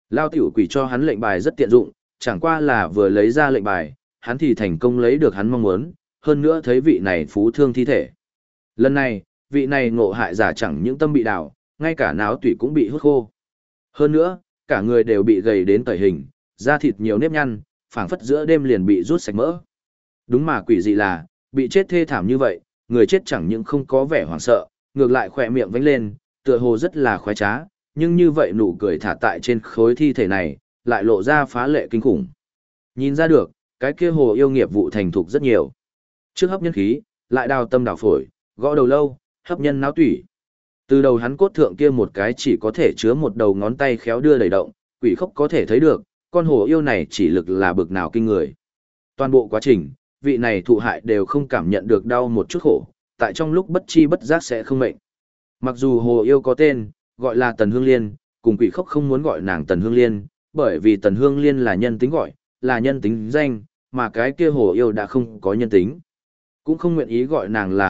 Lao tiểu quỷ cho hắn lệnh bài rất tiện dụng, chẳng qua là vừa lấy ra lệnh bài, hắn thì thành công lấy được hắn mong muốn, hơn nữa thấy vị này phú thương thi thể. Lần này, vị này ngộ hại giả chẳng những tâm bị đào, ngay cả náo tủy cũng bị hút khô. Hơn nữa, cả người đều bị gầy đến tẩy hình, da thịt nhiều nếp nhăn, phảng phất giữa đêm liền bị rút sạch mỡ. Đúng mà quỷ dị là, bị chết thê thảm như vậy, người chết chẳng những không có vẻ hoảng sợ, ngược lại khỏe miệng vánh lên, tựa hồ rất là khoái trá, nhưng như vậy nụ cười thả tại trên khối thi thể này, lại lộ ra phá lệ kinh khủng. Nhìn ra được, cái kia hồ yêu nghiệp vụ thành thục rất nhiều. Trước hấp nhân khí, lại đào tâm đào phổi, gõ đầu lâu, hấp nhân náo tủy. Từ đầu hắn cốt thượng kia một cái chỉ có thể chứa một đầu ngón tay khéo đưa đẩy động, quỷ khốc có thể thấy được, con hồ yêu này chỉ lực là bực nào kinh người. Toàn bộ quá trình, vị này thụ hại đều không cảm nhận được đau một chút khổ, tại trong lúc bất chi bất giác sẽ không mệnh. Mặc dù hồ yêu có tên, gọi là Tần Hương Liên, cùng quỷ khốc không muốn gọi nàng Tần Hương Liên, bởi vì Tần Hương Liên là nhân tính gọi, là nhân tính danh, mà cái kia hồ yêu đã không có nhân tính. Cũng không nguyện ý gọi nàng là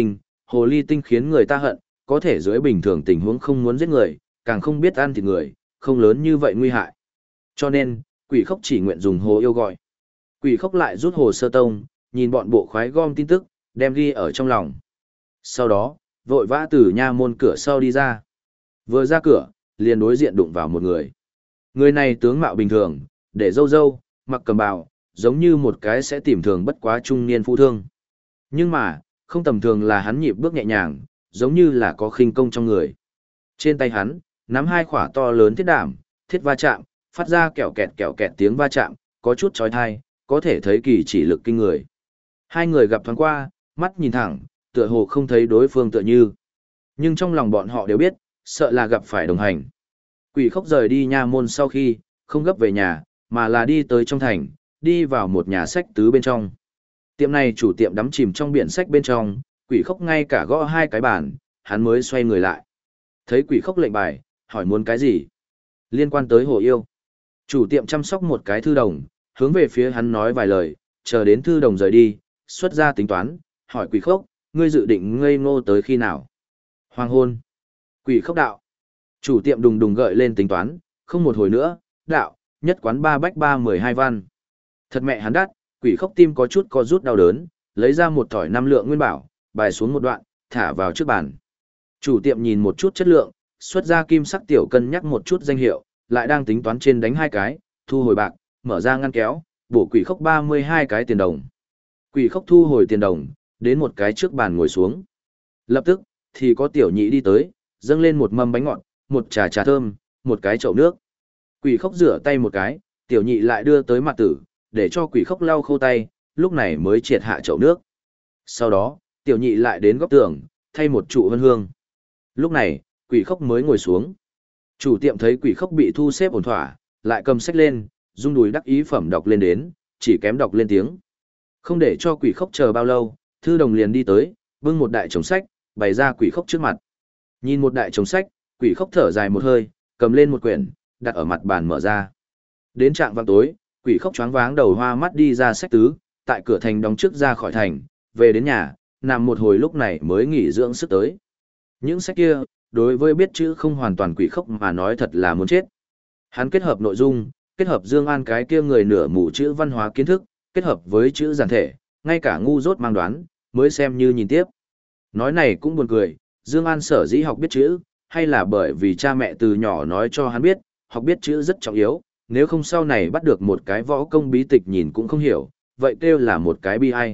hồ ly tinh khiến người ta hận, có thể dưới bình thường tình huống không muốn giết người, càng không biết ăn thịt người, không lớn như vậy nguy hại. Cho nên, quỷ khốc chỉ nguyện dùng hồ yêu gọi. Quỷ khốc lại rút hồ sơ tông, nhìn bọn bộ khoái gom tin tức, đem ghi ở trong lòng. Sau đó, vội vã từ nha môn cửa sau đi ra. Vừa ra cửa, liền đối diện đụng vào một người. Người này tướng mạo bình thường, để râu râu, mặc cầm bào, giống như một cái sẽ tìm thường bất quá trung niên phụ thương. Nhưng mà, không tầm thường là hắn nhịp bước nhẹ nhàng, giống như là có khinh công trong người. Trên tay hắn, nắm hai khỏa to lớn thiết đảm, thiết va chạm, phát ra kẹo kẹt tiếng va chạm, có chút chói tai, có thể thấy kỳ chỉ lực kinh người. Hai người gặp thoáng qua, mắt nhìn thẳng, tựa hồ không thấy đối phương tựa như. Nhưng trong lòng bọn họ đều biết, sợ là gặp phải đồng hành. Quỷ khốc rời đi nha môn sau khi, không gấp về nhà, mà là đi tới trong thành, đi vào một nhà sách tứ bên trong. Tiệm này chủ tiệm đắm chìm trong biển sách bên trong, quỷ khốc ngay cả gõ hai cái bàn, hắn mới xoay người lại. Thấy quỷ khốc lệnh bài, hỏi muốn cái gì? Liên quan tới hồ yêu. Chủ tiệm chăm sóc một cái thư đồng, hướng về phía hắn nói vài lời, chờ đến thư đồng rời đi, xuất ra tính toán, hỏi quỷ khốc, ngươi dự định ngây ngô tới khi nào? Hoàng hôn. Quỷ khốc đạo. Chủ tiệm đùng đùng gợi lên tính toán, không một hồi nữa, đạo, nhất quán 3 bách 312 văn. Thật mẹ hắn đắt, quỷ khốc tim có chút co rút đau đớn, lấy ra một thỏi 5 lượng nguyên bảo, bài xuống một đoạn, thả vào trước bàn. Chủ tiệm nhìn một chút chất lượng, xuất ra kim sắc tiểu cân nhắc một chút danh hiệu, lại đang tính toán trên đánh hai cái, thu hồi bạc, mở ra ngăn kéo, bổ quỷ khốc 32 cái tiền đồng. Quỷ khốc thu hồi tiền đồng, đến một cái trước bàn ngồi xuống. Lập tức, thì có tiểu nhị đi tới, dâng lên một mâm bánh ngọt, một trà thơm, một cái chậu nước. Quỷ khốc rửa tay một cái, tiểu nhị lại đưa tới mặt tử, để cho quỷ khốc lau khô tay, lúc này mới triệt hạ chậu nước. Sau đó, tiểu nhị lại đến góc tường, thay một trụ hân hương. Lúc này, quỷ khốc mới ngồi xuống. Chủ tiệm thấy quỷ khốc bị thu xếp ổn thỏa, lại cầm sách lên, rung đùi đắc ý phẩm đọc lên đến, chỉ kém đọc lên tiếng. Không để cho quỷ khốc chờ bao lâu, thư đồng liền đi tới, bưng một đại chồng sách, bày ra quỷ khốc trước mặt. Nhìn một đại chồng sách, quỷ khốc thở dài một hơi, cầm lên một quyển, đặt ở mặt bàn mở ra. Đến trạng vạng tối, quỷ khốc choáng váng đầu hoa mắt đi ra sách tứ, tại cửa thành đóng trước ra khỏi thành, về đến nhà, nằm một hồi lúc này mới nghỉ dưỡng sức tới. Những sách kia, đối với biết chữ không hoàn toàn quỷ khốc mà nói thật là muốn chết. Hắn kết hợp nội dung, kết hợp Dương An cái kia người nửa mù chữ văn hóa kiến thức, kết hợp với chữ giản thể, ngay cả ngu dốt mang đoán, mới xem như nhìn tiếp. Nói này cũng buồn cười, Dương An sở dĩ học biết chữ, hay là bởi vì cha mẹ từ nhỏ nói cho hắn biết, học biết chữ rất trọng yếu, nếu không sau này bắt được một cái võ công bí tịch nhìn cũng không hiểu, vậy kêu là một cái bi ai.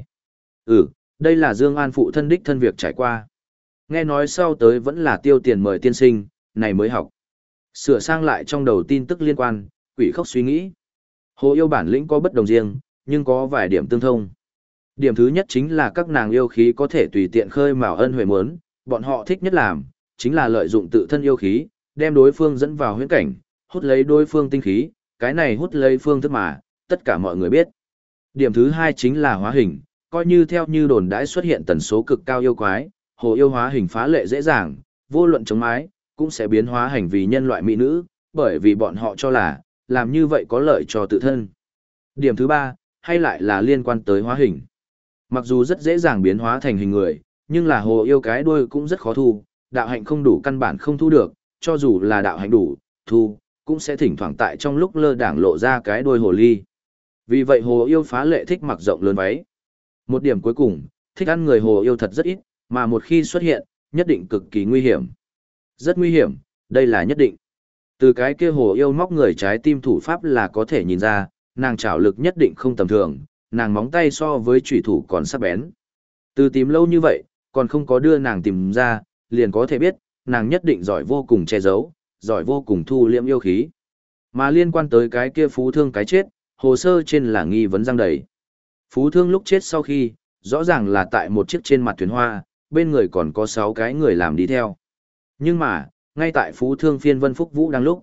Đây là Dương An phụ thân đích thân việc trải qua. Nghe nói sau tới vẫn là tiêu tiền mời tiên sinh, này mới học. Sửa sang lại trong đầu tin tức liên quan, quỷ khốc suy nghĩ. Hồ yêu bản lĩnh có bất đồng riêng, nhưng có vài điểm tương thông. Điểm thứ nhất chính là các nàng yêu khí có thể tùy tiện khơi mào ân huệ muốn, bọn họ thích nhất làm, chính là lợi dụng tự thân yêu khí, đem đối phương dẫn vào huyễn cảnh, hút lấy đối phương tinh khí, cái này hút lấy phương thức mà, tất cả mọi người biết. Điểm thứ hai chính là hóa hình, coi như theo như đồn đãi xuất hiện tần số cực cao yêu quái, hồ yêu hóa hình phá lệ dễ dàng, vô luận chống mái, cũng sẽ biến hóa hành vì nhân loại mỹ nữ, bởi vì bọn họ cho là, làm như vậy có lợi cho tự thân. Điểm thứ ba, hay lại là liên quan tới hóa hình. Mặc dù rất dễ dàng biến hóa thành hình người, nhưng là hồ yêu cái đuôi cũng rất khó thu, đạo hạnh không đủ căn bản không thu được, cho dù là đạo hạnh đủ, thu, cũng sẽ thỉnh thoảng tại trong lúc lơ đãng lộ ra cái đuôi hồ ly. Vì vậy hồ yêu phá lệ thích mặc rộng lớn váy. Một điểm cuối cùng, thích ăn người hồ yêu thật rất ít, mà một khi xuất hiện, nhất định cực kỳ nguy hiểm. Rất nguy hiểm, đây là nhất định. Từ cái kia hồ yêu móc người trái tim thủ pháp là có thể nhìn ra, nàng trảo lực nhất định không tầm thường, nàng móng tay so với chủy thủ còn sắc bén. Từ tìm lâu như vậy, còn không có đưa nàng tìm ra, liền có thể biết, nàng nhất định giỏi vô cùng che giấu, giỏi vô cùng thu liễm yêu khí. Mà liên quan tới cái kia phú thương cái chết, hồ sơ trên là nghi vấn răng đầy. Phú thương lúc chết sau khi, rõ ràng là tại một chiếc trên mặt thuyền hoa, bên người còn có 6 cái người làm đi theo. Nhưng mà, ngay tại phú thương phiên Vân Phúc Vũ đang lúc,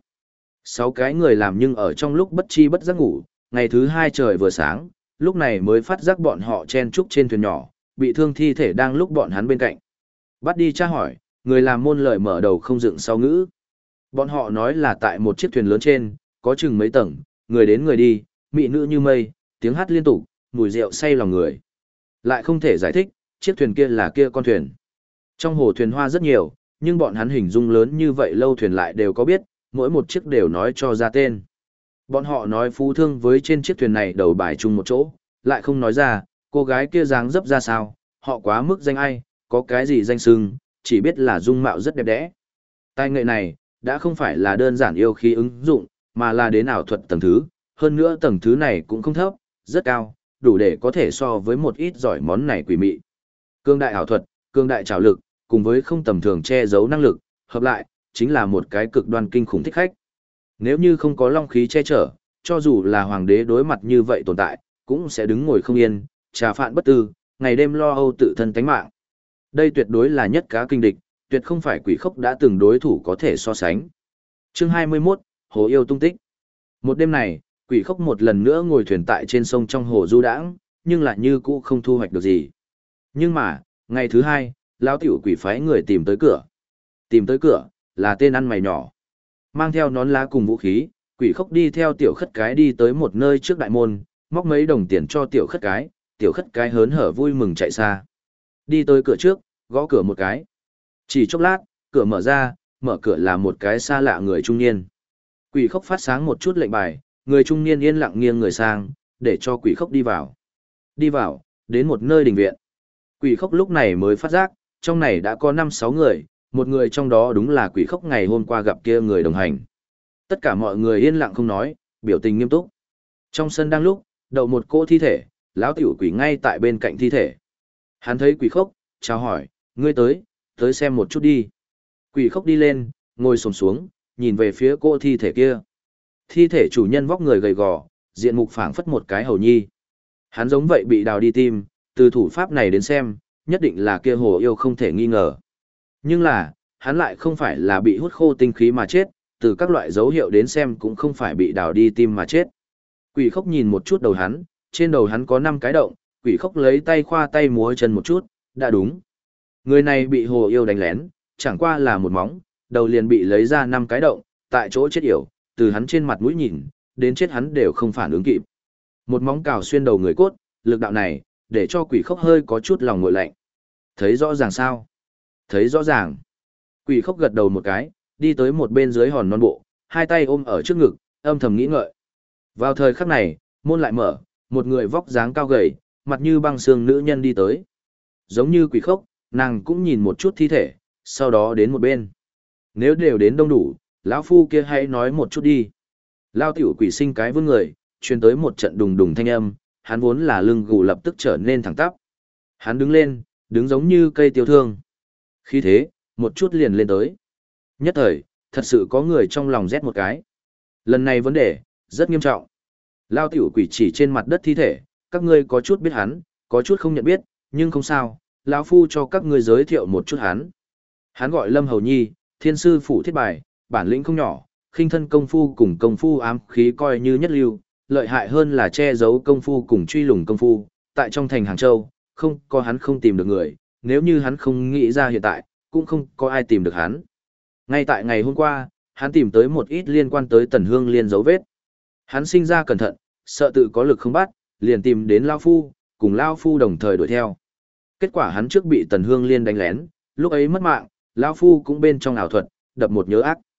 6 cái người làm nhưng ở trong lúc bất chi bất giác ngủ, ngày thứ 2 trời vừa sáng, lúc này mới phát giác bọn họ chen chúc trên thuyền nhỏ, bị thương thi thể đang lúc bọn hắn bên cạnh. Bắt đi tra hỏi, người làm môn lời mở đầu không dựng sau ngữ. Bọn họ nói là tại một chiếc thuyền lớn trên, có chừng mấy tầng, người đến người đi, mỹ nữ như mây, tiếng hát liên tục, mùi rượu say lòng người. Lại không thể giải thích, chiếc thuyền kia là kia con thuyền. Trong hồ thuyền hoa rất nhiều, nhưng bọn hắn hình dung lớn như vậy lâu thuyền lại đều có biết, mỗi một chiếc đều nói cho ra tên. Bọn họ nói phú thương với trên chiếc thuyền này đầu bài chung một chỗ, lại không nói ra, cô gái kia dáng dấp ra sao, họ quá mức danh ai, có cái gì danh sưng, chỉ biết là dung mạo rất đẹp đẽ. Tài nghệ này, đã không phải là đơn giản yêu khí ứng dụng, mà là đến ảo thuật tầng thứ, hơn nữa tầng thứ này cũng không thấp, rất cao, đủ để có thể so với một ít giỏi món này quỷ mị. Cương đại ảo thuật, cương đại trảo lực, cùng với không tầm thường che giấu năng lực, hợp lại, chính là một cái cực đoan kinh khủng thích khách. Nếu như không có long khí che chở, cho dù là hoàng đế đối mặt như vậy tồn tại, cũng sẽ đứng ngồi không yên, trà phạn bất tư, ngày đêm lo âu tự thân tánh mạng. Đây tuyệt đối là nhất cá kinh địch, tuyệt không phải quỷ khốc đã từng đối thủ có thể so sánh. Chương 21, Hồ yêu tung tích. Một đêm này, quỷ khốc một lần nữa ngồi thuyền tại trên sông trong hồ du đãng, nhưng lại như cũ không thu hoạch được gì. Nhưng mà, ngày thứ 2, lão tiểu quỷ phái người tìm tới cửa. Tìm tới cửa, là tên ăn mày nhỏ. Mang theo nón lá cùng vũ khí, quỷ khốc đi theo tiểu khất cái đi tới một nơi trước đại môn, móc mấy đồng tiền cho tiểu khất cái hớn hở vui mừng chạy xa. Đi tới cửa trước, gõ cửa một cái. Chỉ chốc lát, cửa mở ra, mở cửa là một cái xa lạ người trung niên. Quỷ khốc phát sáng một chút lệnh bài, người trung niên yên lặng nghiêng người sang, để cho quỷ khốc đi vào. Đi vào, đến một nơi đình viện. Quỷ khốc lúc này mới phát giác, trong này đã có 5-6 người, một người trong đó đúng là quỷ khốc ngày hôm qua gặp kia người đồng hành. Tất cả mọi người yên lặng không nói, biểu tình nghiêm túc. Trong sân đang lúc, đậu một cô thi thể, lão tiểu quỷ ngay tại bên cạnh thi thể. Hắn thấy quỷ khốc, chào hỏi, ngươi tới xem một chút đi. Quỷ khốc đi lên, ngồi xổm xuống, nhìn về phía cô thi thể kia. Thi thể chủ nhân vóc người gầy gò, diện mục phảng phất một cái hầu nhi. Hắn giống vậy bị đào đi tim, từ thủ pháp này đến xem, nhất định là kia hồ yêu không thể nghi ngờ. Nhưng là, hắn lại không phải là bị hút khô tinh khí mà chết, từ các loại dấu hiệu đến xem cũng không phải bị đào đi tim mà chết. Quỷ khốc nhìn một chút đầu hắn, trên đầu hắn có 5 cái động, quỷ khốc lấy tay khoa tay múa chân một chút, đã đúng. Người này bị hồ yêu đánh lén, chẳng qua là một móng, đầu liền bị lấy ra 5 cái động, tại chỗ chết yểu, từ hắn trên mặt mũi nhìn, đến chết hắn đều không phản ứng kịp. Một móng cào xuyên đầu người cốt, lực đạo này, để cho quỷ khốc hơi có chút lòng nguội lạnh. Thấy rõ ràng sao? Thấy rõ ràng. Quỷ khốc gật đầu một cái, đi tới một bên dưới hòn non bộ, hai tay ôm ở trước ngực, âm thầm nghĩ ngợi. Vào thời khắc này, môn lại mở, một người vóc dáng cao gầy, mặt như băng xương nữ nhân đi tới. Giống như quỷ khốc, nàng cũng nhìn một chút thi thể, sau đó đến một bên. Nếu đều đến đông đủ, lão phu kia hãy nói một chút đi. Lao tiểu quỷ sinh cái vươn người, truyền tới một trận đùng đùng thanh âm, hắn vốn là lưng gù lập tức trở nên thẳng tắp. Hắn đứng lên, đứng giống như cây tiêu thương. Khi thế, một chút liền lên tới. Nhất thời, thật sự có người trong lòng rét một cái. Lần này vấn đề, rất nghiêm trọng. Lao tiểu quỷ chỉ trên mặt đất thi thể, các ngươi có chút biết hắn, có chút không nhận biết, nhưng không sao, lão phu cho các ngươi giới thiệu một chút hắn. Hắn gọi Lâm Hầu Nhi, thiên sư phủ thiết bài, bản lĩnh không nhỏ, khinh thân công phu cùng công phu ám khí coi như nhất lưu, lợi hại hơn là che giấu công phu cùng truy lùng công phu, tại trong thành Hàng Châu, không có hắn không tìm được người, nếu như hắn không nghĩ ra hiện tại, cũng không có ai tìm được hắn. Ngay tại ngày hôm qua, hắn tìm tới một ít liên quan tới Tần Hương Liên dấu vết. Hắn sinh ra cẩn thận, sợ tự có lực không bắt, liền tìm đến Lao Phu, cùng Lao Phu đồng thời đuổi theo. Kết quả hắn trước bị Tần Hương Liên đánh lén, lúc ấy mất mạng, Lao Phu cũng bên trong ảo thuật, đập một nhớ ác.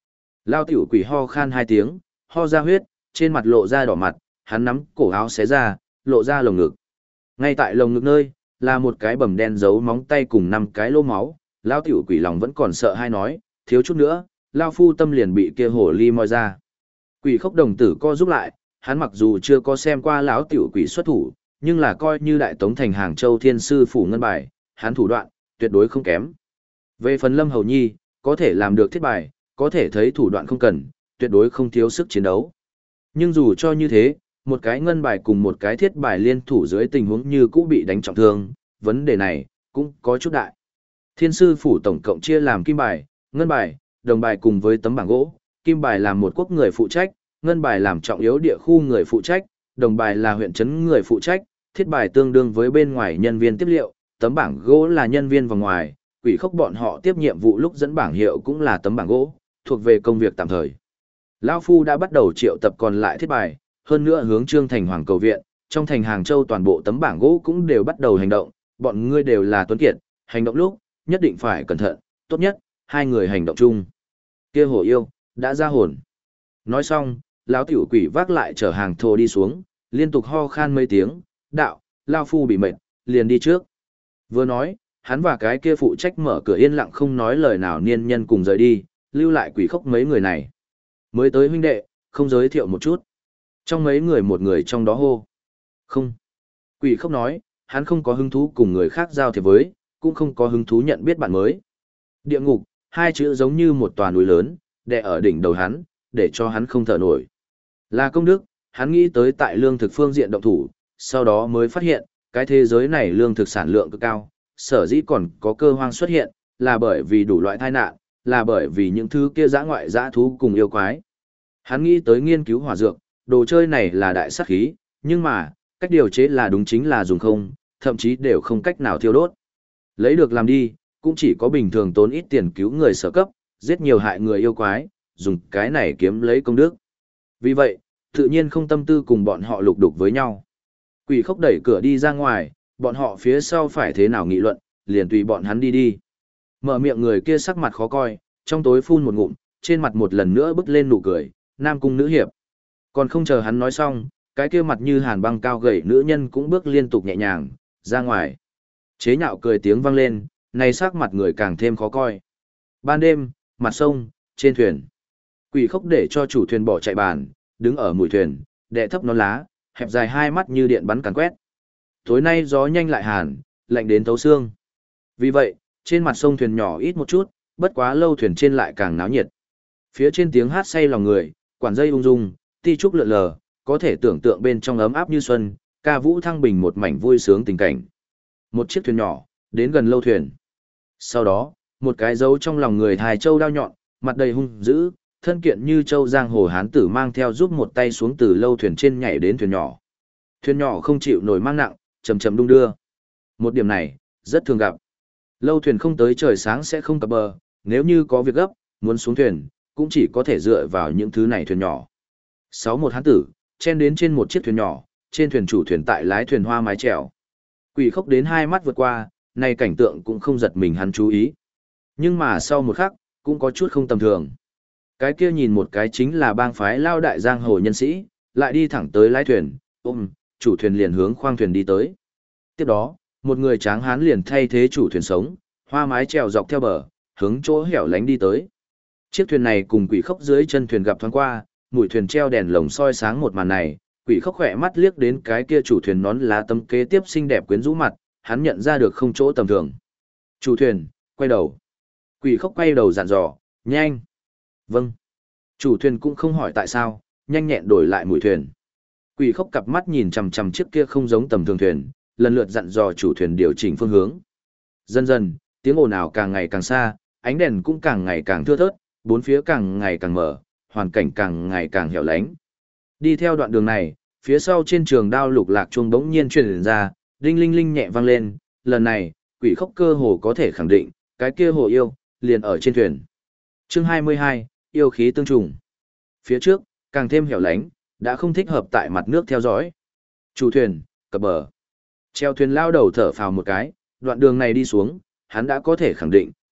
Lao tiểu quỷ ho khan hai tiếng, ho ra huyết, trên mặt lộ ra đỏ mặt, hắn nắm cổ áo xé ra, lộ ra lồng ngực. Ngay tại lồng ngực nơi, là một cái bầm đen giấu móng tay cùng 5 cái lỗ máu, Lao tiểu quỷ lòng vẫn còn sợ hai nói, thiếu chút nữa, Lao phu tâm liền bị kia hổ ly moi ra. Quỷ khốc đồng tử co giúp lại, hắn mặc dù chưa có xem qua lão tiểu quỷ xuất thủ, nhưng là coi như đại tống thành Hàng Châu Thiên Sư phủ ngân bài, hắn thủ đoạn, tuyệt đối không kém. Về phần Lâm Hầu Nhi, có thể làm được thiết bài, có thể thấy thủ đoạn không cần, tuyệt đối không thiếu sức chiến đấu. Nhưng dù cho như thế, một cái ngân bài cùng một cái thiết bài liên thủ dưới tình huống như cũ bị đánh trọng thương, vấn đề này cũng có chút đại. Thiên Sư phủ tổng cộng chia làm kim bài, ngân bài, đồng bài cùng với tấm bảng gỗ, kim bài làm một quốc người phụ trách, ngân bài làm trọng yếu địa khu người phụ trách, đồng bài là huyện trấn người phụ trách, thiết bài tương đương với bên ngoài nhân viên tiếp liệu, tấm bảng gỗ là nhân viên vòng ngoài, quỷ khốc bọn họ tiếp nhiệm vụ lúc dẫn bảng hiệu cũng là tấm bảng gỗ, thuộc về công việc tạm thời. Lão Phu đã bắt đầu triệu tập còn lại thiết bài, hơn nữa hướng Trương Thành Hoàng cầu viện, trong thành Hàng Châu toàn bộ tấm bảng gỗ cũng đều bắt đầu hành động, bọn ngươi đều là tuấn kiệt, hành động lúc, nhất định phải cẩn thận, tốt nhất, hai người hành động chung. Kia hổ yêu, đã ra hồn. Nói xong, lão tiểu quỷ vác lại chở hàng thô đi xuống, liên tục ho khan mấy tiếng, đạo, Lão Phu bị mệt, liền đi trước. Vừa nói, hắn và cái kia phụ trách mở cửa yên lặng không nói lời nào niên nhân cùng rời đi, lưu lại quỷ khốc mấy người này. Mới tới huynh đệ, không giới thiệu một chút. Trong mấy người một người trong đó hô. Không. Quỷ khốc nói, hắn không có hứng thú cùng người khác giao thiệp với, cũng không có hứng thú nhận biết bạn mới. Địa ngục, hai chữ giống như một tòa núi lớn, đè ở đỉnh đầu hắn, để cho hắn không thở nổi. Là công đức, hắn nghĩ tới tại lương thực phương diện động thủ, sau đó mới phát hiện, cái thế giới này lương thực sản lượng cực cao, sở dĩ còn có cơ hoang xuất hiện, là bởi vì đủ loại tai nạn, là bởi vì những thứ kia dã ngoại dã thú cùng yêu quái. Hắn nghĩ tới nghiên cứu hỏa dược, đồ chơi này là đại sát khí, nhưng mà, cách điều chế là đúng chính là dùng không, thậm chí đều không cách nào thiêu đốt. Lấy được làm đi, cũng chỉ có bình thường tốn ít tiền cứu người sở cấp, giết nhiều hại người yêu quái, dùng cái này kiếm lấy công đức. Vì vậy, tự nhiên không tâm tư cùng bọn họ lục đục với nhau. Quỷ khốc đẩy cửa đi ra ngoài, bọn họ phía sau phải thế nào nghị luận, liền tùy bọn hắn đi đi. Mở miệng người kia sắc mặt khó coi, trong tối phun một ngụm, trên mặt một lần nữa bứt lên nụ cười, nam cung nữ hiệp. Còn không chờ hắn nói xong, cái kia mặt như hàn băng cao gầy nữ nhân cũng bước liên tục nhẹ nhàng, ra ngoài. Chế nhạo cười tiếng vang lên, này sắc mặt người càng thêm khó coi. Ban đêm, mặt sông, trên thuyền. Quỷ khốc để cho chủ thuyền bỏ chạy bàn, đứng ở mũi thuyền, đè thấp nón lá, hẹp dài hai mắt như điện bắn càn quét. Tối nay gió nhanh lại hàn, lạnh đến thấu xương. Vì vậy, trên mặt sông thuyền nhỏ ít một chút, bất quá lâu thuyền trên lại càng náo nhiệt. Phía trên tiếng hát say lòng người, quản dây ung dung, ti trúc lượn lờ, có thể tưởng tượng bên trong ấm áp như xuân, ca vũ thăng bình một mảnh vui sướng tình cảnh. Một chiếc thuyền nhỏ, đến gần lâu thuyền. Sau đó, một cái dấu trong lòng người thài châu đao nhọn, mặt đầy hung dữ, thân kiện như châu giang hồ hán tử mang theo giúp một tay xuống từ lâu thuyền trên nhảy đến thuyền nhỏ. Thuyền nhỏ không chịu nổi mang nặng, chầm chầm đung đưa. Một điểm này, rất thường gặp. Lâu thuyền không tới trời sáng sẽ không cập bờ, nếu như có việc gấp, muốn xuống thuyền, cũng chỉ có thể dựa vào những thứ này thuyền nhỏ. Một hán tử, chen đến trên một chiếc thuyền nhỏ, trên thuyền chủ thuyền tại lái thuyền hoa mái chèo. Quỷ khốc đến hai mắt vượt qua, này cảnh tượng cũng không giật mình hắn chú ý. Nhưng mà sau một khắc, cũng có chút không tầm thường. Cái kia nhìn một cái chính là bang phái lao đại giang hồ nhân sĩ, lại đi thẳng tới lái thuyền, chủ thuyền liền hướng khoang thuyền đi tới. Tiếp đó, một người tráng hán liền thay thế chủ thuyền sống, hoa mái chèo dọc theo bờ, hướng chỗ hẻo lánh đi tới. Chiếc thuyền này cùng quỷ khốc dưới chân thuyền gặp thoáng qua, mũi thuyền treo đèn lồng soi sáng một màn này, quỷ khốc khỏe mắt liếc đến cái kia chủ thuyền nón lá tấm kế tiếp xinh đẹp quyến rũ mặt, hắn nhận ra được không chỗ tầm thường. Chủ thuyền, quay đầu. Quỷ khốc quay đầu dặn dò, nhanh. Vâng. Chủ thuyền cũng không hỏi tại sao, nhanh nhẹn đổi lại mũi thuyền. Quỷ khốc cặp mắt nhìn chằm chằm chiếc kia không giống tầm thường thuyền, lần lượt dặn dò chủ thuyền điều chỉnh phương hướng. Dần dần, tiếng ồn ào càng ngày càng xa, ánh đèn cũng càng ngày càng thưa thớt, bốn phía càng ngày càng mở, hoàn cảnh càng ngày càng hẻo lánh. Đi theo đoạn đường này, phía sau trên trường đao lục lạc chuông bỗng nhiên truyền ra, đinh linh linh nhẹ vang lên, lần này, quỷ khốc cơ hồ có thể khẳng định, cái kia hồ yêu, liền ở trên thuyền. Chương 22, yêu khí tương trùng. Phía trước, càng thêm hẻo lánh, đã không thích hợp tại mặt nước theo dõi. Chủ thuyền, cập bờ. Chèo thuyền lao đầu thở phào một cái, đoạn đường này đi xuống, hắn đã có thể khẳng định,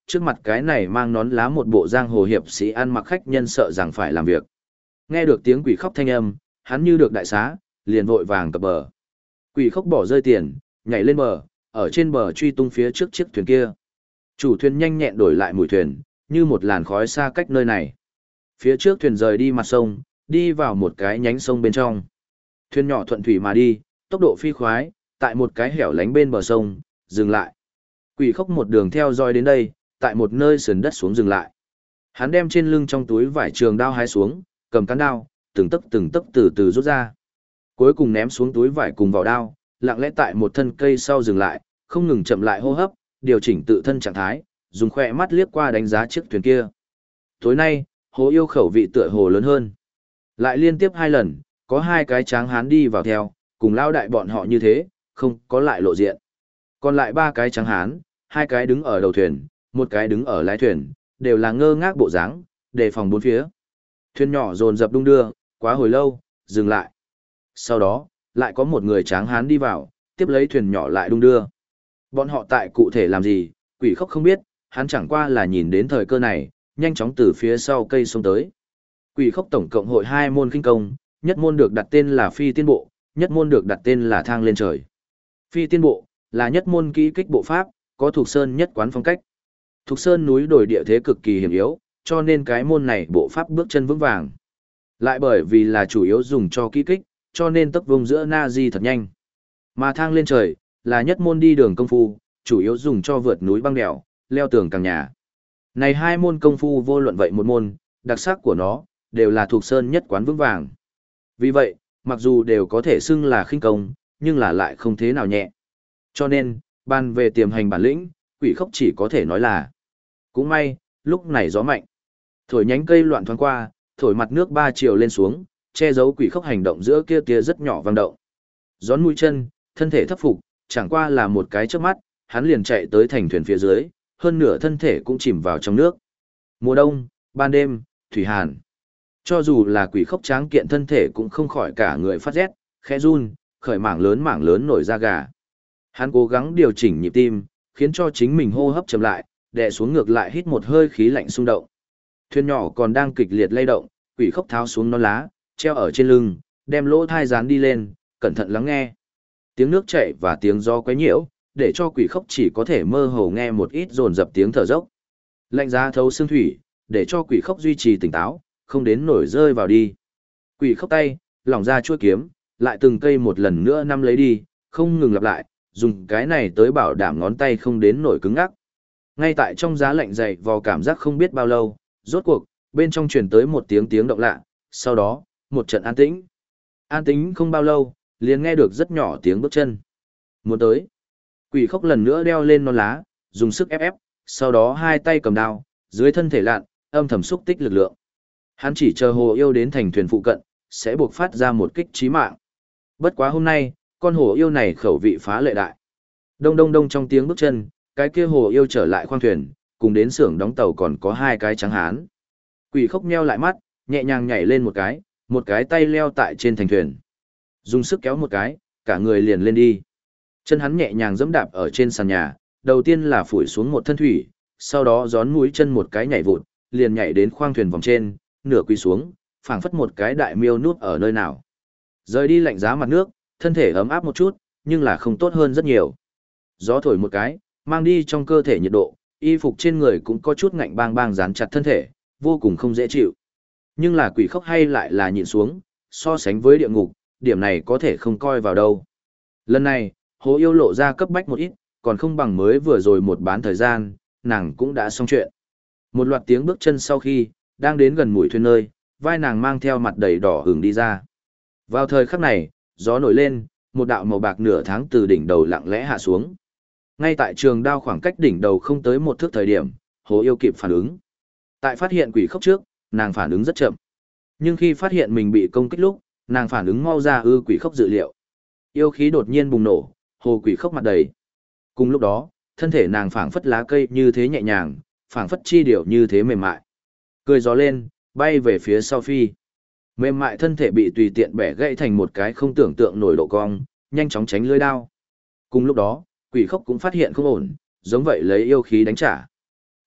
trước mặt cái này mang nón lá một bộ giang hồ hiệp sĩ ăn mặc khách nhân sợ rằng phải làm việc. Nghe được tiếng quỷ khóc thanh âm, hắn như được đại xá, liền vội vàng cập bờ. Quỷ khóc bỏ rơi tiền, nhảy lên bờ, ở trên bờ truy tung phía trước chiếc thuyền kia. Chủ thuyền nhanh nhẹn đổi lại mùi thuyền, như một làn khói xa cách nơi này. Phía trước thuyền rời đi mặt sông, đi vào một cái nhánh sông bên trong. Thuyền nhỏ thuận thủy mà đi, tốc độ phi khoái, tại một cái hẻo lánh bên bờ sông, dừng lại. Quỷ khóc một đường theo dõi đến đây, tại một nơi sườn đất xuống dừng lại. Hắn đem trên lưng trong túi vải trường đao hái xuống, cầm cán đao, từng tấc từ từ rút ra. Cuối cùng ném xuống túi vải cùng vào đao, lặng lẽ tại một thân cây sau dừng lại, không ngừng chậm lại hô hấp, điều chỉnh tự thân trạng thái, dùng khỏe mắt liếc qua đánh giá chiếc thuyền kia. Tối nay, Hồ Yêu khẩu vị tựa hồ lớn hơn. Lại liên tiếp 2 lần, có 2 cái tráng hán đi vào theo, cùng lao đại bọn họ như thế, không có lại lộ diện. Còn lại 3 cái tráng hán, 2 cái đứng ở đầu thuyền, 1 cái đứng ở lái thuyền, đều là ngơ ngác bộ dáng, đề phòng bốn phía. Thuyền nhỏ dồn dập đung đưa, quá hồi lâu, dừng lại. Sau đó, lại có một người tráng hán đi vào, tiếp lấy thuyền nhỏ lại đung đưa. Bọn họ tại cụ thể làm gì, quỷ khóc không biết, hắn chẳng qua là nhìn đến thời cơ này, nhanh chóng từ phía sau cây xông tới. Quỷ khóc tổng cộng hội 2 môn khinh công, nhất môn được đặt tên là phi tiên bộ, nhất môn được đặt tên là thang lên trời. Phi tiên bộ là nhất môn kỹ kích bộ pháp, có thuộc sơn nhất quán phong cách. Thuộc sơn núi đồi địa thế cực kỳ hiểm yếu, cho nên cái môn này bộ pháp bước chân vững vàng. Lại bởi vì là chủ yếu dùng cho kỹ kích, cho nên tốc vùng giữa na di thật nhanh. Mà thang lên trời là nhất môn đi đường công phu, chủ yếu dùng cho vượt núi băng đèo, leo tường càng nhà. Này 2 môn công phu vô luận vậy một môn, đặc sắc của nó đều là thuộc sơn nhất quán vững vàng. Vì vậy, mặc dù đều có thể xưng là khinh công, nhưng là lại không thế nào nhẹ. Cho nên, bàn về tiềm hành bản lĩnh, quỷ khóc chỉ có thể nói là. Cũng may, lúc này gió mạnh. Thổi nhánh cây loạn thoáng qua, thổi mặt nước 3 chiều lên xuống, che giấu quỷ khóc hành động giữa kia tia rất nhỏ vang động. Gión mũi chân, thân thể thấp phục, chẳng qua là một cái chớp mắt, hắn liền chạy tới thành thuyền phía dưới, hơn nửa thân thể cũng chìm vào trong nước. Mùa đông, ban đêm, thủy hàn. Cho dù là quỷ khóc tráng kiện thân thể cũng không khỏi cả người phát rét, khẽ run, khởi mảng lớn nổi da gà. Hắn cố gắng điều chỉnh nhịp tim, khiến cho chính mình hô hấp chậm lại, đè xuống ngược lại hít một hơi khí lạnh xung động. Thuyền nhỏ còn đang kịch liệt lay động, quỷ khóc tháo xuống nón lá, treo ở trên lưng, đem lỗ thai dán đi lên, cẩn thận lắng nghe. Tiếng nước chảy và tiếng gió quấy nhiễu, để cho quỷ khóc chỉ có thể mơ hồ nghe một ít dồn dập tiếng thở dốc. Lạnh giá thấu xương thủy, để cho quỷ khóc duy trì tỉnh táo, không đến nổi rơi vào đi. Quỷ khóc tay, lỏng ra chuôi kiếm, lại từng cây một lần nữa nắm lấy đi, không ngừng lặp lại, dùng cái này tới bảo đảm ngón tay không đến nổi cứng ngắc. Ngay tại trong giá lạnh dày vò cảm giác không biết bao lâu, rốt cuộc, bên trong truyền tới một tiếng động lạ, sau đó, một trận an tĩnh. An tĩnh không bao lâu, liền nghe được rất nhỏ tiếng bước chân. Muốn tới. Quỷ khóc lần nữa đeo lên nón lá, dùng sức ép, sau đó 2 tay cầm đao, dưới thân thể lạn, âm thầm xúc tích lực lượng. Hắn chỉ chờ Hồ Yêu đến thành thuyền phụ cận, sẽ buộc phát ra một kích chí mạng. Bất quá hôm nay, con Hồ Yêu này khẩu vị phá lệ đại. Đông đông đông trong tiếng bước chân, cái kia Hồ Yêu trở lại khoang thuyền, cùng đến xưởng đóng tàu còn có 2 cái trắng hán. Quỷ khóc nheo lại mắt, nhẹ nhàng nhảy lên một cái tay leo tại trên thành thuyền. Dùng sức kéo một cái, cả người liền lên đi. Chân hắn nhẹ nhàng giẫm đạp ở trên sàn nhà, đầu tiên là phủi xuống một thân thủy, sau đó gión mũi chân một cái nhảy vụt, liền nhảy đến khoang thuyền vòng trên, nửa quỳ xuống, phảng phất một cái đại miêu núp ở nơi nào. Rời đi lạnh giá mặt nước, thân thể ấm áp một chút, nhưng là không tốt hơn rất nhiều. Gió thổi một cái, mang đi trong cơ thể nhiệt độ, y phục trên người cũng có chút ngạnh bang bang dán chặt thân thể, vô cùng không dễ chịu. Nhưng là quỷ khóc hay lại là nhịn xuống, so sánh với địa ngục, điểm này có thể không coi vào đâu. Lần này, Hồ Yêu lộ ra cấp bách một ít, còn không bằng mới vừa rồi một bán thời gian, nàng cũng đã xong chuyện. Một loạt tiếng bước chân sau khi, đang đến gần mũi thuyền nơi, vai nàng mang theo mặt đầy đỏ hừng đi ra. Vào thời khắc này, gió nổi lên, một đạo màu bạc nửa tháng từ đỉnh đầu lặng lẽ hạ xuống. Ngay tại trường đao khoảng cách đỉnh đầu không tới 1 thước thời điểm, Hồ Yêu kịp phản ứng. Tại phát hiện quỷ khóc trước, nàng phản ứng rất chậm. Nhưng khi phát hiện mình bị công kích lúc, nàng phản ứng mau ra quỷ khóc dự liệu. Yêu khí đột nhiên bùng nổ, hồ quỷ khóc mặt đầy. Cùng lúc đó, thân thể nàng phảng phất lá cây như thế nhẹ nhàng, phảng phất chi điểu như thế mềm mại. Cười gió lên, bay về phía sau phi. Mềm mại thân thể bị tùy tiện bẻ gãy thành một cái không tưởng tượng nổi độ cong, nhanh chóng tránh lưỡi đao. Cùng lúc đó, quỷ khóc cũng phát hiện không ổn, giống vậy lấy yêu khí đánh trả.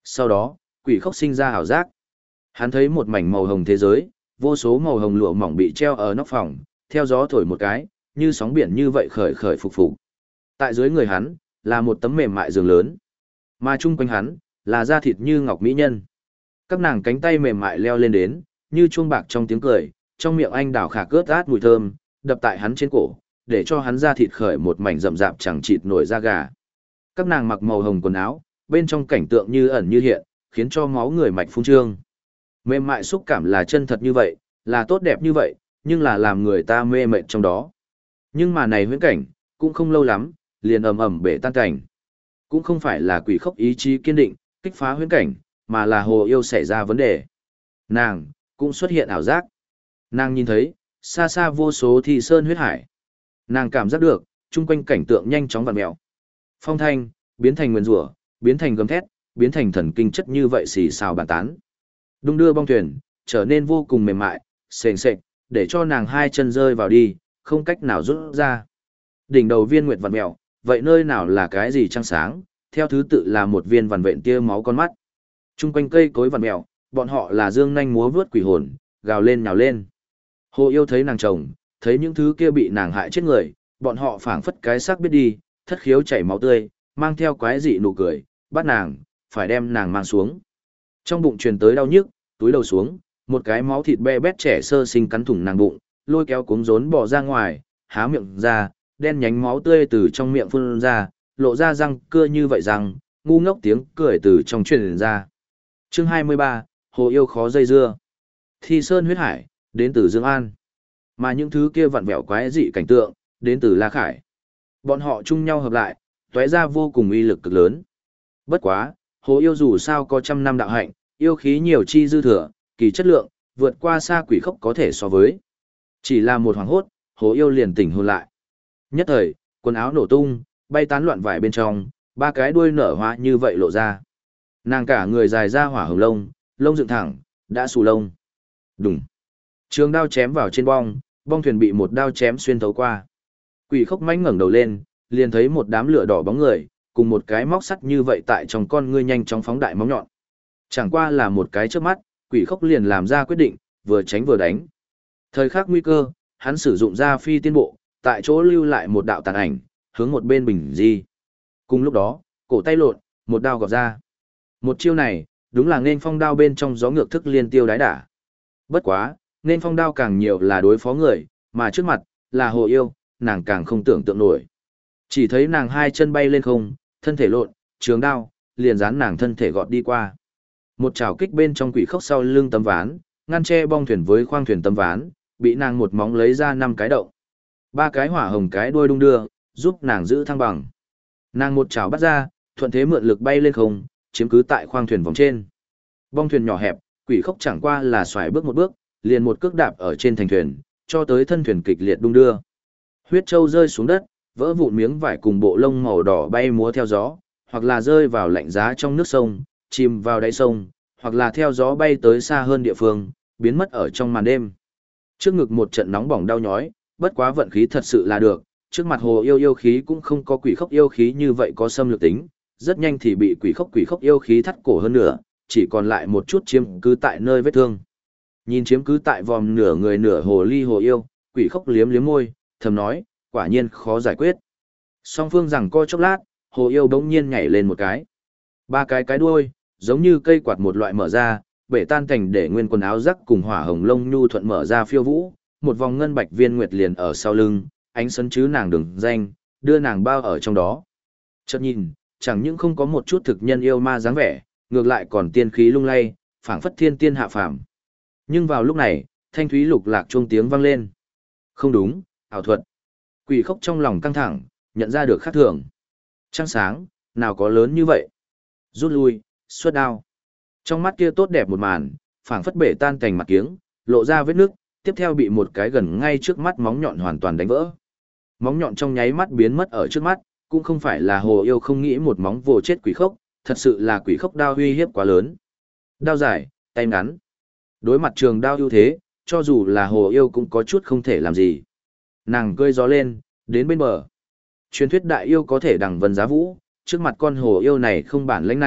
Sau đó, quỷ khốc sinh ra ảo giác. Hắn thấy một mảnh màu hồng thế giới, vô số màu hồng lụa mỏng bị treo ở nóc phòng, theo gió thổi một cái, như sóng biển như vậy khởi khởi phục phục. Tại dưới người hắn, là một tấm mềm mại giường lớn. Mà chung quanh hắn, là da thịt như ngọc mỹ nhân. Các nàng cánh tay mềm mại leo lên đến, như chuông bạc trong tiếng cười, trong miệng anh đào khả cướt át mùi thơm, đập tại hắn trên cổ, để cho hắn da thịt khởi một mảnh rậm rạp chẳng chịt nổi da gà. Các nàng mặc màu hồng quần áo, bên trong cảnh tượng như ẩn như hiện, khiến cho máu người mạch phun trương. Mềm mại xúc cảm là chân thật như vậy, là tốt đẹp như vậy, nhưng là làm người ta mê mệt trong đó. Nhưng mà này huyễn cảnh, cũng không lâu lắm, liền ầm ầm bể tan cảnh. Cũng không phải là quỷ khốc ý chí kiên định, kích phá huyễn cảnh, mà là hồ yêu xảy ra vấn đề. Nàng, cũng xuất hiện ảo giác. Nàng nhìn thấy, xa xa vô số thị sơn huyết hải. Nàng cảm giác được, chung quanh cảnh tượng nhanh chóng vặn mèo. Phong thanh, biến thành nguyên rủa, biến thành gầm thét, biến thành thần kinh chất như vậy xì xào bàn tán. Đung đưa bong thuyền, trở nên vô cùng mềm mại, sền sệt, để cho nàng hai chân rơi vào đi, không cách nào rút ra. Đỉnh đầu viên nguyệt vặn mèo, vậy nơi nào là cái gì trăng sáng, theo thứ tự là một viên vằn vện tia máu con mắt. Trung quanh cây cối vằn mèo, bọn họ là dương nhanh múa vướt quỷ hồn, gào lên nhào lên. Hồ yêu thấy nàng chồng, thấy những thứ kia bị nàng hại chết người, bọn họ phảng phất cái xác biết đi, thất khiếu chảy máu tươi, mang theo quái dị nụ cười, bắt nàng, phải đem nàng mang xuống. Trong bụng truyền tới đau nhức, túi đầu xuống, một cái máu thịt be bét trẻ sơ sinh cắn thủng nàng bụng, lôi kéo cuống rốn bỏ ra ngoài, há miệng ra, đen nhánh máu tươi từ trong miệng phun ra, lộ ra răng cưa như vậy rằng, ngu ngốc tiếng cười từ trong truyền ra. Chương 23, Hồ yêu khó dây dưa. Thi sơn huyết hải, đến từ Dương An. Mà những thứ kia vặn vẹo quái dị cảnh tượng, đến từ La Khải. Bọn họ chung nhau hợp lại, tóe ra vô cùng uy lực cực lớn. Bất quá, Hồ yêu dù sao có trăm năm đạo hạnh, yêu khí nhiều chi dư thừa, kỳ chất lượng, vượt qua xa quỷ khốc có thể so với. Chỉ là một hoàng hốt, Hồ yêu liền tỉnh hồn lại. Nhất thời, quần áo nổ tung, bay tán loạn vải bên trong, ba cái đuôi nở hoa như vậy lộ ra. Nàng cả người dài ra hỏa hồng lông, lông dựng thẳng, đã xù lông. Đùng. Trường đao chém vào trên bong, bong thuyền bị một đao chém xuyên thấu qua. Quỷ khốc mãnh ngẩng đầu lên, liền thấy một đám lửa đỏ bóng người, cùng một cái móc sắt như vậy tại trong con ngươi nhanh chóng phóng đại móng nhọn. Chẳng qua là một cái chớp mắt, quỷ khốc liền làm ra quyết định, vừa tránh vừa đánh. Thời khắc nguy cơ, hắn sử dụng ra phi tiên bộ, tại chỗ lưu lại một đạo tàn ảnh, hướng một bên bình di. Cùng lúc đó, cổ tay lộn, một đao gọt ra. Một chiêu này, đúng là nên phong đao bên trong gió ngược thức liên tiêu đái đả. Bất quá, nên phong đao càng nhiều là đối phó người, mà trước mặt, là hồ yêu, nàng càng không tưởng tượng nổi. Chỉ thấy nàng hai chân bay lên không, thân thể lộn, trường đao, liền dán nàng thân thể gọt đi qua. Một chảo kích bên trong quỷ khốc sau lưng tấm ván, ngăn che bong thuyền với khoang thuyền tấm ván, bị nàng một móng lấy ra 5 cái động. 3 cái hỏa hồng cái đuôi đung đưa, giúp nàng giữ thăng bằng. Nàng một chảo bắt ra, thuận thế mượn lực bay lên không, chiếm cứ tại khoang thuyền vòng trên. Bong thuyền nhỏ hẹp, quỷ khốc chẳng qua là xoài bước một bước, liền một cước đạp ở trên thành thuyền, cho tới thân thuyền kịch liệt đung đưa. Huyết châu rơi xuống đất, vỡ vụn miếng vải cùng bộ lông màu đỏ bay múa theo gió, hoặc là rơi vào lạnh giá trong nước sông, chìm vào đáy sông, hoặc là theo gió bay tới xa hơn địa phương, biến mất ở trong màn đêm. Trước ngực một trận nóng bỏng đau nhói, bất quá vận khí thật sự là được, trước mặt hồ yêu yêu khí cũng không có quỷ khốc yêu khí như vậy có xâm lược tính, rất nhanh thì bị quỷ khốc yêu khí thắt cổ hơn nữa, chỉ còn lại một chút chiếm cứ tại nơi vết thương. Nhìn chiếm cứ tại vòm nửa người nửa hồ ly hồ yêu, quỷ khốc liếm liếm môi, thầm nói, quả nhiên khó giải quyết. Song phương rằng co chốc lát, hồ yêu bỗng nhiên nhảy lên một cái. 3 cái đuôi, giống như cây quạt một loại mở ra, bể tan cảnh để nguyên quần áo rắc cùng hỏa hồng lông nhu thuận mở ra phiêu vũ, một vòng ngân bạch viên nguyệt liền ở sau lưng, ánh sấn chứ nàng đường danh, đưa nàng bao ở trong đó. Chợt nhìn, chẳng những không có một chút thực nhân yêu ma dáng vẻ, ngược lại còn tiên khí lung lay, phảng phất thiên tiên hạ phàm. Nhưng vào lúc này, thanh thúy lục lạc chuông tiếng vang lên. Không đúng, ảo thuật. Quỷ khốc trong lòng căng thẳng, nhận ra được khác thường. Trăng sáng, nào có lớn như vậy. Rút lui, xuất đao. Trong mắt kia tốt đẹp một màn, phảng phất bể tan cành mặt kiếng, lộ ra vết nước, tiếp theo bị một cái gần ngay trước mắt móng nhọn hoàn toàn đánh vỡ. Móng nhọn trong nháy mắt biến mất ở trước mắt, cũng không phải là hồ yêu không nghĩ một móng vồ chết quỷ khốc, thật sự là quỷ khốc đao uy hiếp quá lớn. Đao dài, tay ngắn. Đối mặt trường đao ưu thế, cho dù là hồ yêu cũng có chút không thể làm gì. Nàng cơi gió lên, đến bên bờ. Truyền thuyết đại yêu có thể đằng vân giá vũ, trước mặt con hồ yêu này không bản lĩnh này,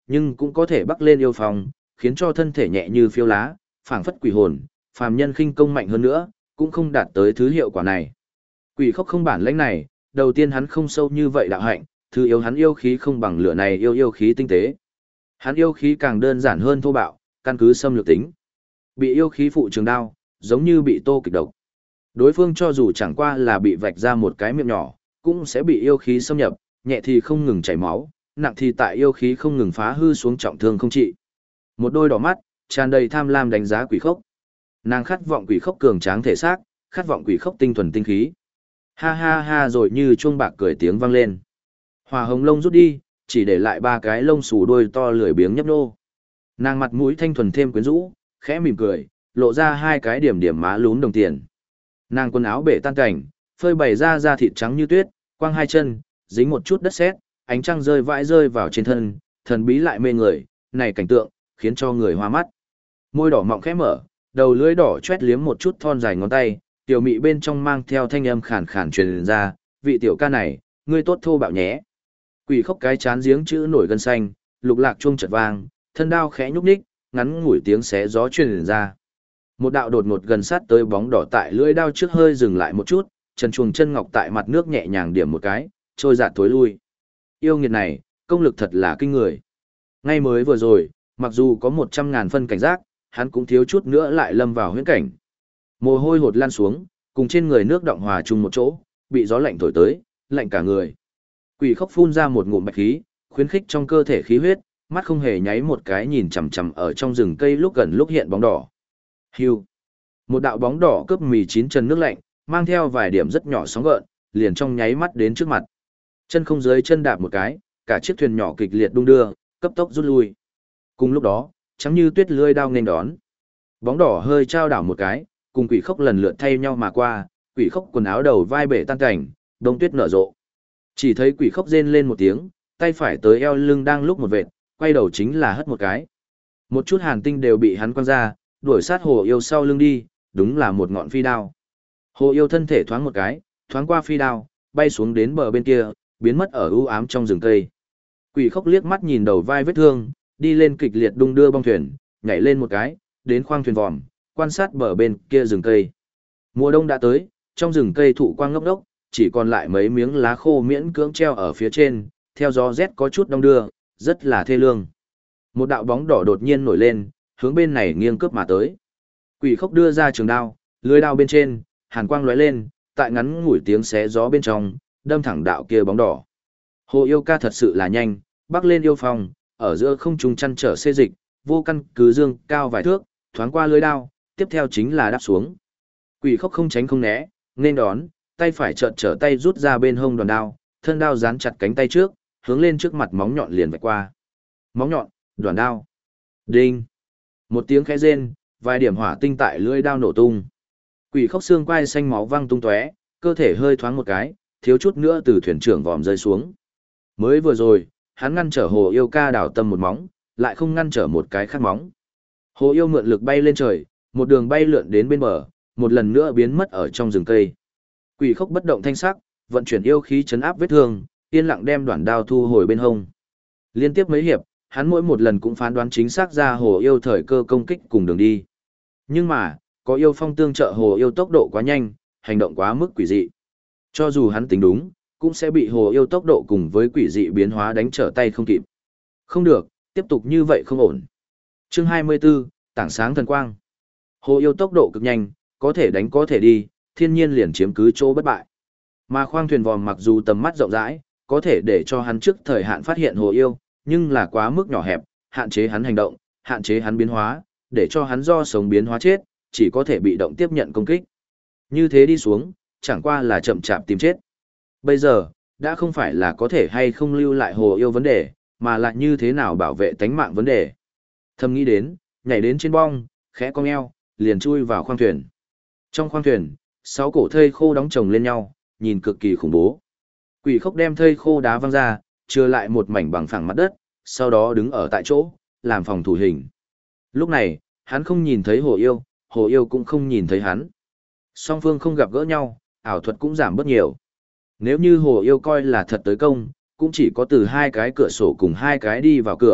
nhưng cũng có thể bắc lên yêu phong, khiến cho thân thể nhẹ như phiêu lá, phảng phất quỷ hồn, phàm nhân khinh công mạnh hơn nữa, cũng không đạt tới thứ hiệu quả này. Quỷ khốc không bản lĩnh này, đầu tiên hắn không sâu như vậy đạo hạnh, thứ yếu hắn yêu khí không bằng lửa này yêu khí tinh tế. Hắn yêu khí càng đơn giản hơn thô bạo, căn cứ xâm lược tính. Bị yêu khí phụ trường đao, giống như bị tô kịch độc. Đối phương cho dù chẳng qua là bị vạch ra một cái miệng nhỏ, cũng sẽ bị yêu khí xâm nhập, nhẹ thì không ngừng chảy máu, nặng thì tại yêu khí không ngừng phá hư xuống trọng thương không trị. Một đôi đỏ mắt, tràn đầy tham lam đánh giá quỷ khốc. Nàng khát vọng quỷ khốc cường tráng thể xác, khát vọng quỷ khốc tinh thuần tinh khí. Ha ha ha rồi như chuông bạc cười tiếng vang lên. Hỏa hồng lông rút đi, chỉ để lại ba cái lông xù đuôi to lười biếng nhấp nô. Nàng mặt mũi thanh thuần thêm quyến rũ, khẽ mỉm cười, lộ ra hai cái điểm điểm má lún đồng tiền. Nàng quần áo bể tan cảnh, phơi bày ra da thịt trắng như tuyết, quang hai chân, dính một chút đất sét, ánh trăng rơi vãi rơi vào trên thân, thần bí lại mê người, này cảnh tượng, khiến cho người hoa mắt. Môi đỏ mọng khẽ mở, đầu lưỡi đỏ chét liếm một chút thon dài ngón tay, tiểu mị bên trong mang theo thanh âm khàn khàn truyền ra, vị tiểu ca này, ngươi tốt thô bạo nhé. Quỷ khốc cái chán giếng chữ nổi gân xanh, lục lạc chuông chợt vang, thân đao khẽ nhúc nhích, ngắn ngủi tiếng xé gió truyền ra. Một đạo đột ngột gần sát tới bóng đỏ tại lưỡi đao trước hơi dừng lại một chút, chân chuồng chân ngọc tại mặt nước nhẹ nhàng điểm một cái, trôi dạt tối lui. Yêu nghiệt này, công lực thật là kinh người. Ngay mới vừa rồi, mặc dù có 100.000 phân cảnh giác, hắn cũng thiếu chút nữa lại lâm vào huyễn cảnh. Mồ hôi hột lan xuống, cùng trên người nước động hòa chung một chỗ, bị gió lạnh thổi tới, lạnh cả người. Quỷ khốc phun ra một ngụm bạch khí, khuyến khích trong cơ thể khí huyết, mắt không hề nháy một cái nhìn chằm chằm ở trong rừng cây lúc gần lúc hiện bóng đỏ. Hưu. Một đạo bóng đỏ cướp mì chín chân nước lạnh, mang theo vài điểm rất nhỏ sóng gợn, liền trong nháy mắt đến trước mặt. Chân không dưới chân đạp một cái, cả chiếc thuyền nhỏ kịch liệt đung đưa, cấp tốc rút lui. Cùng lúc đó, trắng như tuyết lưỡi đao nghênh đón. Bóng đỏ hơi trao đảo một cái, cùng quỷ khốc lần lượt thay nhau mà qua, quỷ khốc quần áo đầu vai bể tan cảnh, đông tuyết nở rộ. Chỉ thấy quỷ khốc rên lên một tiếng, tay phải tới eo lưng đang lúc một vệt, quay đầu chính là hất một cái. Một chút hàn tinh đều bị hắn quăng ra, đuổi sát hồ yêu sau lưng đi, đúng là một ngọn phi đao. Hồ yêu thân thể thoáng một cái, thoáng qua phi đao, bay xuống đến bờ bên kia, biến mất ở u ám trong rừng cây. Quỷ khốc liếc mắt nhìn đầu vai vết thương, đi lên kịch liệt đung đưa bong thuyền, nhảy lên một cái, đến khoang thuyền vòm, quan sát bờ bên kia rừng cây. Mùa đông đã tới, trong rừng cây thụ quang ngốc đốc, chỉ còn lại mấy miếng lá khô miễn cưỡng treo ở phía trên, theo gió rét có chút đong đưa, rất là thê lương. Một đạo bóng đỏ đột nhiên nổi lên, hướng bên này nghiêng cướp mà tới. Quỷ khốc đưa ra trường đao, lưỡi đao bên trên, hàn quang lóe lên, tại ngắn ngủi tiếng xé gió bên trong, đâm thẳng đạo kia bóng đỏ. Hồ yêu ca thật sự là nhanh, bắc lên yêu phong, ở giữa không trung chăn trở xê dịch, vô căn cứ dương cao vài thước, thoáng qua lưỡi đao, tiếp theo chính là đáp xuống. Quỷ khốc không tránh không né, nên đón, tay phải chợt trở tay rút ra bên hông đòn đao, thân đao dán chặt cánh tay trước, hướng lên trước mặt móng nhọn liền vạch qua. Móng nhọn, đoạn đao. Đinh. Một tiếng khẽ rên, vài điểm hỏa tinh tại lưỡi đao nổ tung. Quỷ khốc xương quai xanh máu văng tung tóe, cơ thể hơi thoáng một cái, thiếu chút nữa từ thuyền trưởng vòm rơi xuống. Mới vừa rồi, hắn ngăn trở hồ yêu ca đảo tâm một móng, lại không ngăn trở một cái khác móng. Hồ yêu mượn lực bay lên trời, một đường bay lượn đến bên bờ, một lần nữa biến mất ở trong rừng cây. Quỷ khốc bất động thanh sắc, vận chuyển yêu khí chấn áp vết thương, yên lặng đem đoạn đao thu hồi bên hông. Liên tiếp mấy hiệp, hắn mỗi một lần cũng phán đoán chính xác ra hồ yêu thời cơ công kích cùng đường đi. Nhưng mà, có yêu phong tương trợ hồ yêu tốc độ quá nhanh, hành động quá mức quỷ dị. Cho dù hắn tính đúng, cũng sẽ bị hồ yêu tốc độ cùng với quỷ dị biến hóa đánh trở tay không kịp. Không được, tiếp tục như vậy không ổn. Chương 24, Tảng sáng thần quang. Hồ yêu tốc độ cực nhanh, có thể đánh có thể đi, thiên nhiên liền chiếm cứ chỗ bất bại. Mà khoang thuyền vòm mặc dù tầm mắt rộng rãi, có thể để cho hắn trước thời hạn phát hiện hồ yêu, nhưng là quá mức nhỏ hẹp, hạn chế hắn hành động, hạn chế hắn biến hóa, để cho hắn do sống biến hóa chết, chỉ có thể bị động tiếp nhận công kích. Như thế đi xuống, chẳng qua là chậm chạp tìm chết. Bây giờ, đã không phải là có thể hay không lưu lại hồ yêu vấn đề, mà là như thế nào bảo vệ tánh mạng vấn đề. Thầm nghĩ đến, nhảy đến trên bong, khẽ cong eo, liền chui vào khoang thuyền. Trong khoang thuyền, 6 cổ thây khô đóng chồng lên nhau, nhìn cực kỳ khủng bố. Quỷ khốc đem thây khô đá văng ra, chừa lại một mảnh bằng phẳng mặt đất, sau đó đứng ở tại chỗ, làm phòng thủ hình. Lúc này, hắn không nhìn thấy hồ yêu cũng không nhìn thấy hắn. Song phương không gặp gỡ nhau, ảo thuật cũng giảm bớt nhiều. Nếu như hồ yêu coi là thật tới công, cũng chỉ có từ 2 cái cửa sổ cùng 2 cái đi vào cửa,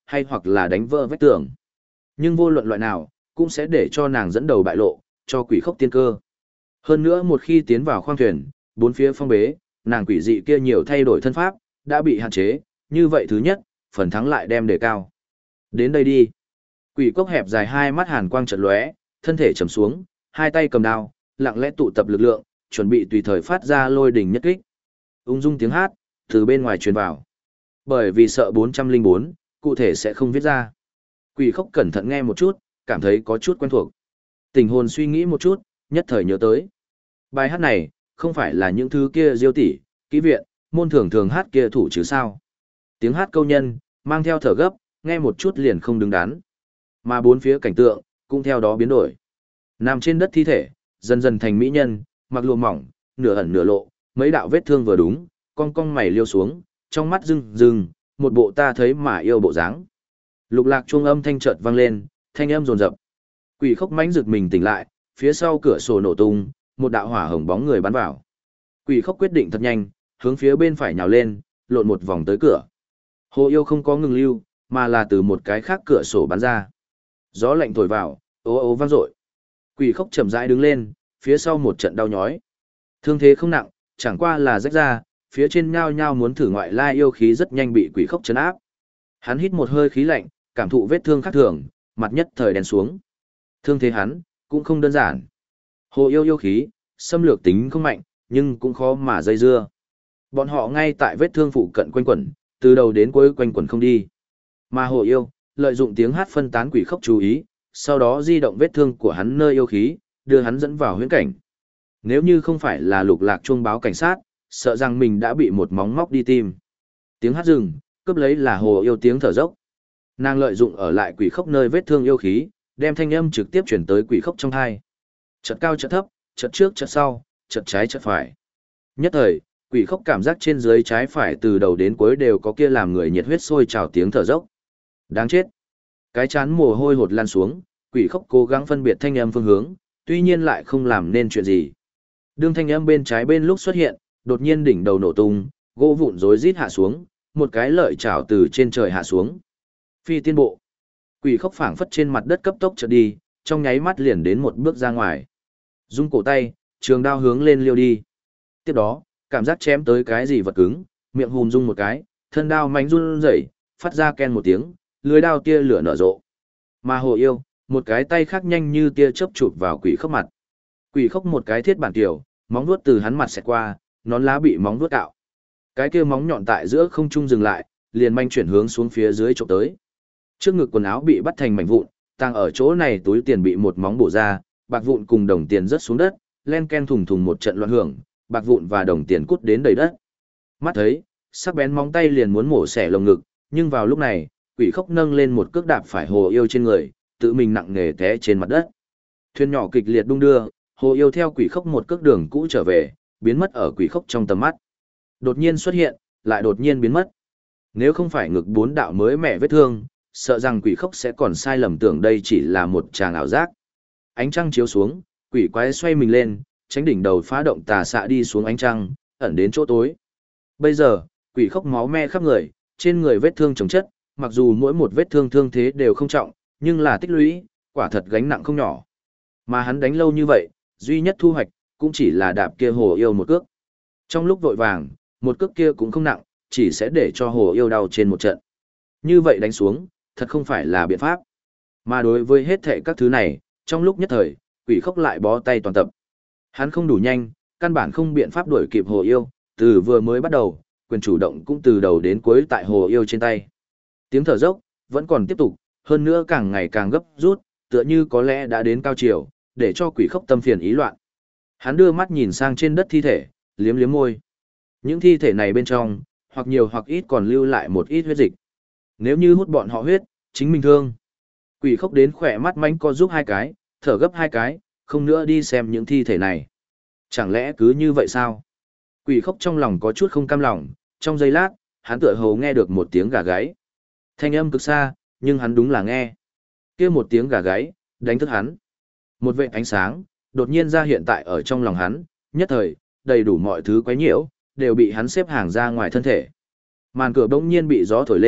hay hoặc là đánh vỡ vách tường. Nhưng vô luận loại nào, cũng sẽ để cho nàng dẫn đầu bại lộ, cho quỷ khốc tiên cơ. Hơn nữa một khi tiến vào khoang thuyền, bốn phía phong bế, nàng quỷ dị kia nhiều thay đổi thân pháp, đã bị hạn chế, như vậy thứ nhất, phần thắng lại đem đề cao. Đến đây đi. Quỷ cốc hẹp dài hai mắt hàn quang chợt lóe, thân thể trầm xuống, hai tay cầm đao, lặng lẽ tụ tập lực lượng, chuẩn bị tùy thời phát ra lôi đỉnh nhất kích. Ung dung tiếng hát từ bên ngoài truyền vào. Bởi vì sợ 404, cụ thể sẽ không viết ra. Quỷ khốc cẩn thận nghe một chút, cảm thấy có chút quen thuộc. Tình hồn suy nghĩ một chút, nhất thời nhớ tới. Bài hát này, không phải là những thứ kia diêu tỷ, kỹ viện, môn thường thường hát kia thủ chứ sao. Tiếng hát câu nhân, mang theo thở gấp, nghe một chút liền không đứng đắn. Mà bốn phía cảnh tượng, cũng theo đó biến đổi. Nằm trên đất thi thể, dần dần thành mỹ nhân, mặc lụa mỏng, nửa ẩn nửa lộ, mấy đạo vết thương vừa đúng, cong cong mày liêu xuống, trong mắt rưng rưng, một bộ ta thấy mà yêu bộ dáng. Lục lạc chuông âm thanh chợt vang lên, thanh âm rồn rập. Quỷ khốc mãnh giật mình tỉnh lại, phía sau cửa sổ nổ tung, một đạo hỏa hồng bóng người bắn vào. Quỷ khốc quyết định thật nhanh, hướng phía bên phải nhào lên, lộn một vòng tới cửa. Hồ yêu không có ngừng lưu, mà là từ một cái khác cửa sổ bắn ra. Gió lạnh thổi vào, ố ố vang dội. Quỷ khốc chậm rãi đứng lên, phía sau một trận đau nhói. Thương thế không nặng, chẳng qua là rách ra, phía trên nhao nhao muốn thử ngoại lai yêu khí rất nhanh bị quỷ khốc chấn áp. Hắn hít một hơi khí lạnh, cảm thụ vết thương khác thường, mặt nhất thời đen xuống. Thương thế hắn cũng không đơn giản. Hồ yêu yêu khí, xâm lược tính không mạnh, nhưng cũng khó mà dây dưa. Bọn họ ngay tại vết thương phụ cận quanh quẩn, từ đầu đến cuối quanh quẩn không đi. Mà hồ yêu, lợi dụng tiếng hát phân tán quỷ khốc chú ý, sau đó di động vết thương của hắn nơi yêu khí, đưa hắn dẫn vào huyễn cảnh. Nếu như không phải là lục lạc chuông báo cảnh sát, sợ rằng mình đã bị một móng móc đi tim. Tiếng hát rừng, cướp lấy là hồ yêu tiếng thở dốc. Nàng lợi dụng ở lại quỷ khốc nơi vết thương yêu khí, đem thanh âm trực tiếp chuyển tới quỷ khốc trong thai. Chợt cao chợt thấp, chợt trước chợt sau, chợt trái chợt phải. Nhất thời, quỷ khốc cảm giác trên dưới trái phải từ đầu đến cuối đều có kia làm người nhiệt huyết sôi trào tiếng thở dốc. Đáng chết. Cái chán mồ hôi hột lan xuống, quỷ khốc cố gắng phân biệt thanh âm phương hướng, tuy nhiên lại không làm nên chuyện gì. Đương thanh âm bên trái bên lúc xuất hiện, đột nhiên đỉnh đầu nổ tung, gỗ vụn rối rít hạ xuống, một cái lợi chảo từ trên trời hạ xuống. Phi tiên bộ. Quỷ khốc phảng phất trên mặt đất cấp tốc chợt đi, trong nháy mắt liền đến một bước ra ngoài. Dung cổ tay, trường đao hướng lên liêu đi. Tiếp đó, cảm giác chém tới cái gì vật cứng, miệng hùm rung một cái, thân đao mánh run rẩy, phát ra ken một tiếng, lưới đao tia lửa nở rộ. Mà hồ yêu, một cái tay khác nhanh như tia chớp chụp vào quỷ khốc mặt. Quỷ khốc một cái thiết bản tiểu, móng vuốt từ hắn mặt xẹt qua, nón lá bị móng vuốt cạo. Cái kia móng nhọn tại giữa không trung dừng lại, liền manh chuyển hướng xuống phía dưới chụp tới. Trước ngực quần áo bị bắt thành mảnh vụn, tàng ở chỗ này túi tiền bị một móng bổ ra, bạc vụn cùng đồng tiền rớt xuống đất, len ken thùng thùng một trận loạn hưởng, bạc vụn và đồng tiền cút đến đầy đất. Mắt thấy, sắc bén móng tay liền muốn mổ xẻ lồng ngực, nhưng vào lúc này, quỷ khốc nâng lên một cước đạp phải hồ yêu trên người, tự mình nặng nề té trên mặt đất. Thuyền nhỏ kịch liệt đung đưa, hồ yêu theo quỷ khốc một cước đường cũ trở về, biến mất ở quỷ khốc trong tầm mắt. Đột nhiên xuất hiện, lại đột nhiên biến mất. Nếu không phải ngực bốn đạo mới mẻ vết thương, sợ rằng quỷ khốc sẽ còn sai lầm tưởng đây chỉ là một tràng ảo giác. Ánh trăng chiếu xuống, quỷ quái xoay mình lên, tránh đỉnh đầu phá động tà xạ đi xuống ánh trăng, ẩn đến chỗ tối. Bây giờ, quỷ khốc máu me khắp người, trên người vết thương chồng chất, mặc dù mỗi một vết thương thương thế đều không trọng, nhưng là tích lũy, quả thật gánh nặng không nhỏ. Mà hắn đánh lâu như vậy, duy nhất thu hoạch, cũng chỉ là đạp kia hồ yêu một cước. Trong lúc vội vàng, một cước kia cũng không nặng, chỉ sẽ để cho hồ yêu đau trên một trận. Như vậy đánh xuống, thật không phải là biện pháp. Mà đối với hết thệ các thứ này, trong lúc nhất thời, quỷ khốc lại bó tay toàn tập. Hắn không đủ nhanh, căn bản không biện pháp đuổi kịp hồ yêu, từ vừa mới bắt đầu, quyền chủ động cũng từ đầu đến cuối tại hồ yêu trên tay. Tiếng thở dốc, vẫn còn tiếp tục, hơn nữa càng ngày càng gấp rút, tựa như có lẽ đã đến cao chiều, để cho quỷ khốc tâm phiền ý loạn. Hắn đưa mắt nhìn sang trên đất thi thể, liếm liếm môi. Những thi thể này bên trong, hoặc nhiều hoặc ít còn lưu lại một ít huyết dịch. Nếu như hút bọn họ huyết, chính mình thương. Quỷ khốc đến khỏe mắt mánh co giúp hai cái, thở gấp hai cái, không nữa đi xem những thi thể này. Chẳng lẽ cứ như vậy sao? Quỷ khốc trong lòng có chút không cam lòng, trong giây lát, hắn tựa hồ nghe được một tiếng gà gáy. Thanh âm cực xa, nhưng hắn đúng là nghe. Kia một tiếng gà gáy, đánh thức hắn. Một vệt ánh sáng, đột nhiên ra hiện tại ở trong lòng hắn, nhất thời, đầy đủ mọi thứ quấy nhiễu, đều bị hắn xếp hàng ra ngoài thân thể. Màn cửa bỗng nhiên bị gió thổi lên,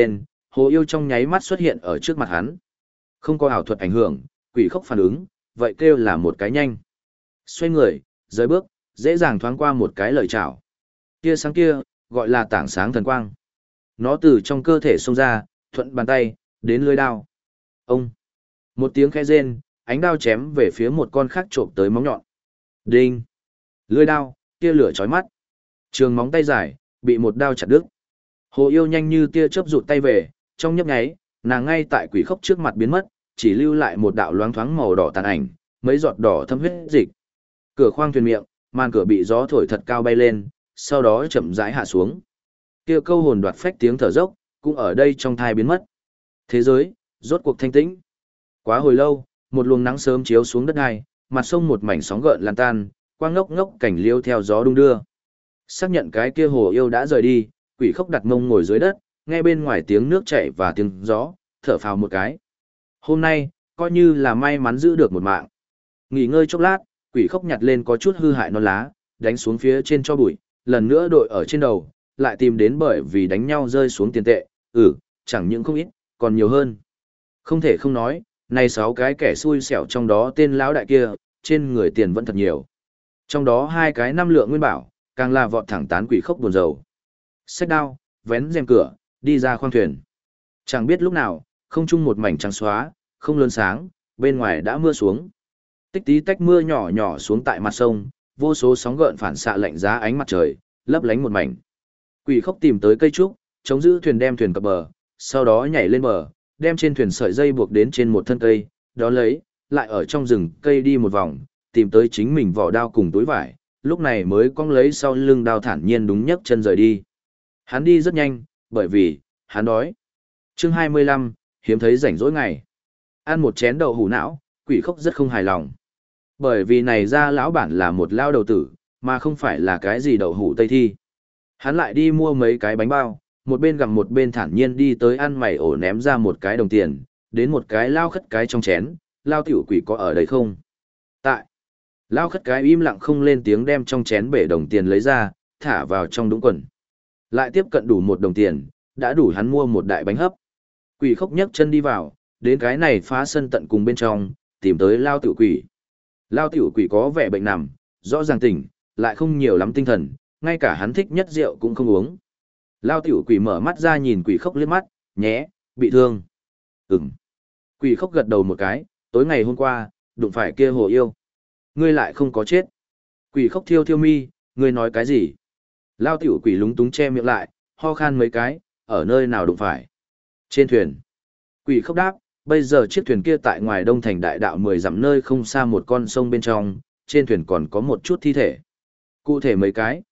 Hồ Yêu trong nháy mắt xuất hiện ở trước mặt hắn. Không có ảo thuật ảnh hưởng, quỷ khốc phản ứng, vậy kêu là một cái nhanh. Xoay người, rời bước, dễ dàng thoáng qua một cái lợi chảo. Tia sáng kia, gọi là tảng sáng thần quang. Nó từ trong cơ thể xông ra, thuận bàn tay, đến lưỡi đao. Ông! Một tiếng khẽ rên, ánh đao chém về phía một con khác trộm tới móng nhọn. Đinh! Lưỡi đao, tia lửa chói mắt. Trường móng tay dài, bị một đao chặt đứt. Hồ Yêu nhanh như tia chớp rụt tay về, trong nhấp nháy, nàng ngay tại quỷ khốc trước mặt biến mất, chỉ lưu lại một đạo loáng thoáng màu đỏ tàn ảnh, mấy giọt đỏ thâm huyết dịch. Cửa khoang thuyền miệng, màn cửa bị gió thổi thật cao bay lên, sau đó chậm rãi hạ xuống. Kia câu hồn đoạt phách tiếng thở dốc, cũng ở đây trong thai biến mất. Thế giới, rốt cuộc thanh tĩnh. Quá hồi lâu, một luồng nắng sớm chiếu xuống đất đai, mặt sông một mảnh sóng gợn lan tan, quang ngốc ngốc cảnh liêu theo gió đung đưa. Xác nhận cái kia Hồ Yêu đã rời đi, quỷ khốc đặt mông ngồi dưới đất, nghe bên ngoài tiếng nước chảy và tiếng gió, thở phào một cái. Hôm nay, coi như là may mắn giữ được một mạng. Nghỉ ngơi chốc lát, quỷ khốc nhặt lên có chút hư hại non lá, đánh xuống phía trên cho bụi, lần nữa đội ở trên đầu, lại tìm đến bởi vì đánh nhau rơi xuống tiền tệ, chẳng những không ít, còn nhiều hơn. Không thể không nói, này 6 cái kẻ xui xẻo trong đó tên lão đại kia, trên người tiền vẫn thật nhiều. Trong đó 2 cái 5 lượng nguyên bảo, càng là vọt thẳng tán quỷ khốc buồn rầu. Xách đao, vén rèm cửa, đi ra khoang thuyền. Chẳng biết lúc nào, không trung một mảnh trắng xóa, không lớn sáng, bên ngoài đã mưa xuống. Tích tí tách mưa nhỏ nhỏ xuống tại mặt sông, vô số sóng gợn phản xạ lạnh giá ánh mặt trời, lấp lánh một mảnh. Quỷ khốc tìm tới cây trúc, chống giữ thuyền đem thuyền cập bờ, sau đó nhảy lên bờ, đem trên thuyền sợi dây buộc đến trên một thân cây, đó lấy, lại ở trong rừng cây đi một vòng, tìm tới chính mình vỏ đao cùng túi vải, lúc này mới cong lấy sau lưng đao thản nhiên đúng nhấc chân rời đi. Hắn đi rất nhanh, bởi vì, hắn đói. Chương 25, hiếm thấy rảnh rỗi ngày. Ăn một chén đậu hũ não, quỷ khốc rất không hài lòng. Bởi vì này ra lão bản là một lao đầu tử, mà không phải là cái gì đậu hũ Tây Thi. Hắn lại đi mua mấy cái bánh bao, một bên gặm một bên thản nhiên đi tới ăn mày ổ ném ra một cái đồng tiền, đến một cái lao khất cái trong chén, lao tiểu quỷ có ở đây không? Tại. Lao khất cái im lặng không lên tiếng đem trong chén bể đồng tiền lấy ra, thả vào trong đũng quần. Lại tiếp cận đủ một đồng tiền, đã đủ hắn mua một đại bánh hấp. Quỷ khốc nhấc chân đi vào, đến cái này phá sân tận cùng bên trong, tìm tới lao tiểu quỷ. Lao tiểu quỷ có vẻ bệnh nằm, rõ ràng tỉnh, lại không nhiều lắm tinh thần, ngay cả hắn thích nhất rượu cũng không uống. Lao tiểu quỷ mở mắt ra nhìn quỷ khốc liếc mắt, nhé, bị thương. Ừm. Quỷ khốc gật đầu một cái, tối ngày hôm qua, đụng phải kia Hồ Yêu. Ngươi lại không có chết. Quỷ khốc thiêu thiêu mi, ngươi nói cái gì? Lao tiểu quỷ lúng túng che miệng lại, ho khan mấy cái, ở nơi nào đụng phải. Trên thuyền. Quỷ khốc đáp, bây giờ chiếc thuyền kia tại ngoài Đông Thành đại đạo 10 dặm nơi không xa một con sông bên trong, trên thuyền còn có một chút thi thể. Cụ thể mấy cái?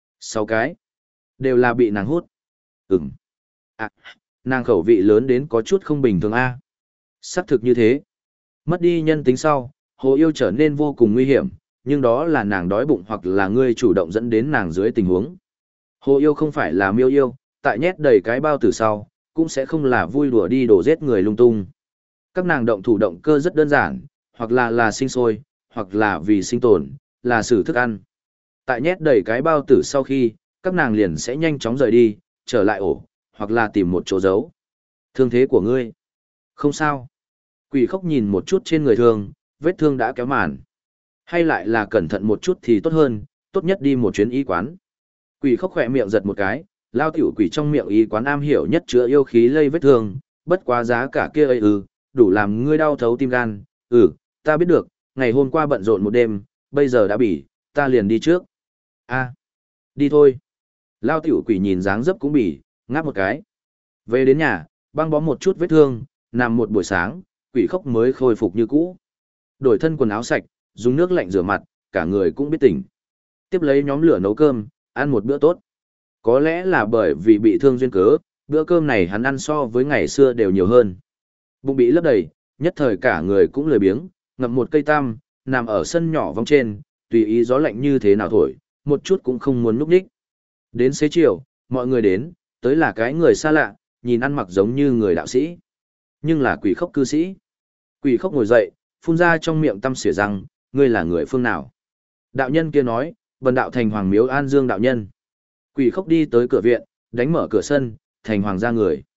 6 cái. Đều là bị nàng hút. Ừm. À, nàng khẩu vị lớn đến có chút không bình thường a. Xác thực như thế. Mất đi nhân tính sau, Hồ Yêu trở nên vô cùng nguy hiểm, nhưng đó là nàng đói bụng hoặc là ngươi chủ động dẫn đến nàng dưới tình huống. Hồ Yêu không phải là miêu yêu, tại nhét đầy cái bao tử sau, cũng sẽ không là vui đùa đi đổ giết người lung tung. Các nàng động thủ động cơ rất đơn giản, hoặc là sinh sôi, hoặc là vì sinh tồn, là xử thức ăn. Tại nhét đầy cái bao tử sau khi, các nàng liền sẽ nhanh chóng rời đi, trở lại ổ, hoặc là tìm một chỗ giấu. Thương thế của ngươi? Không sao. Quỷ khốc nhìn một chút trên người thương, vết thương đã kéo màn. Hay lại là cẩn thận một chút thì tốt hơn, tốt nhất đi một chuyến y quán. Quỷ khốc khỏe miệng giật một cái, lao tiểu quỷ trong miệng y quán am hiểu nhất chữa yêu khí lây vết thương, bất quá giá cả kia ấy đủ làm ngươi đau thấu tim gan. Ta biết được, ngày hôm qua bận rộn một đêm, bây giờ đã bỉ, ta liền đi trước. Đi thôi. Lao tiểu quỷ nhìn dáng dấp cũng bỉ, ngáp một cái. Về đến nhà, băng bó một chút vết thương, nằm một buổi sáng, quỷ khốc mới khôi phục như cũ. Đổi thân quần áo sạch, dùng nước lạnh rửa mặt, cả người cũng biết tỉnh. Tiếp lấy nhóm lửa nấu cơm, ăn một bữa tốt. Có lẽ là bởi vì bị thương duyên cớ, bữa cơm này hắn ăn so với ngày xưa đều nhiều hơn. Bụng bị lấp đầy, nhất thời cả người cũng lười biếng, ngậm một cây tam, nằm ở sân nhỏ vong trên, tùy ý gió lạnh như thế nào thổi, một chút cũng không muốn núp đích. Đến xế chiều, mọi người đến, tới là cái người xa lạ, nhìn ăn mặc giống như người đạo sĩ. Nhưng là quỷ khốc cư sĩ. Quỷ khốc ngồi dậy, phun ra trong miệng tăm xỉa rằng, ngươi là người phương nào? Đạo nhân kia nói, bần đạo thành hoàng miếu An Dương đạo nhân. Quỷ khốc đi tới cửa viện, đánh mở cửa sân, thành hoàng ra người.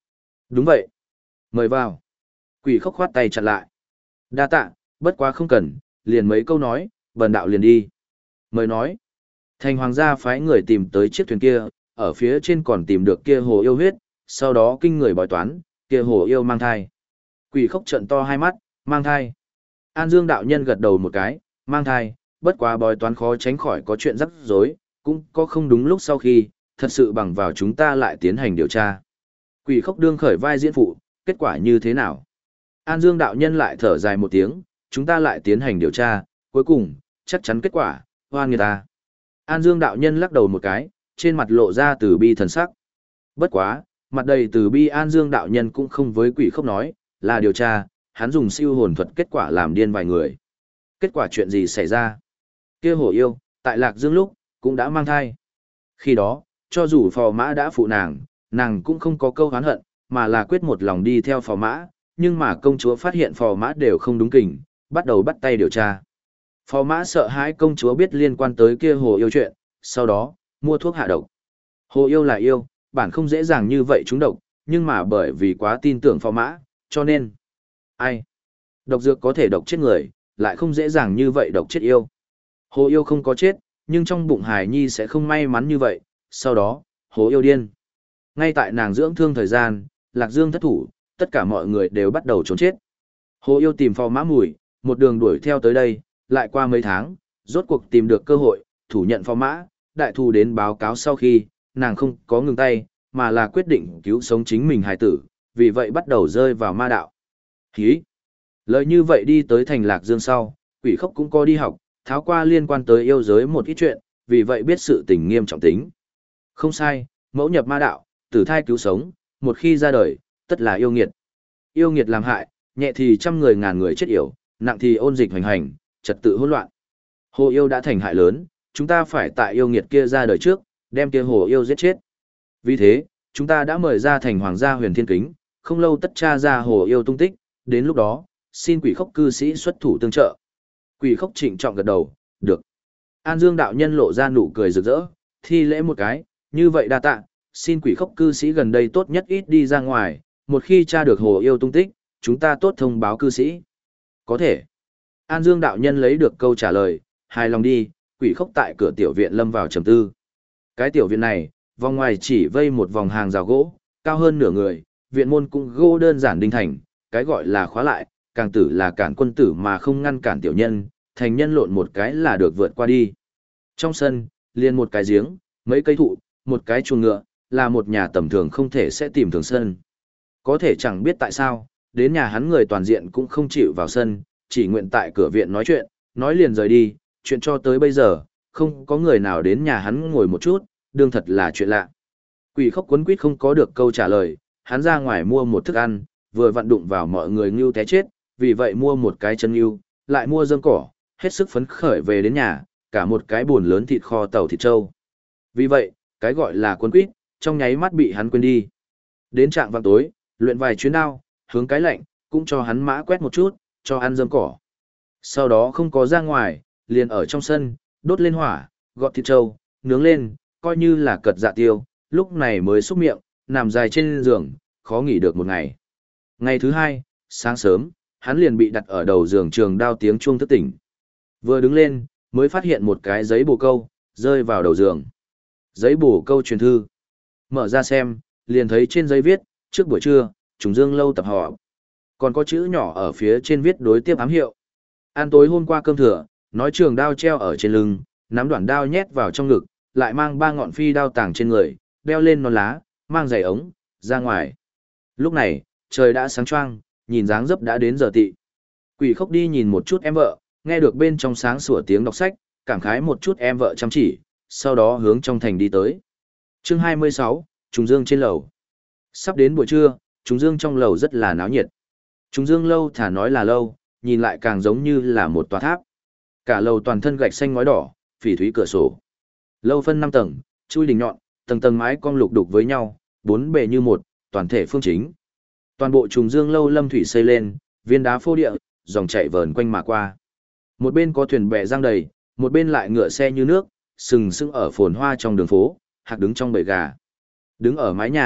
Đúng vậy. Mời vào. Quỷ khốc khoát tay chặn lại. Đa tạ, bất quá không cần, liền mấy câu nói, bần đạo liền đi. Mời nói. Thành hoàng gia phái người tìm tới chiếc thuyền kia, ở phía trên còn tìm được kia hồ yêu huyết, sau đó kinh người bói toán, kia hồ yêu mang thai. Quỷ khốc trận to hai mắt, mang thai. An Dương đạo nhân gật đầu một cái, mang thai, bất quá bói toán khó tránh khỏi có chuyện rắc rối, cũng có không đúng lúc sau khi, thật sự bằng vào chúng ta lại tiến hành điều tra. Quỷ khốc đương khởi vai diễn phụ, kết quả như thế nào? An Dương đạo nhân lại thở dài một tiếng, chúng ta lại tiến hành điều tra, cuối cùng, chắc chắn kết quả, hoan người ta. An Dương đạo nhân lắc đầu một cái, trên mặt lộ ra từ bi thần sắc. Bất quá, mặt đầy từ bi An Dương đạo nhân cũng không với quỷ khốc nói, là điều tra, hắn dùng siêu hồn thuật kết quả làm điên vài người. Kết quả chuyện gì xảy ra? Kia hổ yêu, tại Lạc Dương lúc, cũng đã mang thai. Khi đó, cho dù phò mã đã phụ nàng cũng không có câu hán hận, mà là quyết một lòng đi theo phò mã, nhưng mà công chúa phát hiện phò mã đều không đúng kình, bắt đầu bắt tay điều tra. Phò mã sợ hãi công chúa biết liên quan tới kia hồ yêu chuyện, sau đó, mua thuốc hạ độc. Hồ yêu là yêu, bản không dễ dàng như vậy trúng độc, nhưng mà bởi vì quá tin tưởng phò mã, cho nên... Ai? Độc dược có thể độc chết người, lại không dễ dàng như vậy độc chết yêu. Hồ yêu không có chết, nhưng trong bụng hài nhi sẽ không may mắn như vậy, sau đó, hồ yêu điên. Ngay tại nàng dưỡng thương thời gian, Lạc Dương thất thủ, tất cả mọi người đều bắt đầu trốn chết. Hồ yêu tìm phò mã mùi, một đường đuổi theo tới đây, lại qua mấy tháng, rốt cuộc tìm được cơ hội, thủ nhận phò mã, đại thù đến báo cáo sau khi, nàng không có ngừng tay, mà là quyết định cứu sống chính mình hài tử, vì vậy bắt đầu rơi vào ma đạo. Hí! Lời như vậy đi tới thành Lạc Dương sau, quỷ khốc cũng có đi học, tháo qua liên quan tới yêu giới một ít chuyện, vì vậy biết sự tình nghiêm trọng tính. Không sai, mẫu nhập ma đạo, tử thai cứu sống, một khi ra đời, tất là yêu nghiệt. Yêu nghiệt làm hại, nhẹ thì trăm người ngàn người chết yểu, nặng thì ôn dịch hoành hành, trật tự hỗn loạn. Hồ yêu đã thành hại lớn, chúng ta phải tại yêu nghiệt kia ra đời trước, đem kia hồ yêu giết chết. Vì thế, chúng ta đã mời ra thành hoàng gia Huyền Thiên Kính, không lâu tất tra ra hồ yêu tung tích, đến lúc đó, xin quỷ khốc cư sĩ xuất thủ tương trợ. Quỷ khốc trịnh trọng gật đầu, được. An Dương đạo nhân lộ ra nụ cười rực rỡ, thi lễ một cái, như vậy đa tạ, xin quỷ khốc cư sĩ gần đây tốt nhất ít đi ra ngoài, một khi tra được hồ yêu tung tích, chúng ta tốt thông báo cư sĩ. Có thể. An Dương đạo nhân lấy được câu trả lời, hài lòng đi, quỷ khốc tại cửa tiểu viện lâm vào trầm tư. Cái tiểu viện này, vòng ngoài chỉ vây một vòng hàng rào gỗ, cao hơn nửa người, viện môn cũng gỗ đơn giản đinh thành, cái gọi là khóa lại, càng tử là cản quân tử mà không ngăn cản tiểu nhân, thành nhân lộn một cái là được vượt qua đi. Trong sân, liền một cái giếng, mấy cây thụ, một cái chuồng ngựa, là một nhà tầm thường không thể sẽ tìm thường sân. Có thể chẳng biết tại sao, đến nhà hắn người toàn diện cũng không chịu vào sân, chỉ nguyện tại cửa viện nói chuyện, nói liền rời đi, chuyện cho tới bây giờ, không có người nào đến nhà hắn ngồi một chút, đương thật là chuyện lạ. Quỷ khốc quấn quýt không có được câu trả lời, hắn ra ngoài mua một thức ăn, vừa vặn đụng vào mọi người ngưu té chết, vì vậy mua một cái chân ngưu, lại mua dơm cỏ, hết sức phấn khởi về đến nhà, cả một cái buồn lớn thịt kho tàu thịt trâu. Vì vậy, cái gọi là quấn quýt, trong nháy mắt bị hắn quên đi. Đến trạng vạng tối, luyện vài chuyến đao, hướng cái lạnh, cũng cho hắn mã quét một chút, cho ăn dơm cỏ. Sau đó không có ra ngoài, liền ở trong sân, đốt lên hỏa, gọt thịt trâu, nướng lên, coi như là cật dạ tiêu, lúc này mới xúc miệng, nằm dài trên giường, khó nghỉ được một ngày. Ngày thứ hai, sáng sớm, hắn liền bị đặt ở đầu giường trường đao tiếng chuông thức tỉnh. Vừa đứng lên, mới phát hiện một cái giấy bồ câu, rơi vào đầu giường. Giấy bồ câu truyền thư. Mở ra xem, liền thấy trên giấy viết, trước buổi trưa, Trùng Dương lâu tập họ. Còn có chữ nhỏ ở phía trên viết đối tiếp ám hiệu. Ăn tối hôm qua cơm thừa, nói trường đao treo ở trên lưng, nắm đoạn đao nhét vào trong ngực, lại mang 3 ngọn phi đao tàng trên người, đeo lên nón lá, mang giày ống, ra ngoài. Lúc này, trời đã sáng choang, nhìn dáng dấp đã đến giờ tị. Quỷ khốc đi nhìn một chút em vợ, nghe được bên trong sáng sủa tiếng đọc sách, cảm khái một chút em vợ chăm chỉ, sau đó hướng trong thành đi tới. Chương 26, Trùng Dương trên lầu. Sắp đến buổi trưa, Trùng Dương trong lầu rất là náo nhiệt. Trùng Dương lâu thả nói là lâu, nhìn lại càng giống như là một tòa tháp. Cả lầu toàn thân gạch xanh ngói đỏ, phỉ thúy cửa sổ. Lâu phân 5 tầng, chui đỉnh nhọn, tầng tầng mái cong lục đục với nhau, 4 bề như một, toàn thể phương chính. Toàn bộ Trùng Dương lâu lâm thủy xây lên, viên đá phô địa, dòng chảy vờn quanh mà qua. Một bên có thuyền bè giăng đầy, một bên lại ngựa xe như nước, sừng sững ở phồn hoa trong đường phố, hạc đứng trong bầy gà. Đứng ở mái nhà,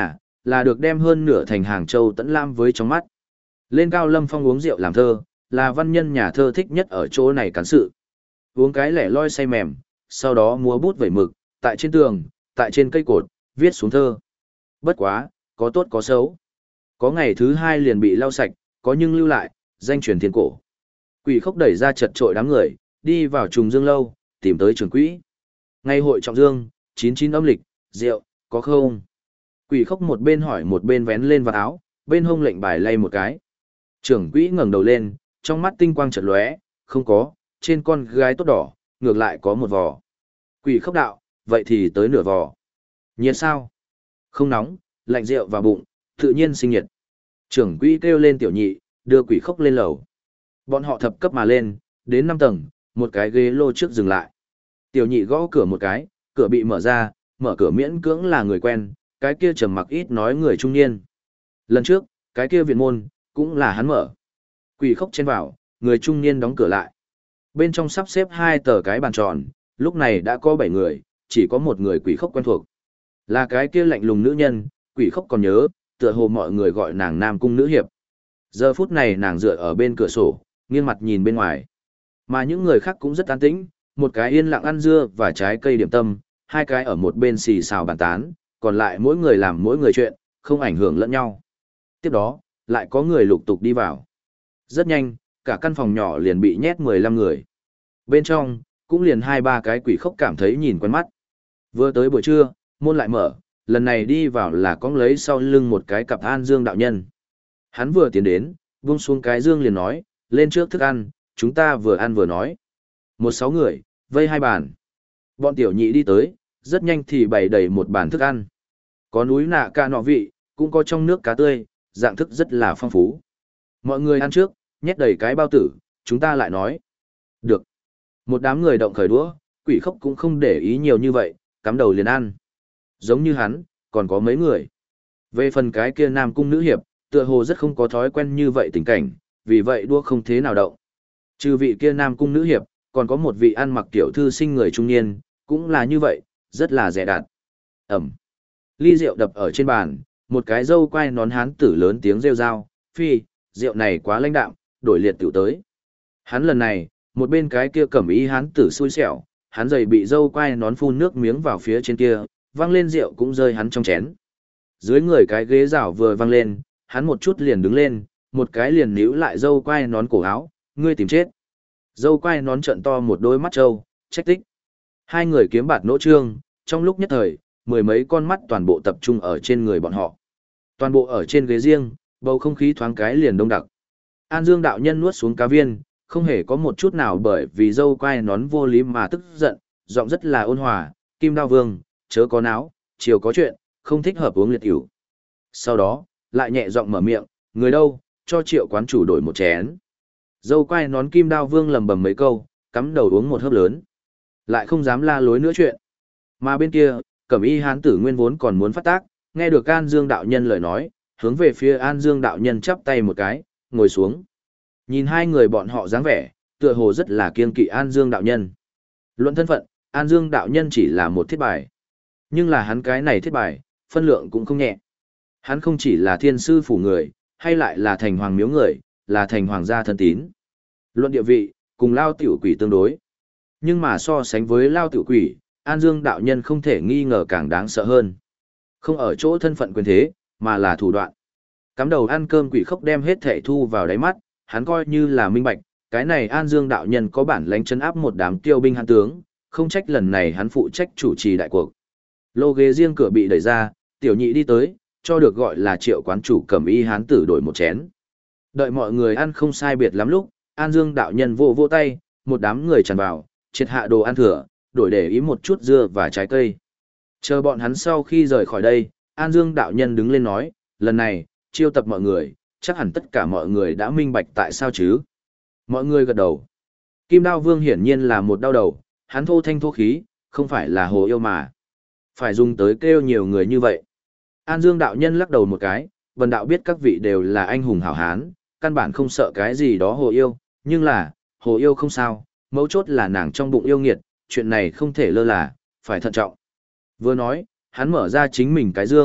là được đem hơn nửa thành Hàng Châu tẫn lam với trong mắt. Lên Cao Lâm Phong uống rượu làm thơ, là văn nhân nhà thơ thích nhất ở chỗ này cán sự. Uống cái lẻ loi say mềm, sau đó múa bút vẩy mực, tại trên tường, tại trên cây cột, viết xuống thơ. Bất quá, có tốt có xấu. Có ngày thứ hai liền bị lau sạch, có nhưng lưu lại, danh truyền thiên cổ. Quỷ Khốc đẩy ra chật trội đám người, đi vào trùng dương lâu, tìm tới trưởng quỹ. Ngày hội trọng dương, 99 âm lịch, rượu, có không? Quỷ Khốc một bên hỏi một bên vén lên vạt áo, bên hông lệnh bài lay một cái. Trưởng quỹ ngẩng đầu lên, trong mắt tinh quang chợt lóe, không có, trên con gái tốt đỏ, ngược lại có một vò. Quỷ Khốc đạo, vậy thì tới nửa vò. Nhiệt sao? Không nóng, lạnh rượu vào bụng, tự nhiên sinh nhiệt. Trưởng quỹ kêu lên tiểu nhị, đưa Quỷ Khốc lên lầu. Bọn họ thập cấp mà lên, đến 5 tầng, một cái ghế lô trước dừng lại. Tiểu nhị gõ cửa một cái, cửa bị mở ra, mở cửa miễn cưỡng là người quen, cái kia trầm mặc ít nói người trung niên. Lần trước, cái kia viện môn, cũng là hắn mở. Quỷ Khốc chen vào, người trung niên đóng cửa lại. Bên trong sắp xếp 2 tờ cái bàn tròn, lúc này đã có 7 người, chỉ có một người Quỷ Khốc quen thuộc. Là cái kia lạnh lùng nữ nhân, Quỷ Khốc còn nhớ, tựa hồ mọi người gọi nàng Nam Cung Nữ Hiệp. Giờ phút này nàng dựa ở bên cửa sổ, nghiêng mặt nhìn bên ngoài. Mà những người khác cũng rất an tĩnh, một cái yên lặng ăn dưa và trái cây điểm tâm, hai cái ở một bên xì xào bàn tán, còn lại mỗi người làm mỗi người chuyện, không ảnh hưởng lẫn nhau. Tiếp đó, lại có người lục tục đi vào. Rất nhanh, cả căn phòng nhỏ liền bị nhét 15 người. Bên trong, cũng liền 2-3 cái Quỷ Khốc cảm thấy nhìn quen mắt. Vừa tới buổi trưa, môn lại mở, lần này đi vào là cong lấy sau lưng một cái cặp An Dương đạo nhân. Hắn vừa tiến đến, buông xuống cái dương liền nói, lên trước thức ăn, chúng ta vừa ăn vừa nói. 1-6 người, vây 2 bàn. Bọn tiểu nhị đi tới, rất nhanh thì bày đầy một bàn thức ăn. Có núi nạ ca nọ vị, cũng có trong nước cá tươi, dạng thức rất là phong phú. Mọi người ăn trước, nhét đầy cái bao tử, chúng ta lại nói. Được. Một đám người động khởi đũa, Quỷ Khốc cũng không để ý nhiều như vậy, cắm đầu liền ăn. Giống như hắn, còn có mấy người. Về phần cái kia Nam Cung Nữ Hiệp, tựa hồ rất không có thói quen như vậy tình cảnh, vì vậy đua không thế nào động. Trừ vị kia Nam Cung Nữ Hiệp, còn có một vị ăn mặc tiểu thư sinh người trung niên, cũng là như vậy, rất là dè dặt. Ẩm. Ly rượu đập ở trên bàn, một cái dâu quai nón hán tử lớn tiếng rêu rao, phi, rượu này quá lãnh đạm, đổi liệt tiểu tới. Hắn lần này, một bên cái kia cẩm y hán tử xui xẻo, hắn giày bị dâu quai nón phun nước miếng vào phía trên kia, văng lên rượu cũng rơi hắn trong chén. Dưới người cái ghế rảo vừa văng lên, hắn một chút liền đứng lên, một cái liền níu lại dâu quai nón cổ áo, ngươi tìm chết. Dâu quai nón trợn to một đôi mắt trâu, trách tích. Hai người kiếm bạt nỗ trương, trong lúc nhất thời, 10 mấy con mắt toàn bộ tập trung ở trên người bọn họ. Toàn bộ ở trên ghế riêng, bầu không khí thoáng cái liền đông đặc. An Dương đạo nhân nuốt xuống cá viên, không hề có một chút nào bởi vì dâu quai nón vô lý mà tức giận, giọng rất là ôn hòa, Kim Đao Vương, chớ có náo, chiều có chuyện, không thích hợp uống liệt ỉu. Sau đó, lại nhẹ giọng mở miệng, người đâu, cho Triệu quán chủ đổi một chén. Dâu quai nón Kim Đao Vương lầm bầm mấy câu, cắm đầu uống một hớp lớn. Lại không dám la lối nữa chuyện. Mà bên kia, cẩm y hán tử nguyên vốn còn muốn phát tác, nghe được An Dương đạo nhân lời nói, hướng về phía An Dương đạo nhân chắp tay một cái, ngồi xuống. Nhìn hai người bọn họ dáng vẻ, tựa hồ rất là kiêng kỵ An Dương đạo nhân. Luận thân phận, An Dương đạo nhân chỉ là một thiết bài. Nhưng là hắn cái này thiết bài, phân lượng cũng không nhẹ. Hắn không chỉ là thiên sư phủ người, hay lại là thành hoàng miếu người, là thành hoàng gia thân tín. Luận địa vị, cùng Lao Tiểu Quỷ tương đối. Nhưng mà so sánh với Lao Tiểu Quỷ, An Dương đạo nhân không thể nghi ngờ càng đáng sợ hơn. Không ở chỗ thân phận quyền thế, mà là thủ đoạn. Cắm đầu ăn cơm Quỷ Khốc đem hết thể thu vào đáy mắt, hắn coi như là minh bạch, cái này An Dương đạo nhân có bản lãnh trấn áp một đám tiêu binh hán tướng, không trách lần này hắn phụ trách chủ trì đại cuộc. Lô ghế riêng cửa bị đẩy ra, tiểu nhị đi tới, cho được gọi là Triệu quán chủ cẩm y hán tử đổi một chén. Đợi mọi người ăn không sai biệt lắm lúc, An Dương đạo nhân vỗ vỗ tay, một đám người tràn vào, triệt hạ đồ ăn thừa, đổi để ý một chút dưa và trái cây. Chờ bọn hắn sau khi rời khỏi đây, An Dương đạo nhân đứng lên nói, lần này, chiêu tập mọi người, chắc hẳn tất cả mọi người đã minh bạch tại sao chứ. Mọi người gật đầu. Kim Đao Vương hiển nhiên là một đau đầu, hắn thô thanh thô khí, không phải là hồ yêu mà. Phải dùng tới kêu nhiều người như vậy. An Dương đạo nhân lắc đầu một cái, bần đạo biết các vị đều là anh hùng hảo hán, căn bản không sợ cái gì đó hồ yêu, nhưng là, hồ yêu không sao, mấu chốt là nàng trong bụng yêu nghiệt, chuyện này không thể lơ là, phải thận trọng. Vừa nói, hắn mở ra chính mình cái dương,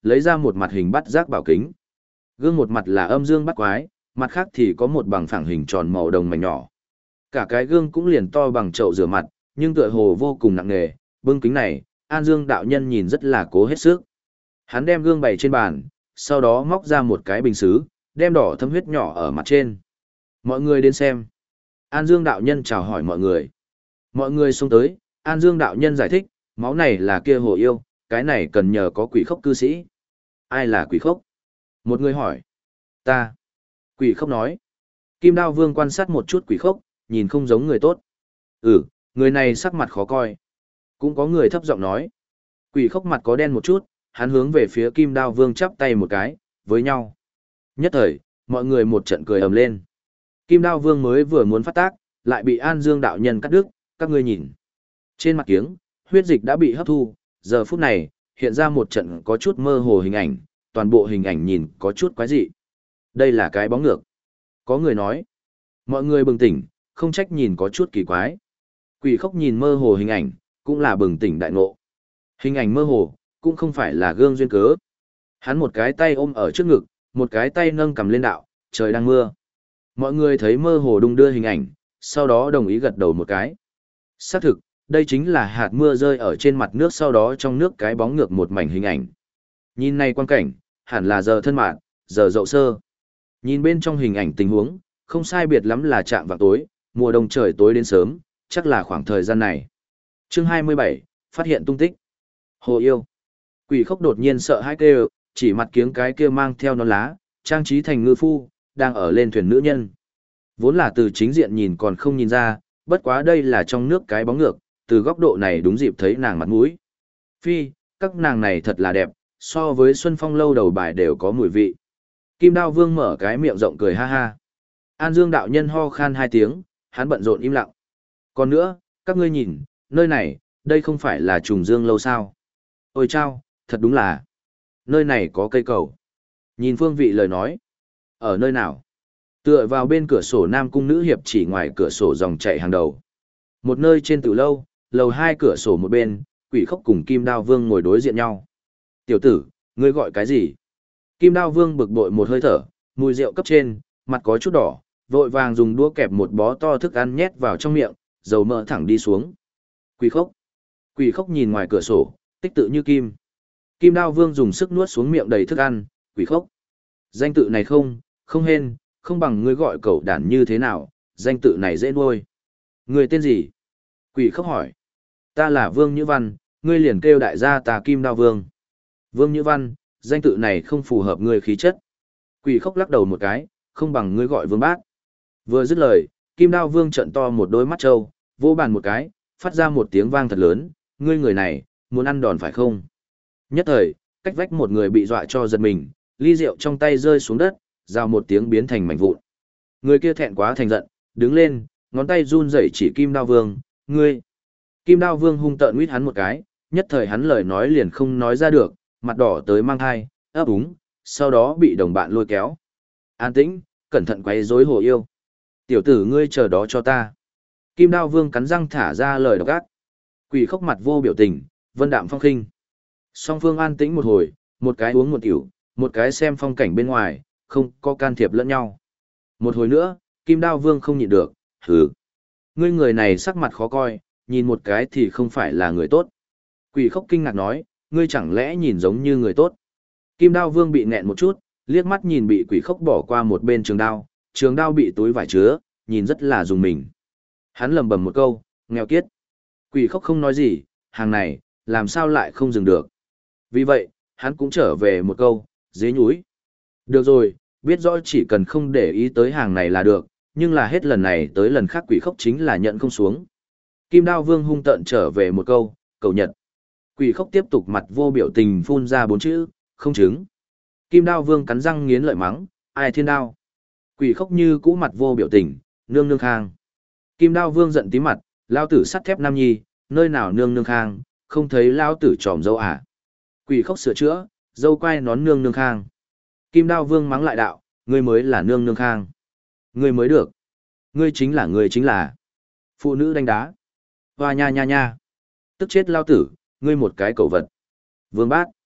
lấy ra một mặt hình bắt giác bảo kính. Gương một mặt là âm dương bắt quái, mặt khác thì có một bằng phẳng hình tròn màu đồng mảnh nhỏ. Cả cái gương cũng liền to bằng chậu rửa mặt, nhưng tựa hồ vô cùng nặng nề, bưng kính này, An Dương đạo nhân nhìn rất là cố hết sức. Hắn đem gương bày trên bàn, sau đó móc ra một cái bình sứ, đem đỏ thấm huyết nhỏ ở mặt trên. Mọi người đến xem. An Dương đạo nhân chào hỏi mọi người. Mọi người xông tới, An Dương đạo nhân giải thích, máu này là kia hồ yêu, cái này cần nhờ có quỷ khốc cư sĩ. Ai là quỷ khốc? Một người hỏi. Ta. Quỷ khốc nói. Kim Đao Vương quan sát một chút quỷ khốc, nhìn không giống người tốt. Người này sắc mặt khó coi. Cũng có người thấp giọng nói. Quỷ khốc mặt có đen một chút, hắn hướng về phía Kim Đao Vương chắp tay một cái, với nhau. Nhất thời, mọi người một trận cười ầm lên. Kim Đao Vương mới vừa muốn phát tác, lại bị An Dương đạo nhân cắt đứt, các ngươi nhìn. Trên mặt kiếng, huyết dịch đã bị hấp thu, giờ phút này, hiện ra một trận có chút mơ hồ hình ảnh, toàn bộ hình ảnh nhìn có chút quái dị. Đây là cái bóng ngược. Có người nói. Mọi người bừng tỉnh, không trách nhìn có chút kỳ quái. Quỷ khốc nhìn mơ hồ hình ảnh, cũng là bừng tỉnh đại ngộ. Hình ảnh mơ hồ, cũng không phải là gương duyên cớ. Hắn một cái tay ôm ở trước ngực, một cái tay nâng cầm lên đạo, trời đang mưa. Mọi người thấy mơ hồ đung đưa hình ảnh, sau đó đồng ý gật đầu một cái. Xác thực, đây chính là hạt mưa rơi ở trên mặt nước, sau đó trong nước cái bóng ngược một mảnh hình ảnh. Nhìn này quan cảnh, hẳn là giờ thân mạng, giờ dậu sơ. Nhìn bên trong hình ảnh tình huống, không sai biệt lắm là chạm vào tối, mùa đông trời tối đến sớm, chắc là khoảng thời gian này. Chương 27, phát hiện tung tích. Hồ yêu. Quỷ khốc đột nhiên sợ hãi kêu, chỉ mặt kiếng cái kia mang theo nón lá, trang trí thành ngư phu, đang ở lên thuyền nữ nhân. Vốn là từ chính diện nhìn còn không nhìn ra, bất quá đây là trong nước cái bóng ngược, từ góc độ này đúng dịp thấy nàng mặt mũi. Phi, các nàng này thật là đẹp, so với Xuân Phong lâu đầu bài đều có mùi vị. Kim Đao Vương mở cái miệng rộng cười ha ha. An Dương đạo nhân ho khan hai tiếng, hắn bận rộn im lặng. Còn nữa, các ngươi nhìn, nơi này, đây không phải là Trùng Dương lâu sao? Ôi chao, thật đúng là. Nơi này có cây cầu. Nhìn phương vị lời nói. Ở nơi nào? Tựa vào bên cửa sổ Nam Cung Nữ Hiệp chỉ ngoài cửa sổ dòng chảy hàng đầu. Một nơi trên tử lâu, lầu hai cửa sổ một bên, Quỷ khốc cùng Kim Đao Vương ngồi đối diện nhau. Tiểu tử, ngươi gọi cái gì? Kim Đao Vương bực bội một hơi thở, mùi rượu cấp trên, mặt có chút đỏ, vội vàng dùng đũa kẹp một bó to thức ăn nhét vào trong miệng, dầu mỡ thẳng đi xuống. Quỷ khốc. Quỷ khốc nhìn ngoài cửa sổ, tích tự như kim. Kim Đao Vương dùng sức nuốt xuống miệng đầy thức ăn, quỷ khốc. Danh tự này không hên, không bằng ngươi gọi cậu đản như thế nào, danh tự này dễ nuôi. Ngươi tên gì? Quỷ khốc hỏi. Ta là Vương Nhữ Văn, ngươi liền kêu đại gia ta Kim Đao Vương. Vương Nhữ Văn, danh tự này không phù hợp ngươi khí chất. Quỷ khốc lắc đầu một cái, không bằng ngươi gọi Vương Bác. Vừa dứt lời, Kim Đao Vương trợn to một đôi mắt trâu, vô bàn một cái, phát ra một tiếng vang thật lớn, ngươi người này, muốn ăn đòn phải không? Nhất thời, cách vách một người bị dọa cho giật mình, ly rượu trong tay rơi xuống đất, rào một tiếng biến thành mảnh vụn. Người kia thẹn quá thành giận, đứng lên, ngón tay run rẩy chỉ Kim Đao Vương, ngươi. Kim Đao Vương hung tợn nguyết hắn một cái, nhất thời hắn lời nói liền không nói ra được, mặt đỏ tới mang thai, ấp úng, sau đó bị đồng bạn lôi kéo. An tĩnh, cẩn thận quấy rối hồ yêu. Tiểu tử ngươi chờ đó cho ta. Kim Đao Vương cắn răng thả ra lời độc ác. Quỷ khốc mặt vô biểu tình, vân đạm phong khinh. Song phương an tĩnh một hồi, một cái uống một tiểu, một cái xem phong cảnh bên ngoài, không có can thiệp lẫn nhau. Một hồi nữa, Kim Đao Vương không nhịn được, hừ. Ngươi người này sắc mặt khó coi, nhìn một cái thì không phải là người tốt. Quỷ khốc kinh ngạc nói, ngươi chẳng lẽ nhìn giống như người tốt. Kim Đao Vương bị nghẹn một chút, liếc mắt nhìn bị quỷ khốc bỏ qua một bên trường đao bị túi vải chứa, nhìn rất là dùng mình. Hắn lầm bầm một câu, nghèo kiết. Quỷ khốc không nói gì, hàng này, làm sao lại không dừng được. Vì vậy, hắn cũng trở về một câu, dế nhúi. Được rồi, biết rõ chỉ cần không để ý tới hàng này là được, nhưng là hết lần này tới lần khác quỷ khốc chính là nhận không xuống. Kim Đao Vương hung tợn trở về một câu, cầu nhật. Quỷ khốc tiếp tục mặt vô biểu tình phun ra 4 chữ, không chứng. Kim Đao Vương cắn răng nghiến lợi mắng, ai thiên đao. Quỷ khốc như cũ mặt vô biểu tình, nương nương khang. Kim Đao Vương giận tí mặt, lao tử sắt thép nam nhi, nơi nào nương nương khang, không thấy lao tử tròm dâu à. Quỷ khốc sửa chữa, dâu quay nón nương nương khang. Kim Đao Vương mắng lại đạo, ngươi mới là nương nương khang. Ngươi mới được. Ngươi chính là. Phụ nữ đánh đá. Hoa nha nha nha. Tức chết lao tử, ngươi một cái cẩu vật. Vương Bát.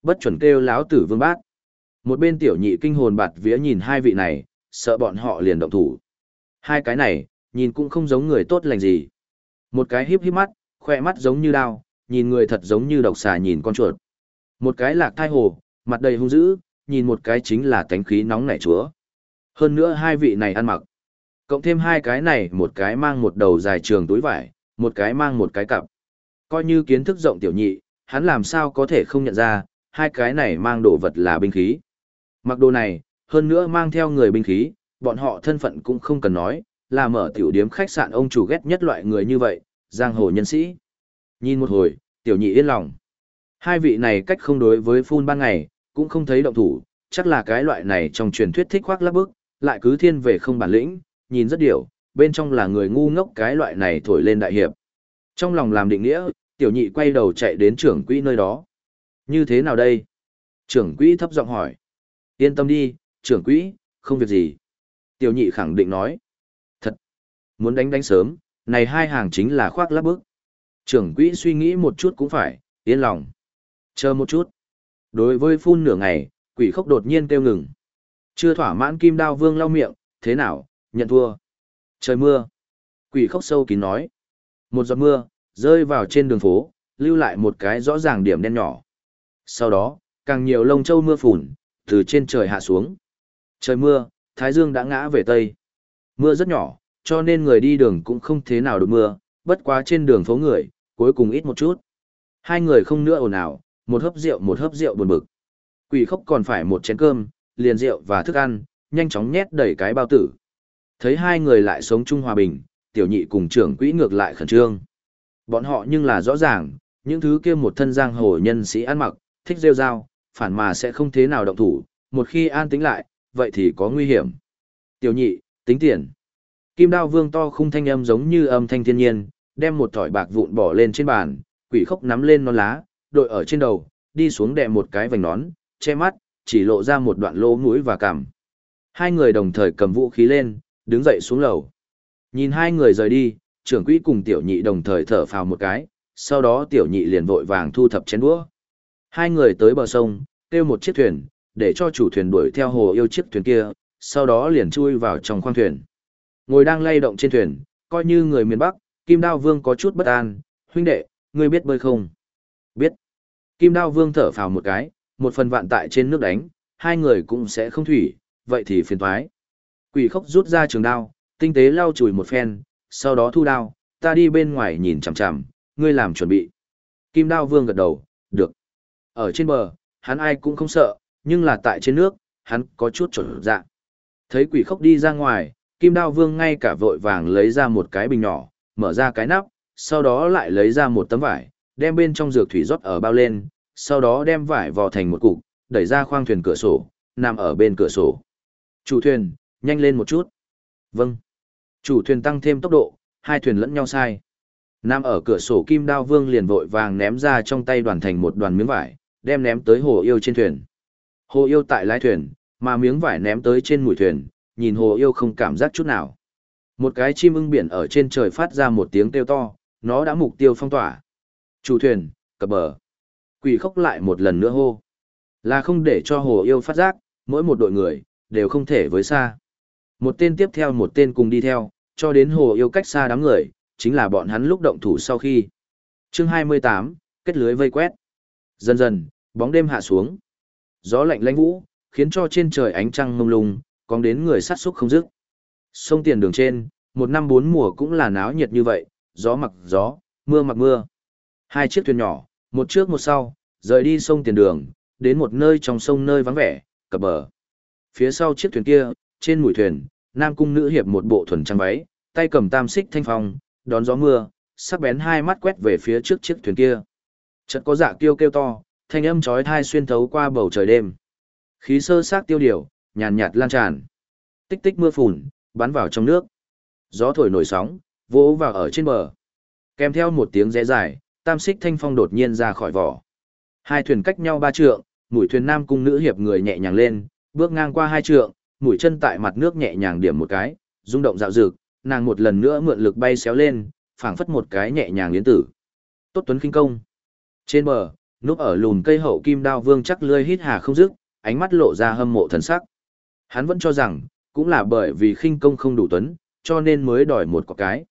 Bất chuẩn kêu láo tử vương bát. Một bên tiểu nhị kinh hồn bạt vía nhìn hai vị này, sợ bọn họ liền động thủ. Hai cái này, nhìn cũng không giống người tốt lành gì. Một cái híp híp mắt, khoe mắt giống như đao, nhìn người thật giống như độc xà nhìn con chuột. Một cái lạc thai hồ, mặt đầy hung dữ, nhìn một cái chính là tánh khí nóng nảy chúa. Hơn nữa hai vị này ăn mặc. Cộng thêm hai cái này, một cái mang một đầu dài trường túi vải, một cái mang một cái cặp. Coi như kiến thức rộng tiểu nhị, hắn làm sao có thể không nhận ra, hai cái này mang đồ vật là binh khí. Mặc đồ này, hơn nữa mang theo người binh khí, bọn họ thân phận cũng không cần nói, là mở tiểu điếm khách sạn ông chủ ghét nhất loại người như vậy, giang hồ nhân sĩ. Nhìn một hồi, tiểu nhị yên lòng. Hai vị này cách không đối với phun ban ngày, cũng không thấy động thủ, chắc là cái loại này trong truyền thuyết thích khoác lác bức, lại cứ thiên về không bản lĩnh, nhìn rất điểu, bên trong là người ngu ngốc cái loại này thổi lên đại hiệp. Trong lòng làm định nghĩa, tiểu nhị quay đầu chạy đến trưởng quỹ nơi đó. Như thế nào đây? Trưởng quỹ thấp giọng hỏi. Yên tâm đi, trưởng quỹ, không việc gì. Tiểu nhị khẳng định nói. Thật, muốn đánh sớm, này hai hàng chính là khoác lác bức. Trưởng quỹ suy nghĩ một chút cũng phải, yên lòng. Chờ một chút. Đối với phun nửa ngày, quỷ khốc đột nhiên kêu ngừng. Chưa thỏa mãn Kim Đao Vương lau miệng, thế nào, nhận thua. Trời mưa. Quỷ khốc sâu kín nói. Một giọt mưa, rơi vào trên đường phố, lưu lại một cái rõ ràng điểm đen nhỏ. Sau đó, càng nhiều lông châu mưa phùn, từ trên trời hạ xuống. Trời mưa, Thái Dương đã ngã về Tây. Mưa rất nhỏ, cho nên người đi đường cũng không thế nào được mưa, bất quá trên đường phố người, cuối cùng ít một chút. Hai người không nữa ồn ào, một hớp rượu buồn bực. Quỷ khốc còn phải một chén cơm, liền rượu và thức ăn, nhanh chóng nhét đầy cái bao tử. Thấy hai người lại sống chung hòa bình, tiểu nhị cùng trưởng quỹ ngược lại khẩn trương. Bọn họ nhưng là rõ ràng, những thứ kia một thân giang hồ nhân sĩ ăn mặc, thích rêu rao, phản mà sẽ không thế nào động thủ, một khi an tĩnh lại, vậy thì có nguy hiểm. Tiểu nhị, tính tiền. Kim Đao Vương to khung thanh âm giống như âm thanh thiên nhiên, đem một thỏi bạc vụn bỏ lên trên bàn, quỷ khốc nắm lên nón lá, đội ở trên đầu, đi xuống đè một cái vành nón, che mắt, chỉ lộ ra một đoạn lỗ mũi và cằm. Hai người đồng thời cầm vũ khí lên, đứng dậy xuống lầu. Nhìn hai người rời đi, trưởng quỹ cùng tiểu nhị đồng thời thở phào một cái, sau đó tiểu nhị liền vội vàng thu thập chén đũa. Hai người tới bờ sông, kêu một chiếc thuyền, để cho chủ thuyền đuổi theo hồ yêu chiếc thuyền kia, sau đó liền chui vào trong khoang thuyền. Ngồi đang lay động trên thuyền, coi như người miền Bắc, Kim Đao Vương có chút bất an, huynh đệ, ngươi biết bơi không? Biết. Kim Đao Vương thở phào một cái, một phần vạn tại trên nước đánh, hai người cũng sẽ không thủy, vậy thì phiền toái. Quỷ khốc rút ra trường đao, tinh tế lau chùi một phen, sau đó thu đao, ta đi bên ngoài nhìn chằm chằm, ngươi làm chuẩn bị. Kim Đao Vương gật đầu, được. Ở trên bờ, hắn ai cũng không sợ, nhưng là tại trên nước, hắn có chút trở dạ. Thấy quỷ khốc đi ra ngoài, Kim Đao Vương ngay cả vội vàng lấy ra một cái bình nhỏ, mở ra cái nắp, sau đó lại lấy ra một tấm vải, đem bên trong dược thủy rót ở bao lên, sau đó đem vải vò thành một cục, đẩy ra khoang thuyền cửa sổ, nằm ở bên cửa sổ. Chủ thuyền, nhanh lên một chút. Vâng. Chủ thuyền tăng thêm tốc độ, hai thuyền lẫn nhau sai. Nằm ở cửa sổ Kim Đao Vương liền vội vàng ném ra trong tay đoàn thành một đoàn miếng vải, đem ném tới hồ yêu trên thuyền. Hồ yêu tại lái thuyền, mà miếng vải ném tới trên mũi thuyền, nhìn hồ yêu không cảm giác chút nào. Một cái chim ưng biển ở trên trời phát ra một tiếng kêu to, nó đã mục tiêu phong tỏa. Chủ thuyền, cập bờ. Quỷ khốc lại một lần nữa hô. Là không để cho hồ yêu phát giác, mỗi một đội người, đều không thể với xa. Một tên tiếp theo một tên cùng đi theo, cho đến hồ yêu cách xa đám người, chính là bọn hắn lúc động thủ sau khi. Chương 28, kết lưới vây quét. Dần dần, bóng đêm hạ xuống. Gió lạnh lãnh vũ, khiến cho trên trời ánh trăng mông lung, còn đến người sát xúc không dứt. Sông Tiền Đường trên, một năm bốn mùa cũng là náo nhiệt như vậy, gió mặc gió, mưa mặc mưa. Hai chiếc thuyền nhỏ, một trước một sau, rời đi sông Tiền Đường, đến một nơi trong sông nơi vắng vẻ, cập bờ. Phía sau chiếc thuyền kia, trên mũi thuyền, nam cung nữ hiệp một bộ thuần trang váy, tay cầm tam xích thanh phong, đón gió mưa, sắc bén hai mắt quét về phía trước chiếc thuyền kia. Chợt có dạ kêu kêu to, thanh âm chói tai xuyên thấu qua bầu trời đêm. Khí sơ xác tiêu điều, nhàn nhạt lan tràn. Tích tích mưa phùn, bắn vào trong nước. Gió thổi nổi sóng, vỗ vào ở trên bờ. Kèm theo một tiếng rẽ dài, tam xích thanh phong đột nhiên ra khỏi vỏ. Hai thuyền cách nhau 3 trượng, mũi thuyền nam cung nữ hiệp người nhẹ nhàng lên, bước ngang qua 2 trượng, mũi chân tại mặt nước nhẹ nhàng điểm một cái, rung động dạo dực, nàng một lần nữa mượn lực bay xéo lên, phảng phất một cái nhẹ nhàng yến tử. Tốt tuấn khinh công. Trên bờ, Núp ở lùm cây hậu Kim Đao Vương chắc lươi hít hà không dứt, ánh mắt lộ ra hâm mộ thần sắc. Hắn vẫn cho rằng, cũng là bởi vì khinh công không đủ tuấn, cho nên mới đòi một có cái.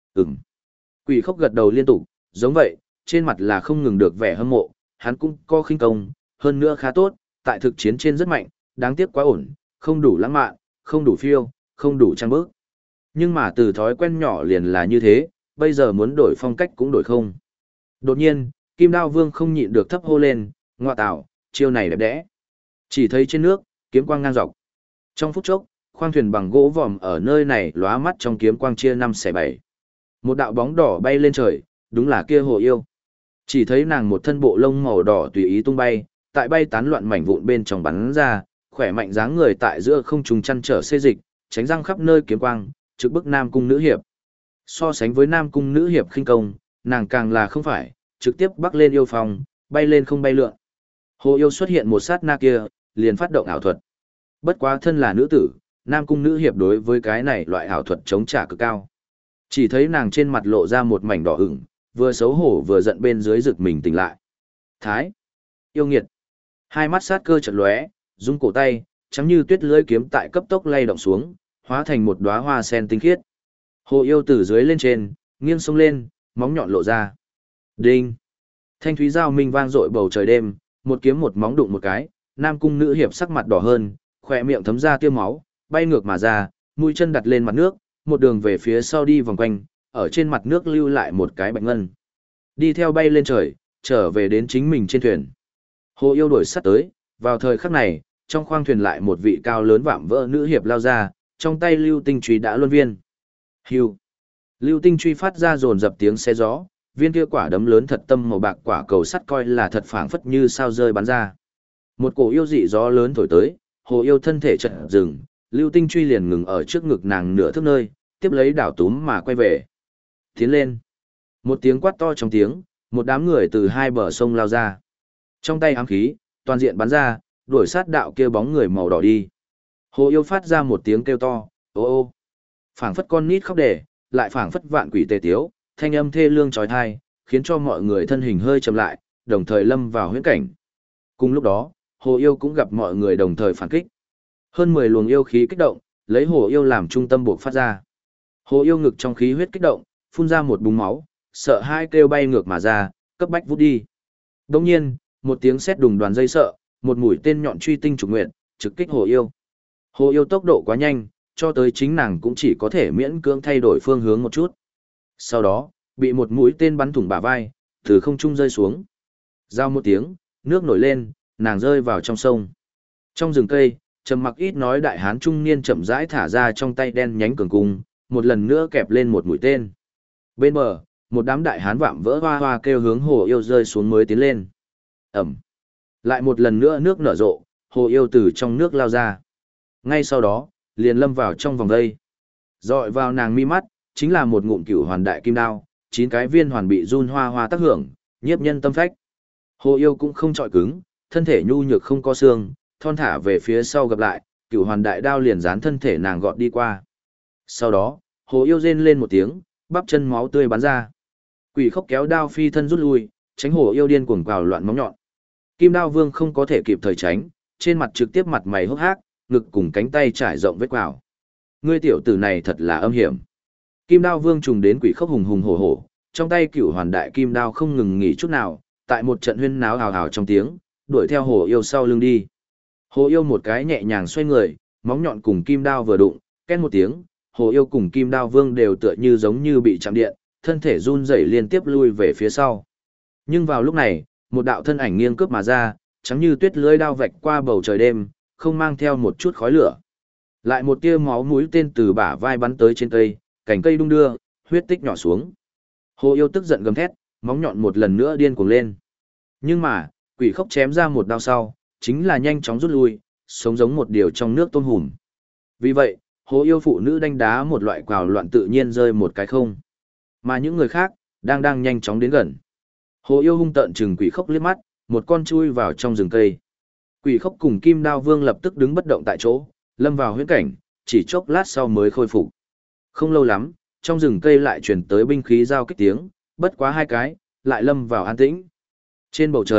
Quỷ Khốc gật đầu liên tục, giống vậy, trên mặt là không ngừng được vẻ hâm mộ, hắn cũng có khinh công, hơn nữa khá tốt, tại thực chiến trên rất mạnh, đáng tiếc quá ổn, không đủ lãng mạn, không đủ phiêu, không đủ trang bước. Nhưng mà từ thói quen nhỏ liền là như thế, bây giờ muốn đổi phong cách cũng đổi không. Đột nhiên, Kim Đao Vương không nhịn được thấp hô lên, "Ngoa tạo, chiêu này đẹp đẽ." Chỉ thấy trên nước, kiếm quang ngang dọc. Trong phút chốc, khoang thuyền bằng gỗ vòm ở nơi này lóa mắt trong kiếm quang chia 5/7. Một đạo bóng đỏ bay lên trời, đúng là kia Hồ Yêu. Chỉ thấy nàng một thân bộ lông màu đỏ tùy ý tung bay, tại bay tán loạn mảnh vụn bên trong bắn ra, khỏe mạnh dáng người tại giữa không trung chăn trở xê dịch, tránh răng khắp nơi kiếm quang, trực bức Nam cung nữ hiệp. So sánh với Nam cung nữ hiệp khinh công, nàng càng là không phải, trực tiếp bắc lên yêu phòng, bay lên không bay lượn. Hồ Yêu xuất hiện một sát na kia, liền phát động ảo thuật. Bất quá thân là nữ tử, Nam cung nữ hiệp đối với cái này loại ảo thuật chống trả cực cao. Chỉ thấy nàng trên mặt lộ ra một mảnh đỏ ửng, vừa xấu hổ vừa giận bên dưới rực mình tỉnh lại. Thái! Yêu nghiệt! Hai mắt sát cơ chợt lóe, rung cổ tay, trắng như tuyết lưỡi kiếm tại cấp tốc lay động xuống, hóa thành một đóa hoa sen tinh khiết. Hồ Yêu từ dưới lên trên, nghiêng sông lên, móng nhọn lộ ra. Đinh! Thanh thúy giao minh vang dội bầu trời đêm, một kiếm một móng đụng một cái, Nam cung nữ hiệp sắc mặt đỏ hơn, khỏe miệng thấm ra tia máu, bay ngược mà ra, mũi chân đặt lên mặt nước, một đường về phía sau đi vòng quanh, ở trên mặt nước lưu lại một cái bạch ngân. Đi theo bay lên trời, trở về đến chính mình trên thuyền. Hồ Yêu đuổi sát tới, vào thời khắc này, trong khoang thuyền lại một vị cao lớn vạm vỡ nữ hiệp lao ra, trong tay lưu tinh truy đã luân viên. Hưu. Lưu tinh truy phát ra dồn dập tiếng xe gió, viên kia quả đấm lớn thật tâm màu bạc quả cầu sắt coi là thật phảng phất như sao rơi bắn ra. Một cổ yêu dị gió lớn thổi tới, Hồ Yêu thân thể chợt dừng, lưu tinh truy liền ngừng ở trước ngực nàng nửa thước nơi, tiếp lấy đảo túm mà quay về. Tiến lên. Một tiếng quát to trong tiếng, một đám người từ hai bờ sông lao ra. Trong tay ám khí, toàn diện bắn ra, đuổi sát đạo kia bóng người màu đỏ đi. Hồ Yêu phát ra một tiếng kêu to, ô ô. Phảng phất con nít khóc đẻ, lại phảng phất vạn quỷ tề tiếu, thanh âm thê lương trói thai, khiến cho mọi người thân hình hơi chậm lại, đồng thời lâm vào huyễn cảnh. Cùng lúc đó, Hồ Yêu cũng gặp mọi người đồng thời phản kích. Hơn 10 luồng yêu khí kích động, lấy Hồ Yêu làm trung tâm buộc phát ra. Hồ Yêu ngực trong khí huyết kích động, phun ra một búng máu, sợ hai kêu bay ngược mà ra, cấp bách vút đi. Đồng nhiên, một tiếng sét đùng đoàn dây sợ, một mũi tên nhọn truy tinh trục nguyện, trực kích Hồ Yêu. Hồ Yêu tốc độ quá nhanh, cho tới chính nàng cũng chỉ có thể miễn cưỡng thay đổi phương hướng một chút. Sau đó, bị một mũi tên bắn thủng bả vai, từ không trung rơi xuống. Giao một tiếng, nước nổi lên, nàng rơi vào trong sông. Trong rừng cây, trầm mặc ít nói đại hán trung niên chậm rãi thả ra trong tay đen nhánh cường cung, một lần nữa kẹp lên một mũi tên. Bên bờ, một đám đại hán vạm vỡ hoa hoa kêu hướng Hồ Yêu rơi xuống mới tiến lên. Ẩm. Lại một lần nữa nước nở rộ, Hồ Yêu từ trong nước lao ra. Ngay sau đó, liền lâm vào trong vòng dây. Dọi vào nàng mi mắt, chính là một ngụm cửu hoàn đại kim đao, 9 cái viên hoàn bị run hoa hoa tác hưởng, nhiếp nhân tâm phách. Hồ Yêu cũng không trọi cứng, thân thể nhu nhược không có xương, thon thả về phía sau gặp lại, cửu hoàn đại đao liền dán thân thể nàng gọt đi qua. Sau đó, Hồ Yêu rên lên một tiếng, bắp chân máu tươi bắn ra. Quỷ Khốc kéo đao phi thân rút lui, tránh Hồ Yêu điên cuồng cào loạn móng nhọn. Kim Đao Vương không có thể kịp thời tránh, trên mặt trực tiếp mặt mày hốc hác, ngực cùng cánh tay trải rộng vết quào. Ngươi tiểu tử này thật là âm hiểm. Kim Đao Vương trùng đến Quỷ Khốc hùng hùng hổ hổ, trong tay cửu hoàn đại kim đao không ngừng nghỉ chút nào, tại một trận huyên náo hào hào trong tiếng, đuổi theo Hồ Yêu sau lưng đi. Hồ Yêu một cái nhẹ nhàng xoay người, móng nhọn cùng kim đao vừa đụng, két một tiếng, Hồ Yêu cùng Kim Đao Vương đều tựa như giống như bị chạm điện, thân thể run rẩy liên tiếp lui về phía sau. Nhưng vào lúc này, một đạo thân ảnh nghiêng cướp mà ra, trắng như tuyết lưỡi đao vạch qua bầu trời đêm, không mang theo một chút khói lửa. Lại một tia máu mũi tên từ bả vai bắn tới trên cây, cành cây đung đưa, huyết tích nhỏ xuống. Hồ Yêu tức giận gầm thét, móng nhọn một lần nữa điên cuồng lên. Nhưng mà, Quỷ Khốc chém ra một đao sau, chính là nhanh chóng rút lui, sống giống một điều trong nước tôm hùm. Vì vậy, Hồ Yêu phụ nữ đánh đá một loại quào loạn tự nhiên rơi một cái không. Mà những người khác, đang nhanh chóng đến gần. Hồ Yêu hung tợn chừng Quỷ Khốc liếc mắt, một con chui vào trong rừng cây. Quỷ Khốc cùng Kim Đao Vương lập tức đứng bất động tại chỗ, lâm vào huyễn cảnh, chỉ chốc lát sau mới khôi phục. Không lâu lắm, trong rừng cây lại truyền tới binh khí giao kích tiếng, bất quá hai cái, lại lâm vào an tĩnh. Trên bầu trời,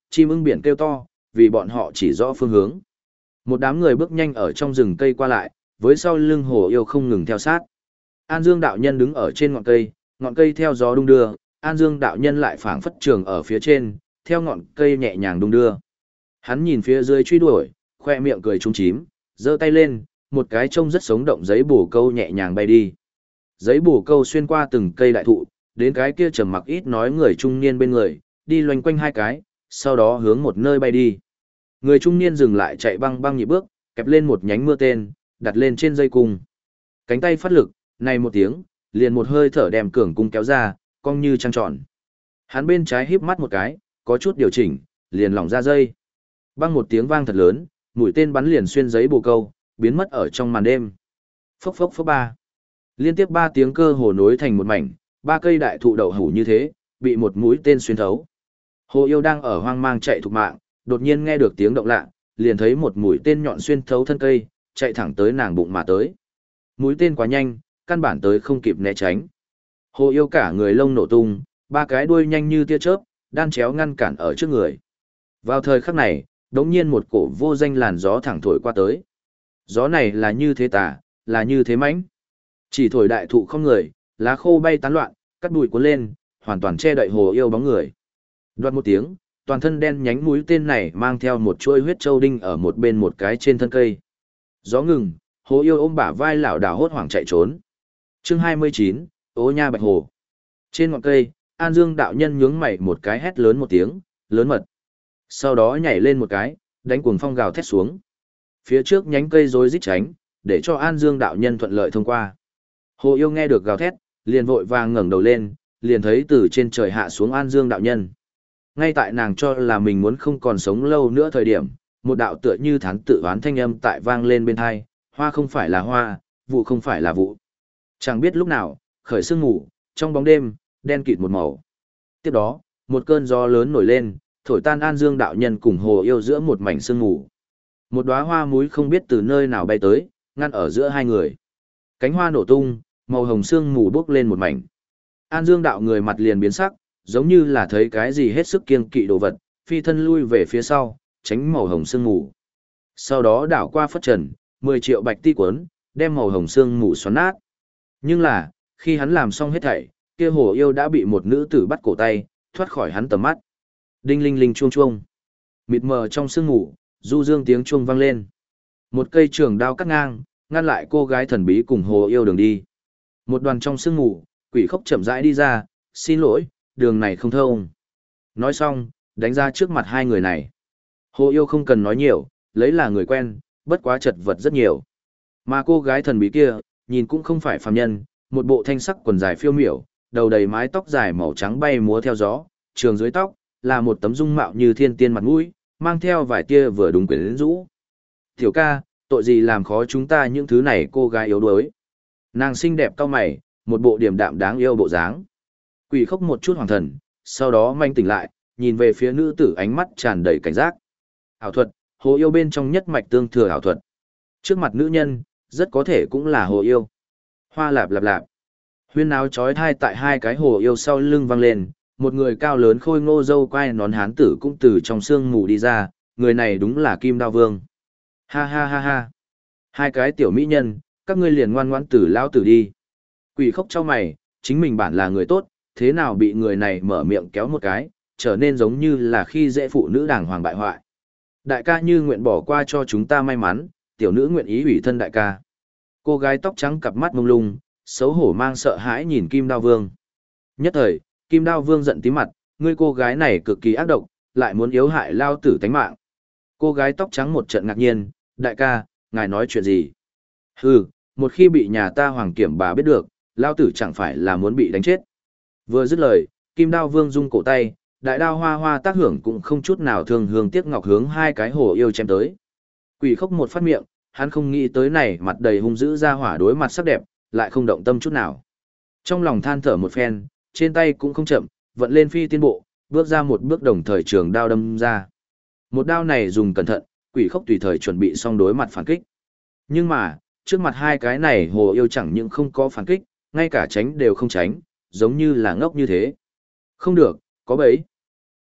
chim ưng biển kêu to, vì bọn họ chỉ rõ phương hướng. Một đám người bước nhanh ở trong rừng cây qua lại, với sau lưng hồ yêu không ngừng theo sát. An Dương đạo nhân đứng ở trên ngọn cây theo gió đung đưa, An Dương đạo nhân lại phảng phất trường ở phía trên, theo ngọn cây nhẹ nhàng đung đưa. Hắn nhìn phía dưới truy đuổi, khoe miệng cười trúng chím, giơ tay lên, một cái trông rất sống động giấy bổ câu nhẹ nhàng bay đi. Giấy bổ câu xuyên qua từng cây đại thụ, đến cái kia trầm mặc ít nói người trung niên bên người, đi loanh quanh hai cái, sau đó hướng một nơi bay đi. Người trung niên dừng lại chạy băng băng nhịp bước, kẹp lên một nhánh mưa tên, đặt lên trên dây cung. Cánh tay phát lực, này một tiếng, liền một hơi thở đem cường cung kéo ra, cong như trăng tròn. Hắn bên trái híp mắt một cái, có chút điều chỉnh, liền lỏng ra dây. Băng một tiếng vang thật lớn, mũi tên bắn liền xuyên giấy bồ câu, biến mất ở trong màn đêm. Phốc phốc phốc ba. Liên tiếp 3 tiếng cơ hồ nối thành một mảnh, 3 cây đại thụ đậu hủ như thế, bị một mũi tên xuyên thấu. Hồ Yêu đang ở hoang mang chạy thục mạng, đột nhiên nghe được tiếng động lạ, liền thấy một mũi tên nhọn xuyên thấu thân cây, chạy thẳng tới nàng bụng mà tới. Mũi tên quá nhanh, căn bản tới không kịp né tránh. Hồ Yêu cả người lông nổ tung, 3 cái đuôi nhanh như tia chớp, đan chéo ngăn cản ở trước người. Vào thời khắc này, đống nhiên một cổ vô danh làn gió thẳng thổi qua tới. Gió này là như thế tà, là như thế mãnh. Chỉ thổi đại thụ không người, lá khô bay tán loạn, cắt bụi cuốn lên, hoàn toàn che đậy Hồ Yêu bóng người. Đoạt một tiếng, toàn thân đen nhánh mũi tên này mang theo một chuôi huyết châu đinh ở một bên một cái trên thân cây. Gió ngừng, Hồ Yêu ôm bả vai lảo đảo hốt hoảng chạy trốn. Chương 29, Ô Nha Bạch Hồ. Trên ngọn cây, An Dương đạo nhân nhướng mày một cái hét lớn một tiếng, lớn mật. Sau đó nhảy lên một cái, đánh cuồng phong gào thét xuống. Phía trước nhánh cây rối rít tránh, để cho An Dương đạo nhân thuận lợi thông qua. Hồ Yêu nghe được gào thét, liền vội vàng ngẩng đầu lên, liền thấy từ trên trời hạ xuống An Dương đạo nhân. Ngay tại nàng cho là mình muốn không còn sống lâu nữa thời điểm, một đạo tựa như thán tự oán thanh âm tại vang lên bên tai, hoa không phải là hoa, vụ không phải là vụ. Chẳng biết lúc nào, khởi sương mù, trong bóng đêm, đen kịt một màu. Tiếp đó, một cơn gió lớn nổi lên, thổi tan An Dương đạo nhân cùng Hồ Yêu giữa một mảnh sương mù. Một đóa hoa muối không biết từ nơi nào bay tới, ngăn ở giữa hai người. Cánh hoa nổ tung, màu hồng sương mù bốc lên một mảnh. An Dương đạo người mặt liền biến sắc, giống như là thấy cái gì hết sức kiêng kỵ đồ vật, phi thân lui về phía sau, tránh màu hồng sương mù. Sau đó đảo qua phất trần, 10 triệu bạch ti cuốn, đem màu hồng sương mù xoắn nát. Nhưng là, khi hắn làm xong hết thảy, kia Hồ Yêu đã bị một nữ tử bắt cổ tay, thoát khỏi hắn tầm mắt. Đinh linh linh chuông chuông. Mịt mờ trong sương mù, du dương tiếng chuông vang lên. Một cây trường đao cắt ngang, ngăn lại cô gái thần bí cùng Hồ Yêu đường đi. Một đoàn trong sương mù, quỷ khốc chậm rãi đi ra, xin lỗi, đường này không thông. Nói xong, đánh ra trước mặt hai người này. Hồ Yêu không cần nói nhiều, lấy là người quen, bất quá chật vật rất nhiều. Mà cô gái thần bí kia, nhìn cũng không phải phàm nhân, một bộ thanh sắc quần dài phiêu miểu, đầu đầy mái tóc dài màu trắng bay múa theo gió, trường dưới tóc, là một tấm dung mạo như thiên tiên mặt mũi, mang theo vài tia vừa đúng quyến rũ. Tiểu ca, tội gì làm khó chúng ta những thứ này cô gái yếu đuối. Nàng xinh đẹp cao mày, một bộ điềm đạm đáng yêu bộ dáng. Quỷ khốc một chút hoàng thần, sau đó manh tỉnh lại, nhìn về phía nữ tử ánh mắt tràn đầy cảnh giác. Ảo thuật, Hồ Yêu bên trong nhất mạch tương thừa ảo thuật. Trước mặt nữ nhân, rất có thể cũng là Hồ Yêu. Hoa lạp lạp lạp. Huyên áo trói thai tại hai cái Hồ Yêu sau lưng vang lên, một người cao lớn khôi ngô dâu quai nón hán tử cũng từ trong sương mù đi ra, người này đúng là Kim Đao Vương. Ha ha ha ha. Hai cái tiểu mỹ nhân, các ngươi liền ngoan ngoãn tử lao tử đi. Quỷ khốc cho mày, chính mình bản là người tốt, thế nào bị người này mở miệng kéo một cái, trở nên giống như là khi dễ phụ nữ đàng hoàng bại hoại. Đại ca như nguyện bỏ qua cho chúng ta may mắn, tiểu nữ nguyện ý ủy thân đại ca. Cô gái tóc trắng cặp mắt mông lung, xấu hổ mang sợ hãi nhìn Kim Đao Vương. Nhất thời, Kim Đao Vương giận tím mặt, ngươi cô gái này cực kỳ ác độc, lại muốn yếu hại lao tử tánh mạng. Cô gái tóc trắng một trận ngạc nhiên, đại ca, ngài nói chuyện gì? Hừ, một khi bị nhà ta hoàng kiểm bà biết được, lao tử chẳng phải là muốn bị đánh chết. Vừa dứt lời, Kim Đao Vương rung cổ tay, đại đao hoa hoa tác hưởng cũng không chút nào thương hương tiếc ngọc hướng hai cái Hồ Yêu chém tới. Quỷ khốc một phát miệng, hắn không nghĩ tới này mặt đầy hung dữ ra hỏa đối mặt sắc đẹp, lại không động tâm chút nào. Trong lòng than thở một phen, trên tay cũng không chậm, vận lên phi tiên bộ, bước ra một bước đồng thời trường đao đâm ra. Một đao này dùng cẩn thận, quỷ khốc tùy thời chuẩn bị xong đối mặt phản kích. Nhưng mà, trước mặt hai cái này Hồ Yêu chẳng những không có phản kích, ngay cả tránh đều không tránh, giống như là ngốc như thế. Không được, có bẫy.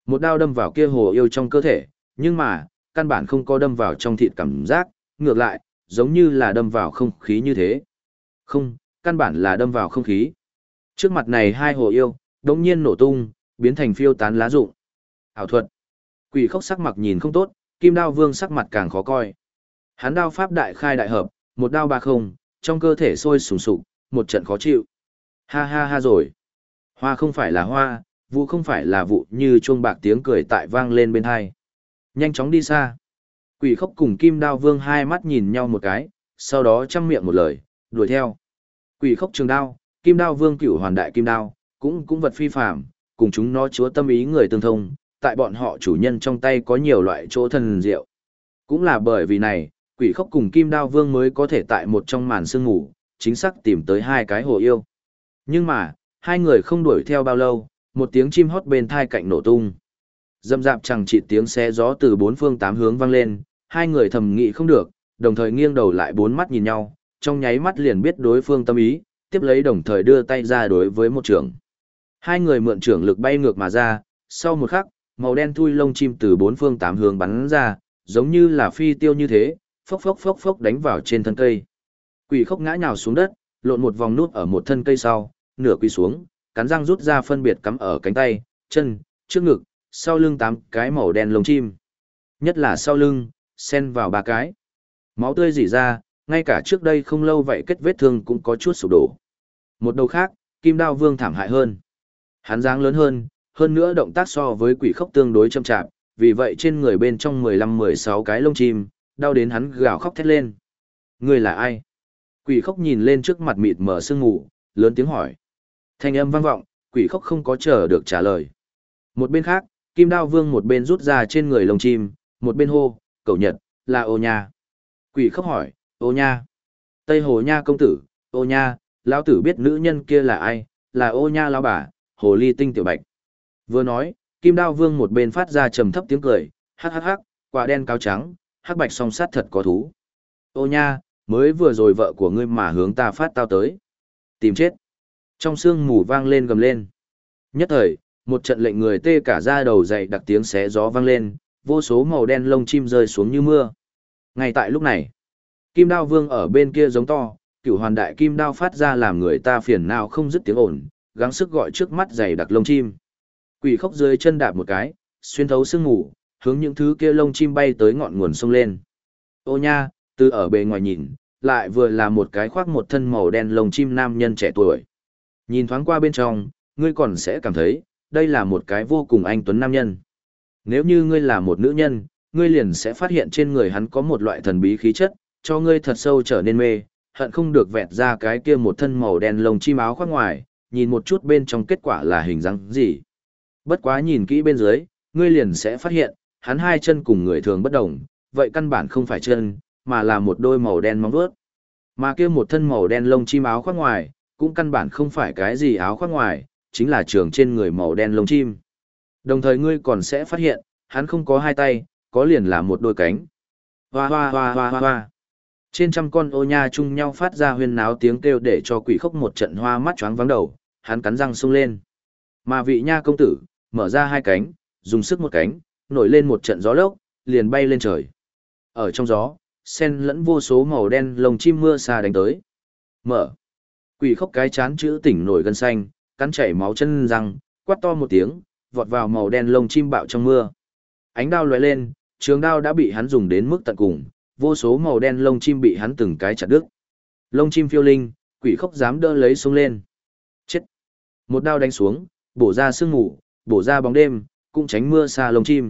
Một đao đâm vào kia hồ yêu trong cơ thể, nhưng mà, căn bản không có đâm vào trong thịt cảm giác, ngược lại, giống như là đâm vào không khí như thế. Không, căn bản là đâm vào không khí. Trước mặt này hai hồ yêu, đột nhiên nổ tung, biến thành phiêu tán lá rụng. Ảo thuật. Quỷ Khốc sắc mặt nhìn không tốt, Kim Đao Vương sắc mặt càng khó coi. Hắn đao pháp đại khai đại hợp, một đao ba không, trong cơ thể sôi sùng sục, một trận khó chịu. Ha ha ha rồi. Hoa không phải là hoa, vụ không phải là vụ, như chuông bạc tiếng cười tại vang lên bên hai. Nhanh chóng đi xa. Quỷ Khốc cùng Kim Đao Vương hai mắt nhìn nhau một cái, sau đó chăm miệng một lời, đuổi theo. Quỷ Khốc trường đao, Kim Đao Vương cửu hoàn đại kim đao, cũng vật phi phàm, cùng chúng nó chúa tâm ý người tương thông, tại bọn họ chủ nhân trong tay có nhiều loại chỗ thần diệu. Cũng là bởi vì này, Quỷ Khốc cùng Kim Đao Vương mới có thể tại một trong màn sương ngủ, chính xác tìm tới hai cái hồ yêu. Nhưng mà, hai người không đuổi theo bao lâu, một tiếng chim hót bên thai cạnh nổ tung. Dâm dạp chẳng chỉ tiếng xé gió từ bốn phương tám hướng vang lên, hai người thầm nghĩ không được, đồng thời nghiêng đầu lại bốn mắt nhìn nhau, trong nháy mắt liền biết đối phương tâm ý, tiếp lấy đồng thời đưa tay ra đối với một trưởng. Hai người mượn trưởng lực bay ngược mà ra, sau một khắc, màu đen thui lông chim từ bốn phương tám hướng bắn ra, giống như là phi tiêu như thế, phốc phốc phốc phốc đánh vào trên thân cây. Quỷ Khốc ngã nhào xuống đất, lộn một vòng nút ở một thân cây sau, nửa quỳ xuống, cắn răng rút ra phân biệt cắm ở cánh tay, chân, trước ngực, sau lưng 8 cái màu đen lông chim. Nhất là sau lưng, xen vào 3 cái. Máu tươi rỉ ra, ngay cả trước đây không lâu vậy kết vết thương cũng có chút sụp đổ. Một đầu khác, Kim Đao Vương thảm hại hơn. Hắn dáng lớn hơn nữa động tác so với Quỷ Khốc tương đối chậm chạp, vì vậy trên người bên trong 15-16 cái lông chim, đau đến hắn gào khóc thét lên. Người là ai? Quỷ Khốc nhìn lên trước mặt mịt mờ sương mù, lớn tiếng hỏi. Thanh âm vang vọng, Quỷ Khốc không có chờ được trả lời. Một bên khác, Kim Đao Vương một bên rút ra trên người lông chim, một bên hô, cậu Nhật, là Ô Nha. Quỷ Khốc hỏi, Ô Nha. Tây Hồ Nha công tử, Ô Nha, lão tử biết nữ nhân kia là ai, là Ô Nha lão bà, Hồ Ly Tinh Tiểu Bạch. Vừa nói, Kim Đao Vương một bên phát ra trầm thấp tiếng cười, hắc hắc hắc, quả đen cáo trắng, hắc bạch song sát thật có thú. Ô Nha, mới vừa rồi vợ của ngươi mà hướng ta phát tao tới. Tìm chết. Trong sương mù vang lên gầm lên. Nhất thời, một trận lệnh người tê cả da đầu dậy đặc tiếng xé gió vang lên, vô số màu đen lông chim rơi xuống như mưa. Ngay tại lúc này, Kim Đao Vương ở bên kia giống to, cửu hoàn đại kim đao phát ra làm người ta phiền não không dứt tiếng ồn, gắng sức gọi trước mắt dày đặc lông chim. Quỷ Khốc dưới chân đạp một cái, xuyên thấu sương mù, hướng những thứ kia lông chim bay tới ngọn nguồn sông lên. Ô Nha, từ ở bề ngoài nhìn, lại vừa là một cái khoác một thân màu đen lông chim nam nhân trẻ tuổi. Nhìn thoáng qua bên trong, ngươi còn sẽ cảm thấy, đây là một cái vô cùng anh tuấn nam nhân. Nếu như ngươi là một nữ nhân, ngươi liền sẽ phát hiện trên người hắn có một loại thần bí khí chất, cho ngươi thật sâu trở nên mê, hận không được vẹt ra cái kia một thân màu đen lông chim áo khoác ngoài, nhìn một chút bên trong kết quả là hình dáng gì. Bất quá nhìn kỹ bên dưới, ngươi liền sẽ phát hiện, hắn hai chân cùng người thường bất đồng, vậy căn bản không phải chân, mà là một đôi màu đen móng vuốt. Mà kia một thân màu đen lông chim áo khoác ngoài, cũng căn bản không phải cái gì áo khoác ngoài, chính là trường trên người màu đen lông chim. Đồng thời ngươi còn sẽ phát hiện, hắn không có hai tay, có liền là một đôi cánh. Hoa hoa hoa hoa hoa hoa. Trên trăm con ô nha chung nhau phát ra huyên náo tiếng kêu để cho Quỷ Khốc một trận hoa mắt choáng váng đầu, hắn cắn răng sung lên. Mà vị nha công tử, mở ra hai cánh, dùng sức một cánh, nổi lên một trận gió lốc, liền bay lên trời. Ở trong gió, xen lẫn vô số màu đen lồng chim mưa xa đánh tới. Mở. Quỷ Khốc cái chán chữ tỉnh nổi gân xanh, cắn chảy máu chân răng, quát to một tiếng, vọt vào màu đen lông chim bạo trong mưa. Ánh đao lóe lên, trường đao đã bị hắn dùng đến mức tận cùng, vô số màu đen lông chim bị hắn từng cái chặt đứt. Lông chim phiêu linh, Quỷ Khốc dám đỡ lấy xuống lên. Chết. Một đao đánh xuống, bổ ra sương mù, bổ ra bóng đêm, cũng tránh mưa xa lông chim.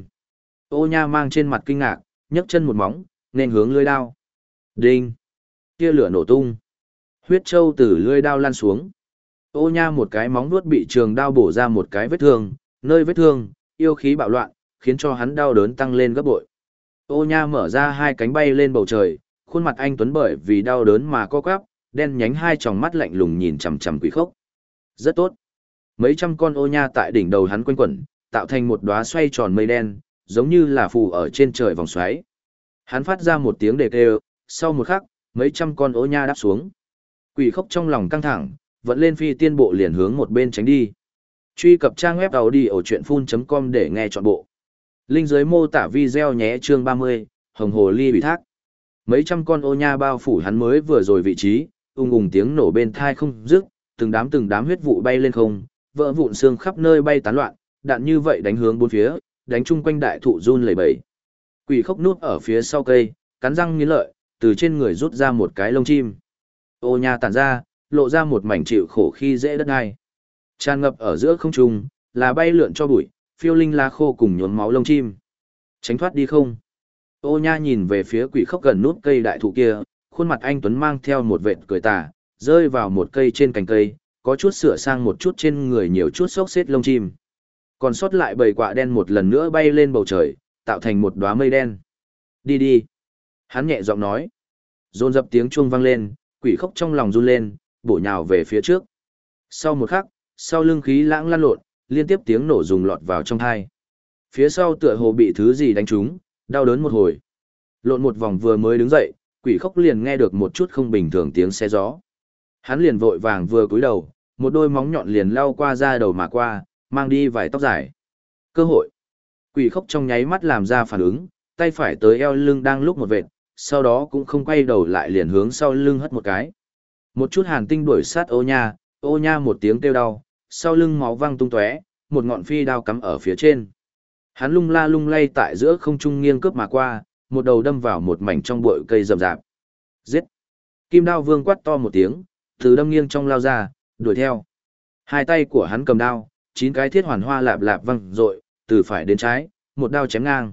Ô Nha mang trên mặt kinh ngạc, nhấc chân một móng, nên hướng lưỡi đao. Đinh. Tia lửa nổ tung. Huyết châu từ lưỡi đao lan xuống. Ô Nha một cái móng vuốt bị trường đao bổ ra một cái vết thương, nơi vết thương, yêu khí bạo loạn, khiến cho hắn đau đớn tăng lên gấp bội. Ô Nha mở ra hai cánh bay lên bầu trời, khuôn mặt anh tuấn bởi vì đau đớn mà co quắp, đen nhánh hai tròng mắt lạnh lùng nhìn chằm chằm Quỷ Khốc. Rất tốt. Mấy trăm con ô nha tại đỉnh đầu hắn quanh quẩn, tạo thành một đóa xoay tròn mây đen, giống như là phù ở trên trời vòng xoáy. Hắn phát ra một tiếng đề kêu, sau một khắc, mấy trăm con ô nha đáp xuống. Quỷ Khốc trong lòng căng thẳng, vẫn lên phi tiên bộ liền hướng một bên tránh đi. Truy cập trang web audiochuyenphun.com để nghe trọn bộ. Link dưới mô tả video nhé. Chương 30, Hồng Hồ Ly ủy thác. Mấy trăm con ô nha bao phủ hắn mới vừa rồi vị trí, ung ung tiếng nổ bên tai không dứt, từng đám huyết vụ bay lên không, vỡ vụn xương khắp nơi bay tán loạn, đạn như vậy đánh hướng bốn phía, đánh chung quanh đại thụ run lẩy bẩy. Quỷ khốc núp ở phía sau cây, cắn răng nghiến lợi, từ trên người rút ra một cái lông chim. Ô nha tản ra, lộ ra một mảnh chịu khổ khi dễ đất ai. Tràn ngập ở giữa không trung, là bay lượn cho bụi, phiêu linh lá khô cùng nhuốm máu lông chim. Tránh thoát đi không? Ô nha nhìn về phía quỷ khốc gần nút cây đại thụ kia, khuôn mặt anh Tuấn mang theo một vệt cười tà, rơi vào một cây trên cành cây, có chút sửa sang một chút trên người nhiều chút xốc xếp lông chim. Còn sót lại bầy quạ đen một lần nữa bay lên bầu trời, tạo thành một đóa mây đen. Đi đi. Hắn nhẹ giọng nói. Dồn dập tiếng chuông vang lên, quỷ khốc trong lòng run lên, bổ nhào về phía trước. Sau một khắc, sau lưng khí lãng lăn lộn, liên tiếp tiếng nổ rùng lọt vào trong thai. Phía sau tựa hồ bị thứ gì đánh trúng, đau đớn một hồi. Lộn một vòng vừa mới đứng dậy, quỷ khốc liền nghe được một chút không bình thường tiếng xe gió. Hắn liền vội vàng vừa cúi đầu, một đôi móng nhọn liền lao qua da đầu mà qua, mang đi vài tóc dài. Cơ hội. Quỷ khốc trong nháy mắt làm ra phản ứng, tay phải tới eo lưng đang lúc một vệt, sau đó cũng không quay đầu lại liền hướng sau lưng hất một cái. Một chút hàn tinh đuổi sát ô nha một tiếng kêu đau, sau lưng máu văng tung tóe, một ngọn phi đao cắm ở phía trên. Hắn lung la lung lay tại giữa không trung nghiêng cướp mà qua, một đầu đâm vào một mảnh trong bụi cây rậm rạp. Giết! Kim đao vương quát to một tiếng, từ đâm nghiêng trong lao ra, đuổi theo. Hai tay của hắn cầm đao, 9 cái thiết hoàn hoa lạp lạp văng rội, từ phải đến trái, một đao chém ngang.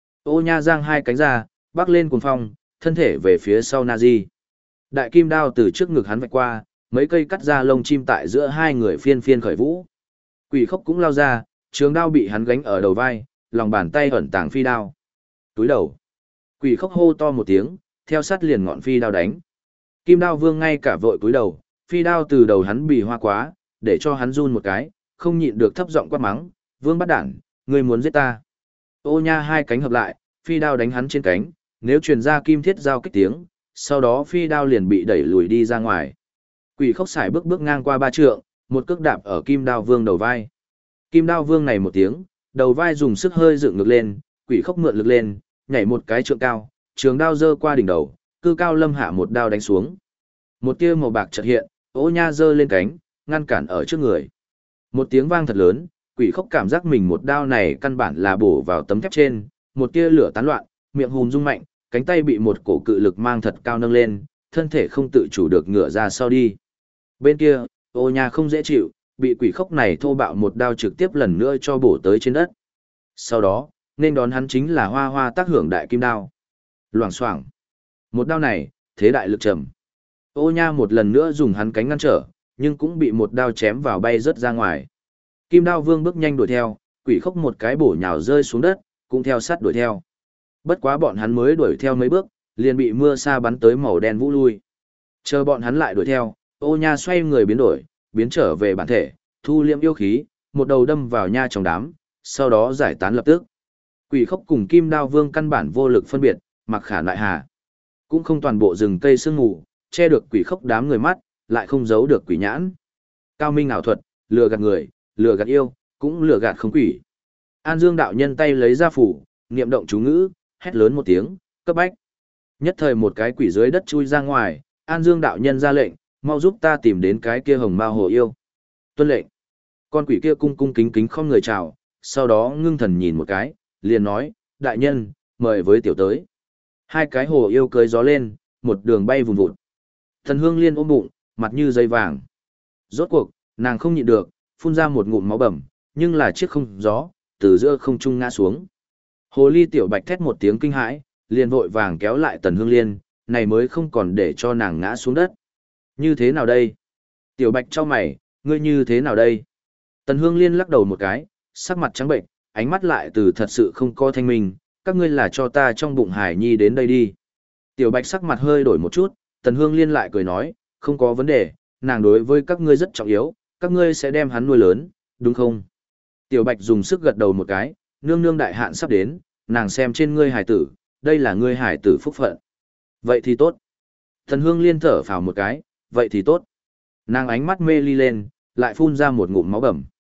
Ô nha giang hai cánh ra, bắc lên cuồng phong, thân thể về phía sau Nazi. Đại kim đao từ trước ngực hắn vạch qua, mấy cây cắt ra lông chim tại giữa hai người phiên phiên khởi vũ. Quỷ khốc cũng lao ra, trường đao bị hắn gánh ở đầu vai, lòng bàn tay ẩn tàng phi đao. Túi đầu. Quỷ khốc hô to một tiếng, theo sát liền ngọn phi đao đánh. Kim đao vương ngay cả vội cúi đầu, phi đao từ đầu hắn bị hoa quá, để cho hắn run một cái, không nhịn được thấp giọng quát mắng, vương bắt đản, ngươi muốn giết ta. Ô nha hai cánh hợp lại, phi đao đánh hắn trên cánh, nếu truyền ra kim thiết giao kích tiếng, sau đó phi đao liền bị đẩy lùi đi ra ngoài. Quỷ khốc xài bước ngang qua 3 trượng, một cước đạp ở kim đao vương đầu vai. Kim đao vương này một tiếng, đầu vai dùng sức hơi dựng ngược lên, quỷ khốc mượn lực lên, nhảy một cái trượng cao, trường đao giơ qua đỉnh đầu, cư cao lâm hạ một đao đánh xuống. Một tia màu bạc chợt hiện, ô nha giơ lên cánh, ngăn cản ở trước người. Một tiếng vang thật lớn, quỷ khốc cảm giác mình một đao này căn bản là bổ vào tấm thép trên, một tia lửa tán loạn, miệng hùn rung mạnh, cánh tay bị một cổ cự lực mang thật cao nâng lên, thân thể không tự chủ được ngửa ra sau đi. Bên kia, ô nha không dễ chịu, bị quỷ khốc này thô bạo một đao trực tiếp lần nữa cho bổ tới trên đất. Sau đó, nên đón hắn chính là hoa hoa tác hưởng đại kim đao. Loảng xoảng. Một đao này, thế đại lực trầm. Ô nha một lần nữa dùng hắn cánh ngăn trở, nhưng cũng bị một đao chém vào bay rớt ra ngoài. Kim đao vương bước nhanh đuổi theo, quỷ khốc một cái bổ nhào rơi xuống đất, cũng theo sát đuổi theo. Bất quá bọn hắn mới đuổi theo mấy bước, liền bị mưa sa bắn tới màu đen vũ lui. Chờ bọn hắn lại đuổi theo, ô nha xoay người biến đổi, biến trở về bản thể, thu liễm yêu khí, một đầu đâm vào nha trong đám, sau đó giải tán lập tức. Quỷ khốc cùng kim đao vương căn bản vô lực phân biệt, mặc khả lại hà. Cũng không toàn bộ rừng cây sương mù, che được quỷ khốc đám người mắt, lại không giấu được quỷ nhãn. Cao minh ảo thuật, lừa gạt người, lừa gạt yêu, cũng lừa gạt không quỷ. An Dương đạo nhân tay lấy ra phủ, niệm động chú ngữ, hét lớn một tiếng, cấp bách. Nhất thời một cái quỷ dưới đất chui ra ngoài, An Dương đạo nhân ra lệnh, mau giúp ta tìm đến cái kia hồng ma hồ yêu. Tuân lệnh. Con quỷ kia cung cung kính kính không người chào, sau đó ngưng thần nhìn một cái, liền nói, đại nhân, mời với tiểu tới. Hai cái hồ yêu cưới gió lên, một đường bay vùn vụt. Thần Hương Liên ôm bụng, mặt như dây vàng. Rốt cuộc, nàng không nhịn được, phun ra một ngụm máu bầm, nhưng là chiếc không gió, từ giữa không trung ngã xuống. Hồ ly tiểu bạch thét một tiếng kinh hãi, liền vội vàng kéo lại Tần Hương Liên, này mới không còn để cho nàng ngã xuống đất. Như thế nào đây? Tiểu bạch cho mày, ngươi như thế nào đây? Tần Hương Liên lắc đầu một cái, sắc mặt trắng bệnh, ánh mắt lại từ thật sự không có thanh minh, các ngươi là cho ta trong bụng hải nhi đến đây đi. Tiểu bạch sắc mặt hơi đổi một chút, Tần Hương Liên lại cười nói, không có vấn đề, nàng đối với các ngươi rất trọng yếu, các ngươi sẽ đem hắn nuôi lớn, đúng không? Tiểu bạch dùng sức gật đầu một cái, nương nương đại hạn sắp đến, nàng xem trên ngươi hải tử, đây là ngươi hải tử phúc phận. Vậy thì tốt. Tần Hương Liên thở phào một cái, vậy thì tốt. Nàng ánh mắt mê ly lên, lại phun ra một ngụm máu bầm.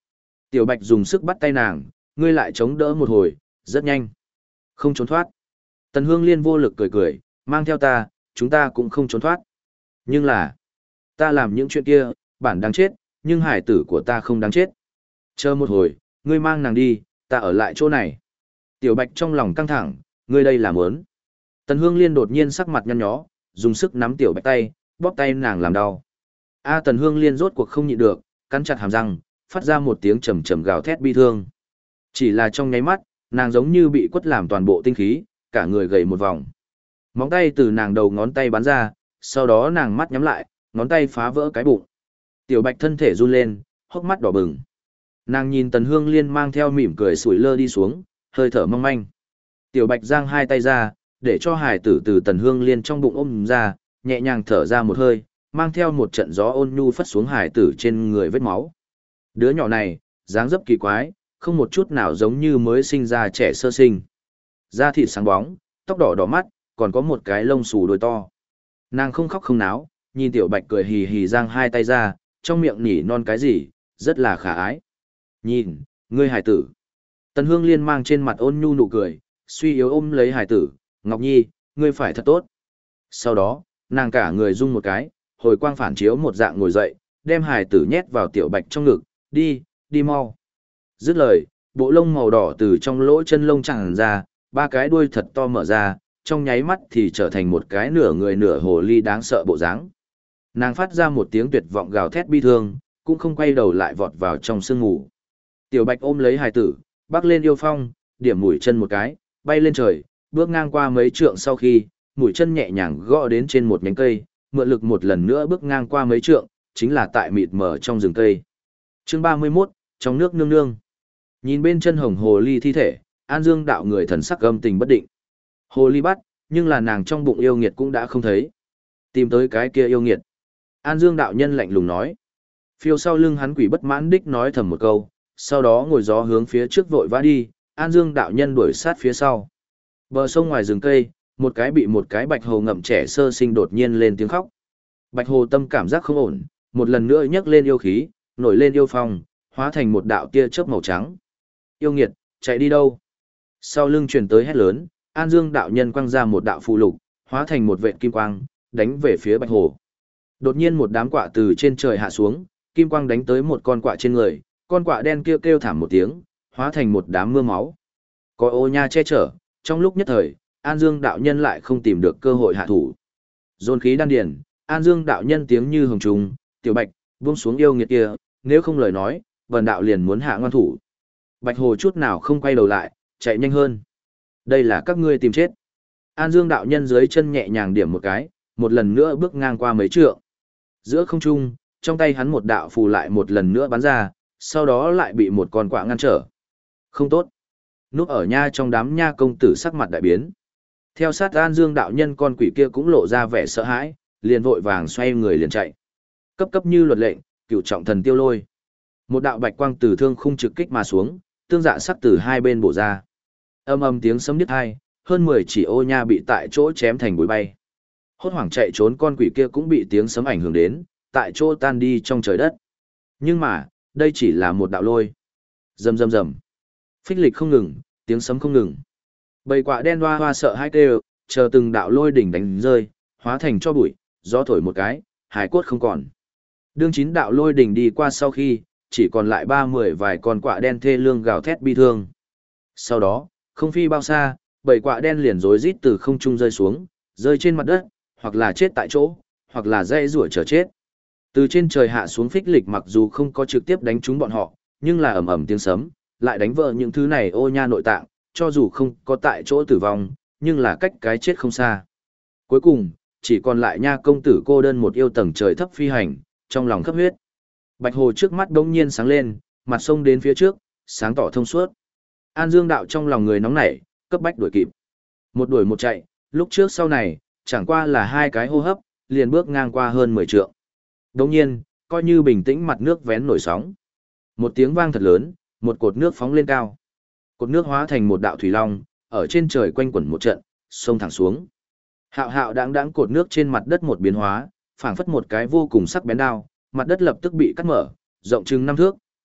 Tiểu Bạch dùng sức bắt tay nàng, ngươi lại chống đỡ một hồi, rất nhanh. Không trốn thoát. Tần Hương Liên vô lực cười cười, mang theo ta, chúng ta cũng không trốn thoát. Nhưng là, ta làm những chuyện kia, bản đáng chết, nhưng hải tử của ta không đáng chết. Chờ một hồi, ngươi mang nàng đi, ta ở lại chỗ này. Tiểu Bạch trong lòng căng thẳng, ngươi đây làm ớn. Tần Hương Liên đột nhiên sắc mặt nhăn nhó, dùng sức nắm Tiểu Bạch tay, bóp tay nàng làm đau. Tần Hương Liên rốt cuộc không nhịn được, cắn chặt hàm răng, phát ra một tiếng trầm trầm gào thét bi thương. Chỉ là trong nháy mắt, nàng giống như bị quất làm toàn bộ tinh khí, cả người gầy một vòng. Móng tay từ nàng đầu ngón tay bắn ra, sau đó nàng mắt nhắm lại, ngón tay phá vỡ cái bụng. Tiểu Bạch thân thể run lên, hốc mắt đỏ bừng. Nàng nhìn Tần Hương Liên mang theo mỉm cười sủi lơ đi xuống, hơi thở mong manh. Tiểu Bạch giang hai tay ra, để cho hải tử từ Tần Hương Liên trong bụng ôm ra, nhẹ nhàng thở ra một hơi, mang theo một trận gió ôn nhu phất xuống hải tử trên người vết máu. Đứa nhỏ này, dáng dấp kỳ quái, không một chút nào giống như mới sinh ra trẻ sơ sinh. Da thịt sáng bóng, tóc đỏ đỏ mắt, còn có một cái lông xù đôi to. Nàng không khóc không náo, nhìn Tiểu Bạch cười hì hì giang hai tay ra, trong miệng nỉ non cái gì, rất là khả ái. Nhìn, ngươi hải tử. Tần Hương Liên mang trên mặt ôn nhu nụ cười, suy yếu ôm lấy hải tử, Ngọc Nhi, ngươi phải thật tốt. Sau đó, nàng cả người rung một cái, hồi quang phản chiếu một dạng ngồi dậy, đem hải tử nhét vào Tiểu Bạch trong ngực, đi, đi mau. Dứt lời, bộ lông màu đỏ từ trong lỗ chân lông tràn ra, ba cái đuôi thật to mở ra, trong nháy mắt thì trở thành một cái nửa người nửa hồ ly đáng sợ bộ dáng. Nàng phát ra một tiếng tuyệt vọng gào thét bi thương, cũng không quay đầu lại vọt vào trong sương ngủ. Tiểu Bạch ôm lấy hài tử, bắc lên yêu phong, điểm mũi chân một cái, bay lên trời, bước ngang qua mấy trượng sau khi, mũi chân nhẹ nhàng gõ đến trên một nhánh cây, mượn lực một lần nữa bước ngang qua mấy trượng, chính là tại mịt mờ trong rừng cây. Chương 31, trong nước nương nương. Nhìn bên chân hồng hồ ly thi thể, An Dương đạo người thần sắc âm tình bất định. Hồ ly bắt, nhưng là nàng trong bụng yêu nghiệt cũng đã không thấy. Tìm tới cái kia yêu nghiệt. An Dương đạo nhân lạnh lùng nói. Phiêu sau lưng hắn quỷ bất mãn đích nói thầm một câu, sau đó ngồi gió hướng phía trước vội vã đi, An Dương đạo nhân đuổi sát phía sau. Bờ sông ngoài rừng cây, một cái bị một cái bạch hồ ngậm trẻ sơ sinh đột nhiên lên tiếng khóc. Bạch hồ tâm cảm giác không ổn, một lần nữa nhấc lên yêu khí, nổi lên yêu phong, hóa thành một đạo tia chớp màu trắng. Yêu nghiệt, chạy đi đâu? Sau lưng truyền tới hét lớn, An Dương đạo nhân quăng ra một đạo phù lục, hóa thành một vệt kim quang, đánh về phía bạch hồ. Đột nhiên một đám quạ từ trên trời hạ xuống, kim quang đánh tới một con quạ trên người, con quạ đen kia kêu thảm một tiếng, hóa thành một đám mưa máu. Có ô nha che chở, trong lúc nhất thời, An Dương đạo nhân lại không tìm được cơ hội hạ thủ. Dồn khí đan điền, An Dương đạo nhân tiếng như hồng trùng, Tiểu Bạch, buông xuống yêu nghiệt kia, nếu không lời nói, vần đạo liền muốn hạ ngoan thủ. Bạch hồ chút nào không quay đầu lại, chạy nhanh hơn. Đây là các ngươi tìm chết. An Dương đạo nhân dưới chân nhẹ nhàng điểm một cái, một lần nữa bước ngang qua mấy trượng. Giữa không trung, trong tay hắn một đạo phù lại một lần nữa bắn ra, sau đó lại bị một con quạ ngăn trở. Không tốt. Núp ở nha trong đám nha công tử sắc mặt đại biến. Theo sát An Dương đạo nhân, con quỷ kia cũng lộ ra vẻ sợ hãi, liền vội vàng xoay người liền chạy. Cấp cấp như luật lệnh, cửu trọng thần tiêu lôi. Một đạo bạch quang từ thương khung trực kích mà xuống, tương dạ sắc từ hai bên bổ ra. Âm âm tiếng sấm điếc hai, hơn 10 chỉ ô nha bị tại chỗ chém thành bụi bay. Hốt hoảng chạy trốn con quỷ kia cũng bị tiếng sấm ảnh hưởng đến, tại chỗ tan đi trong trời đất. Nhưng mà, đây chỉ là một đạo lôi. Rầm rầm rầm. Phích lịch không ngừng, tiếng sấm không ngừng. Bầy quạ đen hoa hoa sợ hai kêu, chờ từng đạo lôi đỉnh đánh rơi, hóa thành cho bụi, gió thổi một cái, hải cốt không còn. Đương 9 đạo lôi đỉnh đi qua sau khi, chỉ còn lại 30 vài con quạ đen thê lương gào thét bi thương. Sau đó, không phi bao xa, bầy quạ đen liền rối rít từ không trung rơi xuống, rơi trên mặt đất, hoặc là chết tại chỗ, hoặc là dây rủa chờ chết. Từ trên trời hạ xuống phích lịch mặc dù không có trực tiếp đánh trúng bọn họ, nhưng là ầm ầm tiếng sấm, lại đánh vỡ những thứ này ô nha nội tạng, cho dù không có tại chỗ tử vong, nhưng là cách cái chết không xa. Cuối cùng, chỉ còn lại nha công tử cô đơn một yêu tầng trời thấp phi hành, trong lòng khắp huyết. Bạch hồ trước mắt đống nhiên sáng lên, mặt sông đến phía trước, sáng tỏ thông suốt. An Dương đạo trong lòng người nóng nảy, cấp bách đuổi kịp. Một đuổi một chạy, lúc trước sau này, chẳng qua là 2 cái hô hấp, liền bước ngang qua hơn 10 trượng. Đồng nhiên, coi như bình tĩnh mặt nước vén nổi sóng. Một tiếng vang thật lớn, một cột nước phóng lên cao. Cột nước hóa thành một đạo thủy long, ở trên trời quanh quẩn một trận, xông thẳng xuống. Hạo hạo đáng đáng cột nước trên mặt đất một biến hóa, phảng phất một cái vô cùng sắc bén đao, mặt đất lập tức bị cắt mở, rộng chừng 5 thước,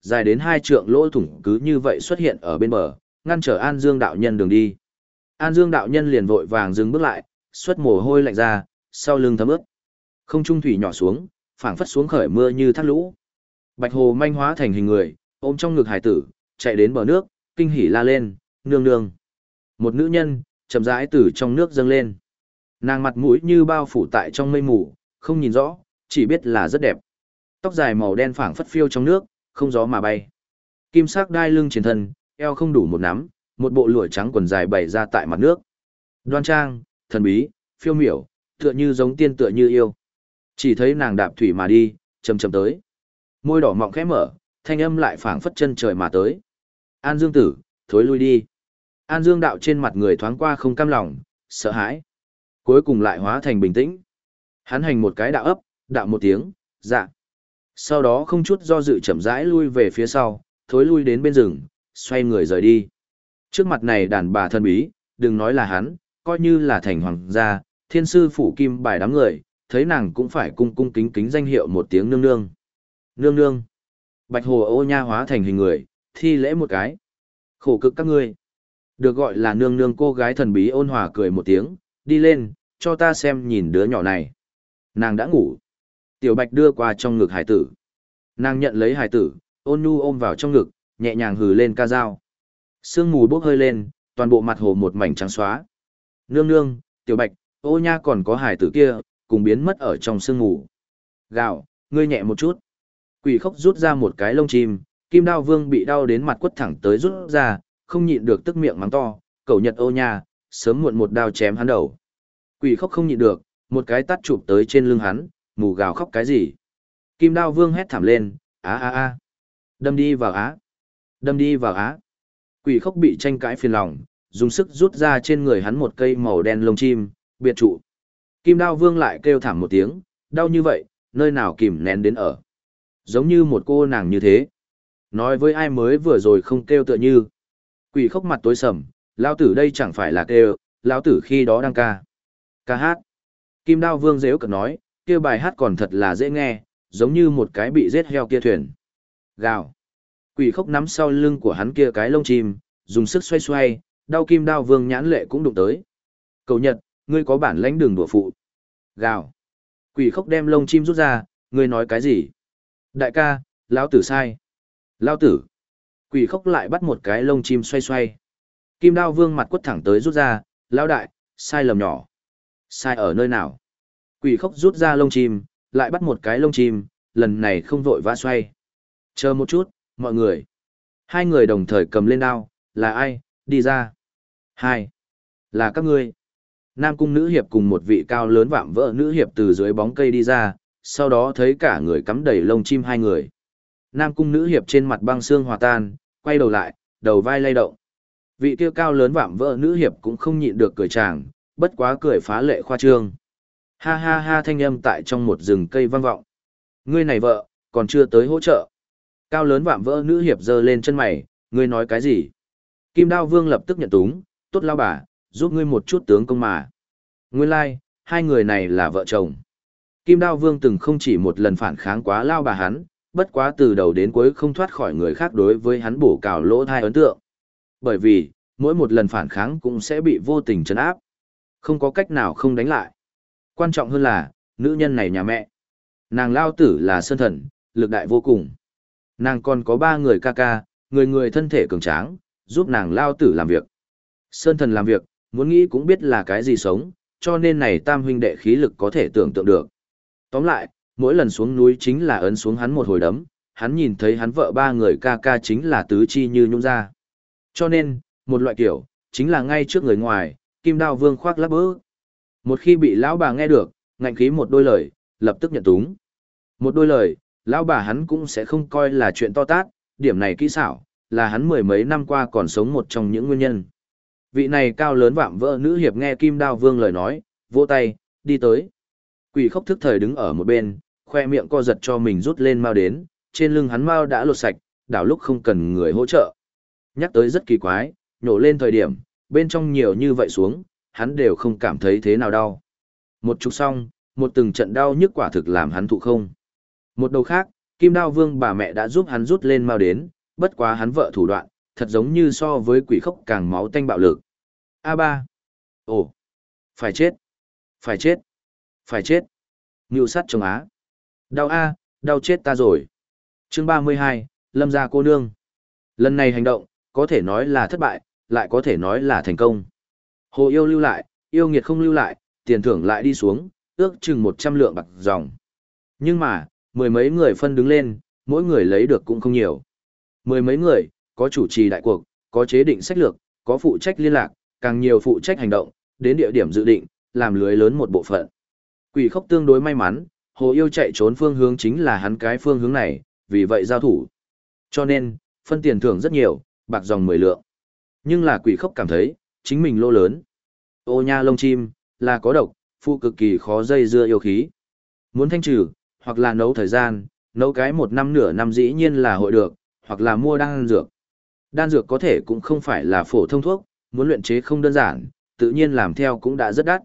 dài đến 2 trượng lỗ thủng cứ như vậy xuất hiện ở bên bờ, ngăn trở An Dương đạo nhân đường đi. An Dương đạo nhân liền vội vàng dừng bước lại, xuất mồ hôi lạnh ra, sau lưng thấm ướt. Không trung thủy nhỏ xuống, phảng phất xuống khởi mưa như thác lũ. Bạch Hồ manh hóa thành hình người, ôm trong ngực hải tử, chạy đến bờ nước, kinh hỉ la lên, nương nương. Một nữ nhân, chậm rãi từ trong nước dâng lên. Nàng mặt mũi như bao phủ tại trong mây mù, không nhìn rõ, chỉ biết là rất đẹp. Tóc dài màu đen phảng phất phiêu trong nước, không gió mà bay. Kim sắc đai lưng trên thân, eo không đủ một nắm, một bộ lụa trắng quần dài bày ra tại mặt nước. Đoan trang, thần bí, phiêu miểu, tựa như giống tiên tựa như yêu. Chỉ thấy nàng đạp thủy mà đi, chậm chậm tới. Môi đỏ mọng khẽ mở, thanh âm lại phảng phất chân trời mà tới. An Dương tử, thối lui đi. An Dương đạo trên mặt người thoáng qua không cam lòng, sợ hãi. Cuối cùng lại hóa thành bình tĩnh. Hắn hành một cái đạo ấp, đạo một tiếng, dạ. Sau đó không chút do dự chậm rãi lui về phía sau, thối lui đến bên rừng, xoay người rời đi. Trước mặt này đàn bà thân bí, đừng nói là hắn, coi như là thành hoàng gia, thiên sư phủ kim bài đám người, thấy nàng cũng phải cung cung kính kính danh hiệu một tiếng nương nương. Nương nương. Bạch Hồ ô nha hóa thành hình người, thi lễ một cái. Khổ cực các ngươi. Được gọi là nương nương cô gái thần bí ôn hòa cười một tiếng, đi lên, cho ta xem nhìn đứa nhỏ này. Nàng đã ngủ. Tiểu Bạch đưa qua trong ngực hải tử. Nàng nhận lấy hải tử, ôn nhu ôm vào trong ngực, nhẹ nhàng hừ lên ca dao. Sương mù bốc hơi lên, toàn bộ mặt hồ một mảnh trắng xóa. Nương nương, Tiểu Bạch, ô nha còn có hải tử kia, cùng biến mất ở trong sương mù. Gạo, ngươi nhẹ một chút. Quỷ khốc rút ra một cái lông chim, Kim Đao Vương bị đau đến mặt quất thẳng tới rút ra, không nhịn được tức miệng mắng to, cẩu nhật ô nha, sớm muộn một đao chém hắn đầu. Quỷ khốc không nhịn được, một cái tát chụp tới trên lưng hắn, mù gào khóc cái gì. Kim Đao Vương hét thảm lên, á á á, đâm đi vào á, đâm đi vào á. Quỷ khốc bị tranh cãi phiền lòng, dùng sức rút ra trên người hắn một cây màu đen lông chim, biệt trụ. Kim Đao Vương lại kêu thảm một tiếng, đau như vậy, nơi nào kìm nén đến ở. Giống như một cô nàng như thế. Nói với ai mới vừa rồi không kêu tựa như. Quỷ khốc mặt tối sầm, lao tử đây chẳng phải là kêu, lao tử khi đó đang ca. Ca hát. Kim Đao Vương dễu cợt nói, kia bài hát còn thật là dễ nghe, giống như một cái bị giết heo kia thuyền. Gào. Quỷ khốc nắm sau lưng của hắn kia cái lông chim, dùng sức xoay xoay, đau Kim Đao Vương nhãn lệ cũng đụng tới. Cầu Nhật, ngươi có bản lãnh đường đùa phụ. Gào. Quỷ khốc đem lông chim rút ra, ngươi nói cái gì? Đại ca, lão tử sai. Lão tử. Quỷ khốc lại bắt một cái lông chim xoay xoay. Kim Đao Vương mặt quất thẳng tới rút ra, lão đại, sai lầm nhỏ. Sai ở nơi nào? Quỷ khốc rút ra lông chim, lại bắt một cái lông chim, lần này không vội vã xoay. Chờ một chút, mọi người. Hai người đồng thời cầm lên đao, là ai, đi ra. Hai. Là các ngươi. Nam cung nữ hiệp cùng một vị cao lớn vạm vỡ nữ hiệp từ dưới bóng cây đi ra, sau đó thấy cả người cắm đầy lông chim hai người. Nam cung nữ hiệp trên mặt băng xương hòa tan, quay đầu lại, đầu vai lay động. Vị kia cao lớn vạm vỡ nữ hiệp cũng không nhịn được cười chàng, bất quá cười phá lệ khoa trương. Ha ha ha thanh âm tại trong một rừng cây vang vọng. Ngươi này vợ, còn chưa tới hỗ trợ. Cao lớn vạm vỡ nữ hiệp giơ lên chân mày, ngươi nói cái gì? Kim Đao Vương lập tức nhận túng, tốt lao bà, giúp ngươi một chút tướng công mà. Nguyên lai, like, hai người này là vợ chồng. Kim Đao Vương từng không chỉ một lần phản kháng quá lao bà hắn, bất quá từ đầu đến cuối không thoát khỏi người khác đối với hắn bổ cào lỗ thai ấn tượng. Bởi vì, mỗi một lần phản kháng cũng sẽ bị vô tình trấn áp. Không có cách nào không đánh lại. Quan trọng hơn là, nữ nhân này nhà mẹ. Nàng lao tử là sơn thần, lực đại vô cùng. Nàng còn có 3 người ca ca, người người thân thể cường tráng, giúp nàng lao tử làm việc. Sơn thần làm việc, muốn nghĩ cũng biết là cái gì sống, cho nên này tam huynh đệ khí lực có thể tưởng tượng được. Tóm lại, mỗi lần xuống núi chính là ấn xuống hắn một hồi đấm, hắn nhìn thấy hắn vợ 3 người ca ca chính là tứ chi như nhung ra. Cho nên, một loại kiểu, chính là ngay trước người ngoài, Kim Đao Vương khoác lắp bớ. Một khi bị lão bà nghe được, ngạnh khí một đôi lời, lập tức nhận túng. Một đôi lời, lão bà hắn cũng sẽ không coi là chuyện to tát, điểm này kỹ xảo, là hắn 10 mấy năm qua còn sống một trong những nguyên nhân. Vị này cao lớn vạm vỡ nữ hiệp nghe Kim Đao Vương lời nói, vỗ tay, đi tới. Quỷ khốc thức thời đứng ở một bên, khoe miệng co giật cho mình rút lên mao đến, trên lưng hắn mao đã lột sạch, đảo lúc không cần người hỗ trợ. Nhắc tới rất kỳ quái, nhổ lên thời điểm, bên trong nhiều như vậy xuống, hắn đều không cảm thấy thế nào đau. Một chút xong, một từng trận đau nhức quả thực làm hắn thụ không. Một đầu khác, Kim Đao Vương bà mẹ đã giúp hắn rút lên mau đến, bất quá hắn vợ thủ đoạn, thật giống như so với quỷ khốc càng máu tanh bạo lực. A3. Ồ. Phải chết. Phải chết. Phải chết. Ngưu sát chồng Á. Đau A, đau chết ta rồi. Chương 32, Lâm gia cô nương. Lần này hành động, có thể nói là thất bại, lại có thể nói là thành công. Hồ yêu lưu lại, yêu nghiệt không lưu lại, tiền thưởng lại đi xuống, ước chừng 100 lượng bạc dòng. Nhưng mà, mười mấy người phân đứng lên, mỗi người lấy được cũng không nhiều. Mười mấy người, có chủ trì đại cuộc, có chế định sách lược, có phụ trách liên lạc, càng nhiều phụ trách hành động, đến địa điểm dự định, làm lưới lớn một bộ phận. Quỷ khốc tương đối may mắn, hồ yêu chạy trốn phương hướng chính là hắn cái phương hướng này, vì vậy giao thủ. Cho nên, phân tiền thưởng rất nhiều, bạc dòng 10 lượng. Nhưng là quỷ khốc cảm thấy, chính mình lô lớn. Ô nha lông chim, là có độc, phụ cực kỳ khó dây dưa yêu khí. Muốn thanh trừ, hoặc là nấu thời gian, nấu cái 1 năm nửa năm dĩ nhiên là hội được, hoặc là mua đan dược. Đan dược có thể cũng không phải là phổ thông thuốc, muốn luyện chế không đơn giản, tự nhiên làm theo cũng đã rất đắt.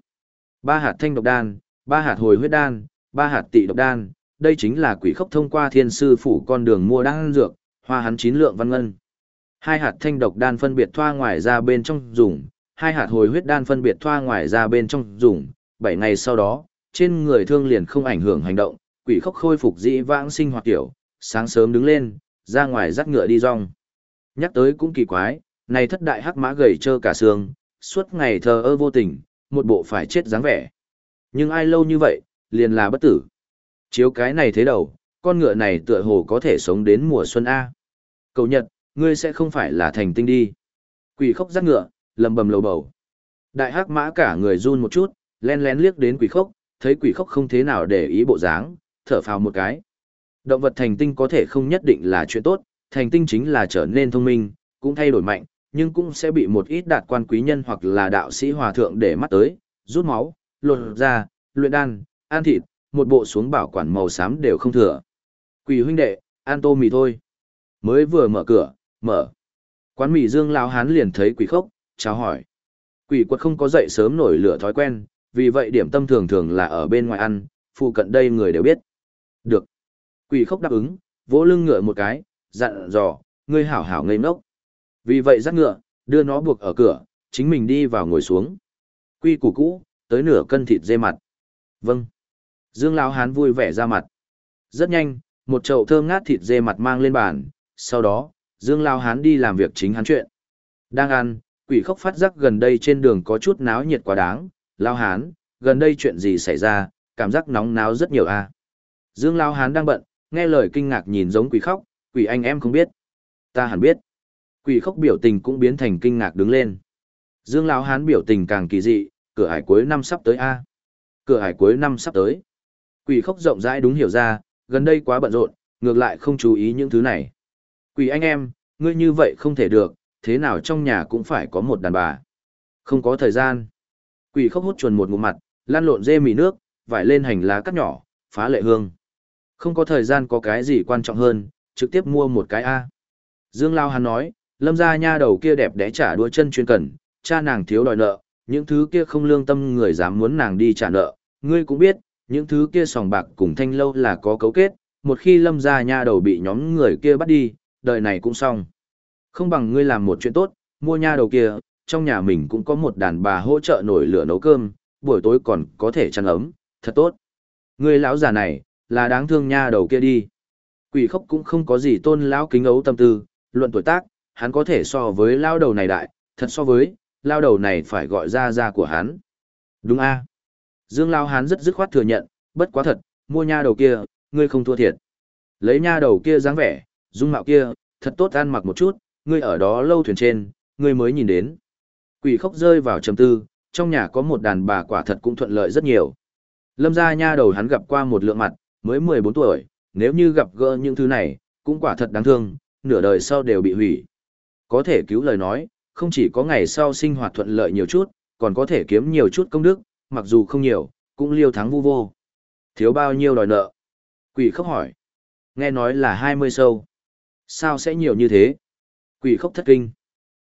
3 hạt thanh độc đan, 3 hạt hồi huyết đan, 3 hạt tị độc đan, đây chính là quỷ khốc thông qua thiên sư phủ con đường mua đan dược, hoa hắn 9 lượng văn ngân. 2 hạt thanh độc đan phân biệt thoa ngoài ra bên trong dùng, 2 hạt hồi huyết đan phân biệt thoa ngoài ra bên trong dùng, 7 ngày sau đó, trên người thương liền không ảnh hưởng hành động, quỷ khốc khôi phục dĩ vãng sinh hoạt tiểu, sáng sớm đứng lên, ra ngoài dắt ngựa đi rong. Nhắc tới cũng kỳ quái, này thất đại hắc mã gầy trơ cả xương, suốt ngày thờ ơ vô tình, một bộ phải chết dáng vẻ. Nhưng ai lâu như vậy, liền là bất tử. Chiếu cái này thế đầu, con ngựa này tựa hồ có thể sống đến mùa xuân A. Cầu Nhật, ngươi sẽ không phải là thành tinh đi. Quỷ khốc dắt ngựa, lầm bầm lầu bầu. Đại hắc mã cả người run một chút, len lén liếc đến quỷ khốc, thấy quỷ khốc không thế nào để ý bộ dáng, thở phào một cái. Động vật thành tinh có thể không nhất định là chuyện tốt, thành tinh chính là trở nên thông minh, cũng thay đổi mạnh, nhưng cũng sẽ bị một ít đạt quan quý nhân hoặc là đạo sĩ hòa thượng để mắt tới, rút máu, lột da, luyện đan, ăn thịt, một bộ xuống bảo quản màu xám đều không thừa. Quỷ huynh đệ, ăn tô mì thôi. Mới vừa mở cửa, mở. Quán mì Dương lão hán liền thấy quỷ khốc, chào hỏi. Quỷ quật không có dậy sớm nổi lửa thói quen, vì vậy điểm tâm thường thường là ở bên ngoài ăn, phụ cận đây người đều biết. Được. Quỷ khốc đáp ứng, vỗ lưng ngựa một cái, dặn dò, ngươi hảo hảo ngây ngốc. Vì vậy dắt ngựa, đưa nó buộc ở cửa, chính mình đi vào ngồi xuống. Quy củ cũ, tới nửa cân thịt dê mặt. Vâng. Dương lão hán vui vẻ ra mặt. Rất nhanh, một chậu thơm ngát thịt dê mặt mang lên bàn, sau đó, Dương lão hán đi làm việc chính hắn chuyện. Đang ăn, quỷ khốc phát giác gần đây trên đường có chút náo nhiệt quá đáng. Lão hán, gần đây chuyện gì xảy ra, cảm giác nóng náo rất nhiều a. Dương lão hán đang bận, nghe lời kinh ngạc nhìn giống quỷ khóc, quỷ anh em không biết. Ta hẳn biết. Quỷ khóc biểu tình cũng biến thành kinh ngạc đứng lên. Dương lão hán biểu tình càng kỳ dị, cửa hải cuối năm sắp tới a. Cửa hải cuối năm sắp tới. Quỷ khóc rộng rãi đúng hiểu ra, gần đây quá bận rộn, ngược lại không chú ý những thứ này. Quỷ anh em, ngươi như vậy không thể được, thế nào trong nhà cũng phải có một đàn bà. Không có thời gian. Quỷ khóc hút chuồn một ngụm mặt, lăn lộn dê mì nước, vải lên hành lá cắt nhỏ, phá lệ hương. Không có thời gian có cái gì quan trọng hơn, trực tiếp mua một cái A. Dương Lao hắn nói, Lâm gia nha đầu kia đẹp đẽ trả đũa chân chuyên cần, cha nàng thiếu đòi nợ, những thứ kia không lương tâm người dám muốn nàng đi trả nợ. Ngươi cũng biết, những thứ kia sòng bạc cùng thanh lâu là có cấu kết, một khi Lâm gia nha đầu bị nhóm người kia bắt đi, đời này cũng xong. Không bằng ngươi làm một chuyện tốt, mua nha đầu kia, trong nhà mình cũng có một đàn bà hỗ trợ nổi lửa nấu cơm, buổi tối còn có thể chăn ấm, thật tốt. Ngươi lão già này, là đáng thương nha đầu kia đi. Quỷ khốc cũng không có gì tôn lão kính ấu tâm tư, luận tuổi tác, hắn có thể so với lao đầu này đại, thật so với, lao đầu này phải gọi ra của hắn. Đúng a. Dương lao hắn rất dứt khoát thừa nhận, bất quá thật, mua nha đầu kia, ngươi không thua thiệt. Lấy nha đầu kia dáng vẻ, dung mạo kia, thật tốt ăn mặc một chút, ngươi ở đó lâu thuyền trên, ngươi mới nhìn đến. Quỷ khốc rơi vào trầm tư, trong nhà có một đàn bà quả thật cũng thuận lợi rất nhiều. Lâm gia nha đầu hắn gặp qua một lượng mặt, mới 14 tuổi, nếu như gặp gỡ những thứ này, cũng quả thật đáng thương, nửa đời sau đều bị hủy. Có thể cứu lời nói, không chỉ có ngày sau sinh hoạt thuận lợi nhiều chút, còn có thể kiếm nhiều chút công đức, mặc dù không nhiều, cũng liêu thắng vu vô. Thiếu bao nhiêu đòi nợ? Quỷ khốc hỏi. Nghe nói là 20 sâu. Sao sẽ nhiều như thế? Quỷ khốc thất kinh.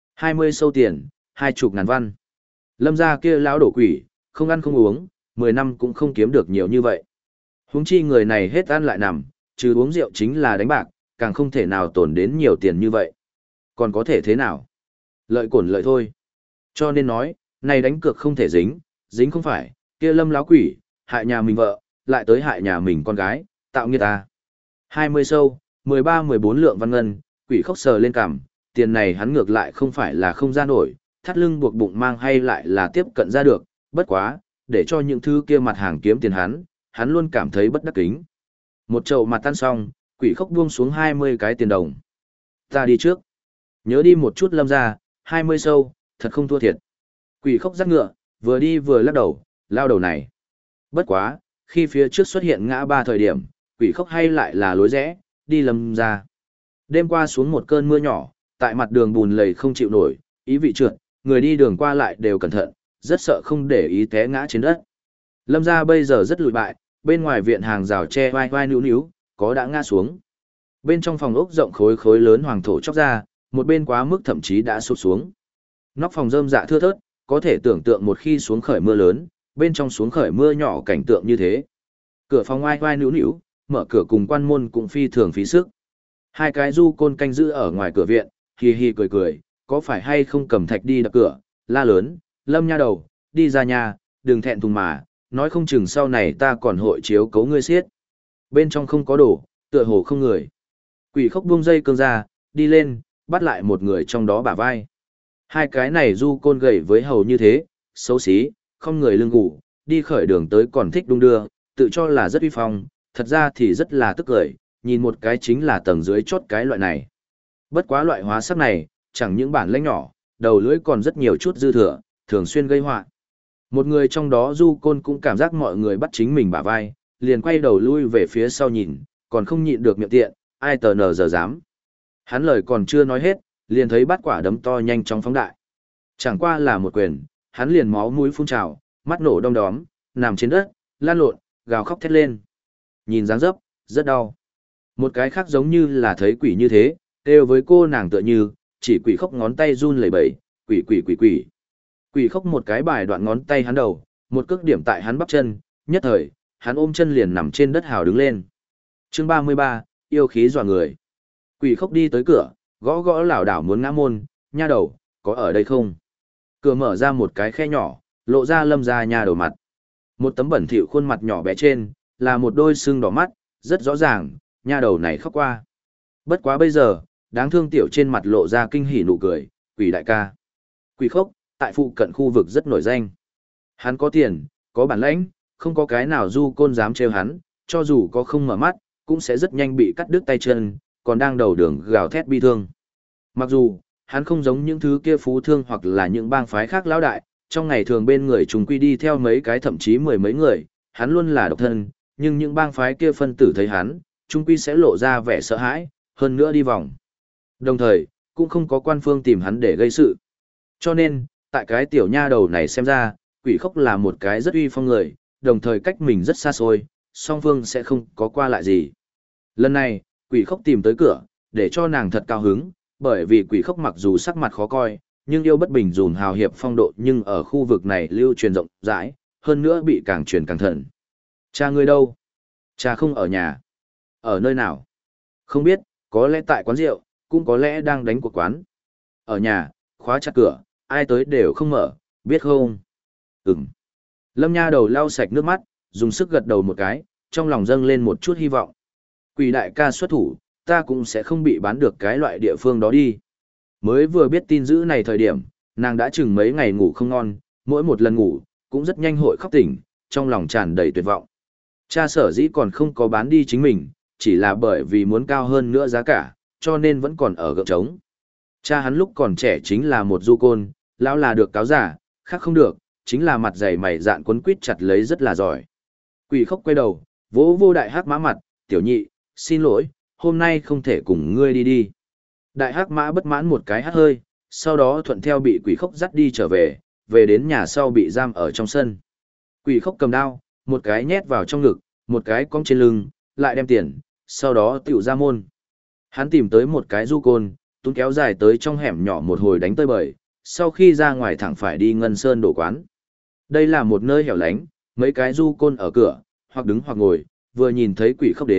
20 sâu tiền, 20 ngàn văn. Lâm gia kia lão đổ quỷ, không ăn không uống, 10 năm cũng không kiếm được nhiều như vậy. Huống chi người này hết ăn lại nằm, trừ uống rượu chính là đánh bạc, càng không thể nào tổn đến nhiều tiền như vậy. Còn có thể thế nào? Lợi cổn lợi thôi. Cho nên nói, này đánh cược không thể dính, dính không phải, kia Lâm láo quỷ, hại nhà mình vợ, lại tới hại nhà mình con gái, tạo nghiệt ta. 20 sâu, 13-14 lượng văn ngân, quỷ khóc sờ lên cằm, tiền này hắn ngược lại không phải là không ra nổi, thắt lưng buộc bụng mang hay lại là tiếp cận ra được, bất quá, để cho những thứ kia mặt hàng kiếm tiền hắn luôn cảm thấy bất đắc kính. Một chậu mặt tan xong, quỷ khóc buông xuống 20 cái tiền đồng. Ta đi trước. Nhớ đi một chút Lâm ra, 20 sâu, thật không thua thiệt. Quỷ khóc dắt ngựa, vừa đi vừa lắc đầu, lao đầu này. Bất quá, khi phía trước xuất hiện ngã ba thời điểm, quỷ khóc hay lại là lối rẽ, đi Lâm ra. Đêm qua xuống một cơn mưa nhỏ, tại mặt đường bùn lầy không chịu nổi, ý vị trượt, người đi đường qua lại đều cẩn thận, rất sợ không để ý té ngã trên đất. Lâm ra bây giờ rất lụi bại, bên ngoài viện hàng rào tre vai vai níu níu, có đã ngã xuống. Bên trong phòng ốc rộng khối khối lớn hoàng thổ chóc ra, một bên quá mức thậm chí đã sụt xuống. Nóc phòng rơm dạ thưa thớt, có thể tưởng tượng một khi xuống khởi mưa lớn, bên trong xuống khởi mưa nhỏ cảnh tượng như thế. Cửa phòng vai vai níu níu, mở cửa cùng quan môn cũng phi thường phí sức. Hai cái du côn canh giữ ở ngoài cửa viện, hì hì cười cười, có phải hay không cầm thạch đi đập cửa, la lớn, Lâm nha đầu, đi ra nhà, đừng thẹn thùng mà, nói không chừng sau này ta còn hội chiếu cấu ngươi xiết. Bên trong không có đồ, tựa hồ không người. Quỷ khóc buông dây cương ra, đi lên, bắt lại một người trong đó bả vai. Hai cái này du côn gầy với hầu như thế, xấu xí, không người lưng gù, đi khởi đường tới còn thích đung đưa, tự cho là rất uy phong, thật ra thì rất là tức cười, nhìn một cái chính là tầng dưới chốt cái loại này. Bất quá loại hóa sắc này, chẳng những bản lĩnh nhỏ, đầu lưỡi còn rất nhiều chút dư thừa, thường xuyên gây họa. Một người trong đó du côn cũng cảm giác mọi người bắt chính mình bả vai, liền quay đầu lui về phía sau nhìn, còn không nhịn được miệng tiện, ai tờ nờ giờ dám. Hắn lời còn chưa nói hết, liền thấy bắt quả đấm to nhanh chóng phóng đại. Chẳng qua là một quyền, hắn liền máu mũi phun trào, mắt nổ đom đóm, nằm trên đất, lan lộn, gào khóc thét lên. Nhìn dáng dấp, rất đau. Một cái khác giống như là thấy quỷ như thế, kêu với cô nàng tựa như, chỉ quỷ khóc ngón tay run lẩy bẩy, quỷ quỷ quỷ quỷ. Quỷ khóc một cái bài đoạn ngón tay hắn đầu, một cước điểm tại hắn bắp chân, nhất thời, hắn ôm chân liền nằm trên đất hào đứng lên. Chương 33, yêu khí dọa người. Quỷ khóc đi tới cửa, gõ gõ lảo đảo muốn ngã môn, nha đầu, có ở đây không? Cửa mở ra một cái khe nhỏ, lộ ra Lâm ra nha đầu mặt. Một tấm bẩn thỉu khuôn mặt nhỏ bé trên, là một đôi sưng đỏ mắt, rất rõ ràng, nha đầu này khóc qua. Bất quá bây giờ, đáng thương tiểu trên mặt lộ ra kinh hỉ nụ cười, quỷ đại ca. Quỷ khóc, tại phụ cận khu vực rất nổi danh. Hắn có tiền, có bản lãnh, không có cái nào du côn dám trêu hắn, cho dù có không mở mắt, cũng sẽ rất nhanh bị cắt đứt tay chân, còn đang đầu đường gào thét bi thương. Mặc dù, hắn không giống những thứ kia phú thương hoặc là những bang phái khác lão đại, trong ngày thường bên người chúng quy đi theo mấy cái thậm chí mười mấy người, hắn luôn là độc thân, nhưng những bang phái kia phân tử thấy hắn, chúng quy sẽ lộ ra vẻ sợ hãi, hơn nữa đi vòng. Đồng thời, cũng không có quan phương tìm hắn để gây sự. Cho nên, tại cái tiểu nha đầu này xem ra, quỷ khóc là một cái rất uy phong người, đồng thời cách mình rất xa xôi, song phương sẽ không có qua lại gì. Lần này, quỷ khóc tìm tới cửa, để cho nàng thật cao hứng, bởi vì quỷ khóc mặc dù sắc mặt khó coi, nhưng yêu bất bình dùm hào hiệp phong độ nhưng ở khu vực này lưu truyền rộng rãi, hơn nữa bị càng truyền càng thần. Cha ngươi đâu? Cha không ở nhà. Ở nơi nào? Không biết, có lẽ tại quán rượu, cũng có lẽ đang đánh cuộc quán. Ở nhà, khóa chặt cửa, ai tới đều không mở, biết không? Ừm. Lâm nha đầu lau sạch nước mắt, dùng sức gật đầu một cái, trong lòng dâng lên một chút hy vọng. Quỷ đại ca xuất thủ, ta cũng sẽ không bị bán được cái loại địa phương đó đi. Mới vừa biết tin dữ này thời điểm, nàng đã chừng mấy ngày ngủ không ngon, mỗi một lần ngủ, cũng rất nhanh hội khóc tỉnh, trong lòng tràn đầy tuyệt vọng. Cha sở dĩ còn không có bán đi chính mình, chỉ là bởi vì muốn cao hơn nữa giá cả, cho nên vẫn còn ở gượng trống. Cha hắn lúc còn trẻ chính là một du côn, lão là được cáo giả, khác không được, chính là mặt dày mày dạn quấn quýt chặt lấy rất là giỏi. Quỷ khóc quay đầu, vỗ vô đại hắc mã mặt, tiểu nhị, xin lỗi, hôm nay không thể cùng ngươi đi đi. Đại hắc mã bất mãn một cái hắt hơi, sau đó thuận theo bị quỷ khóc dắt đi trở về, về đến nhà sau bị giam ở trong sân. Quỷ khóc cầm đao, một cái nhét vào trong ngực, một cái cong trên lưng, lại đem tiền, sau đó tiểu ra môn. Hắn tìm tới một cái du côn, túm kéo dài tới trong hẻm nhỏ một hồi đánh tơi bời, sau khi ra ngoài thẳng phải đi Ngân Sơn đổ quán. Đây là một nơi hẻo lánh, mấy cái du côn ở cửa, hoặc đứng hoặc ngồi, vừa nhìn thấy quỷ khóc đến,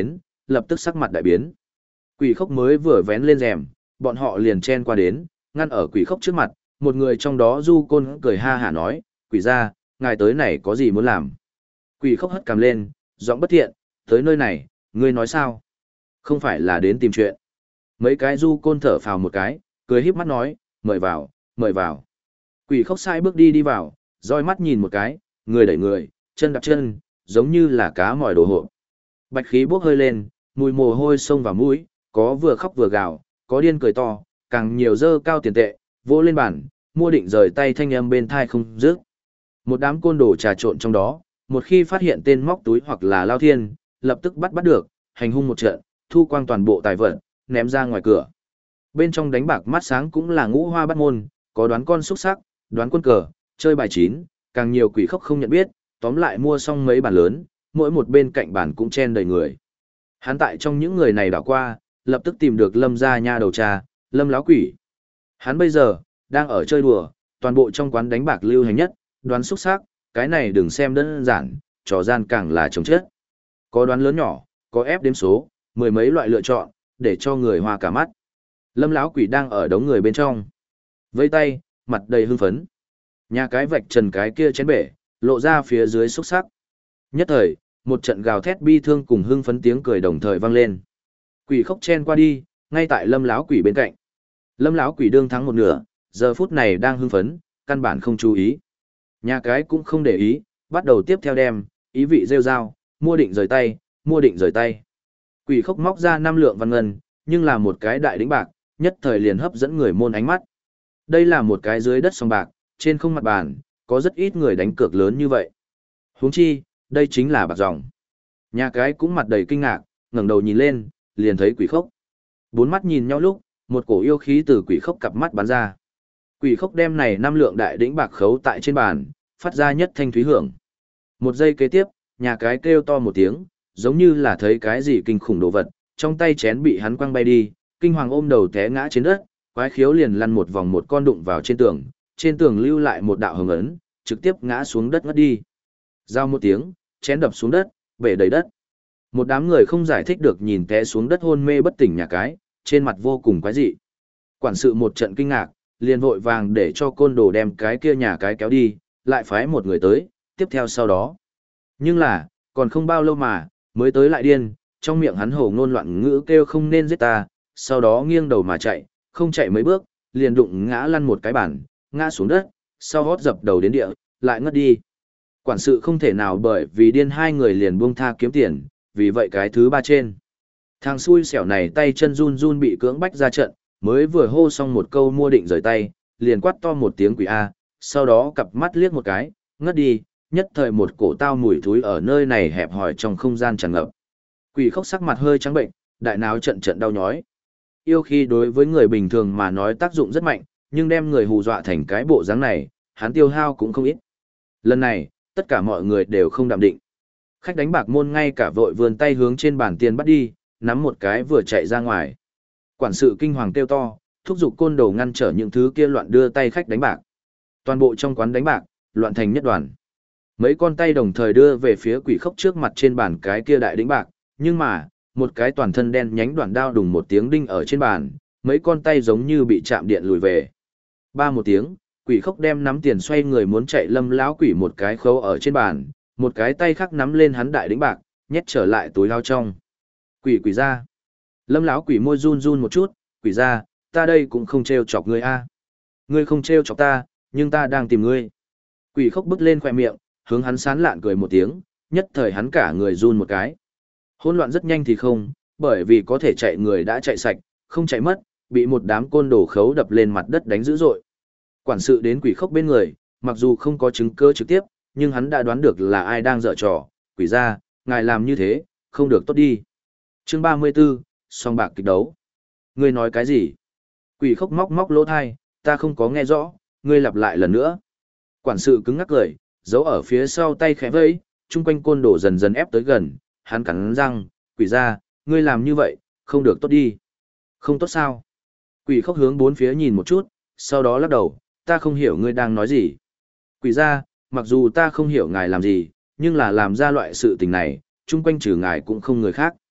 lập tức sắc mặt đại biến. Quỷ khốc mới vừa vén lên rèm, bọn họ liền chen qua đến, ngăn ở quỷ khốc trước mặt, một người trong đó du côn cười ha hả nói, quỷ ra, ngài tới này có gì muốn làm? Quỷ khốc hất cằm lên, giọng bất thiện, tới nơi này, ngươi nói sao? Không phải là đến tìm chuyện. Mấy cái du côn thở phào một cái, cười híp mắt nói, mời vào, mời vào. Quỷ khốc sai bước đi vào, roi mắt nhìn một cái, người đẩy người, chân đạp chân, giống như là cá mỏi đổ hộp. Bạch khí bốc hơi lên, mùi mồ hôi xông vào mũi, có vừa khóc vừa gào, có điên cười to, càng nhiều dơ cao tiền tệ, vỗ lên bàn, mua định rời tay thanh âm bên thai không dứt. Một đám côn đồ trà trộn trong đó, một khi phát hiện tên móc túi hoặc là lao thiên, lập tức bắt được, hành hung một trận, thu quang toàn bộ tài vật, ném ra ngoài cửa. Bên trong đánh bạc mắt sáng cũng là ngũ hoa bắt môn, có đoán con xúc sắc, đoán quân cờ, chơi bài chín, càng nhiều quỷ khốc không nhận biết, tóm lại mua xong mấy bàn lớn, mỗi một bên cạnh bàn cũng chen đầy người. Hắn tại trong những người này đảo qua, lập tức tìm được Lâm gia nha đầu trà, Lâm láo quỷ. Hắn bây giờ, đang ở chơi đùa, toàn bộ trong quán đánh bạc lưu hành nhất, đoán xúc sắc, cái này đừng xem đơn giản, trò gian càng là chồng chết. Có đoán lớn nhỏ, có ép đếm số, mười mấy loại lựa chọn, để cho người hoa cả mắt. Lâm lão quỷ đang ở đống người bên trong. Vây tay, mặt đầy hưng phấn. Nhà cái vạch trần cái kia chén bể, lộ ra phía dưới xúc sắc. Nhất thời, một trận gào thét bi thương cùng hưng phấn tiếng cười đồng thời vang lên. Quỷ khốc chen qua đi, ngay tại Lâm lão quỷ bên cạnh. Lâm lão quỷ đương thắng một nửa, giờ phút này đang hưng phấn, căn bản không chú ý. Nhà cái cũng không để ý, bắt đầu tiếp theo đem, ý vị rêu rao, mua định rời tay, mua định rời tay. Quỷ khốc móc ra 5 lượng văn ngân, nhưng là một cái đại đĩnh bạc, nhất thời liền hấp dẫn người môn ánh mắt. Đây là một cái dưới đất sòng bạc, trên không mặt bàn, có rất ít người đánh cược lớn như vậy. Huống chi, đây chính là bạc ròng. Nhà cái cũng mặt đầy kinh ngạc, ngẩng đầu nhìn lên, liền thấy quỷ khốc. Bốn mắt nhìn nhau lúc, một cổ yêu khí từ quỷ khốc cặp mắt bắn ra. Quỷ khốc đem này 5 lượng đại đĩnh bạc khấu tại trên bàn, phát ra nhất thanh thúy hưởng. Một giây kế tiếp, nhà cái kêu to một tiếng, giống như là thấy cái gì kinh khủng đồ vật, trong tay chén bị hắn quăng bay đi, kinh hoàng ôm đầu té ngã trên đất, quái khiếu liền lăn một vòng một con đụng vào trên tường lưu lại một đạo hồng ấn, trực tiếp ngã xuống đất ngất đi. Giao một tiếng, chén đập xuống đất, bể đầy đất. Một đám người không giải thích được nhìn té xuống đất hôn mê bất tỉnh nhà cái, trên mặt vô cùng quái dị. Quản sự một trận kinh ngạc, liền vội vàng để cho côn đồ đem cái kia nhà cái kéo đi, lại phái một người tới, tiếp theo sau đó. Nhưng là, còn không bao lâu mà, mới tới lại điên, trong miệng hắn hồ ngôn loạn ngữ kêu không nên giết ta, sau đó nghiêng đầu mà chạy, không chạy mấy bước, liền đụng ngã lăn một cái bản, ngã xuống đất, sau hót dập đầu đến địa, lại ngất đi. Quản sự không thể nào bởi vì điên hai người liền buông tha kiếm tiền, vì vậy cái thứ ba trên. Thằng xui xẻo này tay chân run run bị cưỡng bách ra trận, mới vừa hô xong một câu mua định rời tay, liền quát to một tiếng quỷ A, sau đó cặp mắt liếc một cái, ngất đi, nhất thời một cổ tao mùi thúi ở nơi này hẹp hòi trong không gian tràn ngập. Quỷ khốc sắc mặt hơi trắng bệnh, đại náo trận trận đau nhói. Yêu khi đối với người bình thường mà nói tác dụng rất mạnh, nhưng đem người hù dọa thành cái bộ dáng này, hắn tiêu hao cũng không ít. Lần này, tất cả mọi người đều không đạm định. Khách đánh bạc môn ngay cả vội vươn tay hướng trên bàn tiền bắt đi, nắm một cái vừa chạy ra ngoài. Quản sự kinh hoàng kêu to, thúc giục côn đồ ngăn trở những thứ kia loạn đưa tay khách đánh bạc. Toàn bộ trong quán đánh bạc, loạn thành nhất đoàn. Mấy con tay đồng thời đưa về phía quỷ khốc trước mặt trên bàn cái kia đại đĩnh bạc, nhưng mà, một cái toàn thân đen nhánh đoạn đao đùng một tiếng đinh ở trên bàn, mấy con tay giống như bị chạm điện lùi về. Ba một tiếng, quỷ khốc đem nắm tiền xoay người muốn chạy Lâm lão quỷ một cái khấu ở trên bàn, một cái tay khác nắm lên hắn đại đĩnh bạc, nhét trở lại túi lao trong. Quỷ ra. Lâm lão quỷ môi run run một chút, quỷ ra, ta đây cũng không trêu chọc ngươi a. Ngươi không trêu chọc ta, nhưng ta đang tìm ngươi. Quỷ khốc bứt lên khỏe miệng, hướng hắn sán lạn cười một tiếng, nhất thời hắn cả người run một cái. Hỗn loạn rất nhanh thì không, bởi vì có thể chạy người đã chạy sạch, không chạy mất, bị một đám côn đồ khấu đập lên mặt đất đánh dữ dội. Quản sự đến quỷ khốc bên người, mặc dù không có chứng cứ trực tiếp, nhưng hắn đã đoán được là ai đang dở trò, quỷ ra, ngài làm như thế, không được tốt đi. Chương 34, song bạc kịch đấu. Ngươi nói cái gì? Quỷ khốc móc móc lỗ thai, ta không có nghe rõ, ngươi lặp lại lần nữa. Quản sự cứng ngắc cười, giấu ở phía sau tay khẽ vẫy, chung quanh côn đồ dần dần ép tới gần, hắn cắn răng, quỷ ra, ngươi làm như vậy, không được tốt đi. Không tốt sao? Quỷ khốc hướng bốn phía nhìn một chút, sau đó lắc đầu, ta không hiểu ngươi đang nói gì. Quỷ ra, mặc dù ta không hiểu ngài làm gì, nhưng là làm ra loại sự tình này, chung quanh trừ ngài cũng không người khác.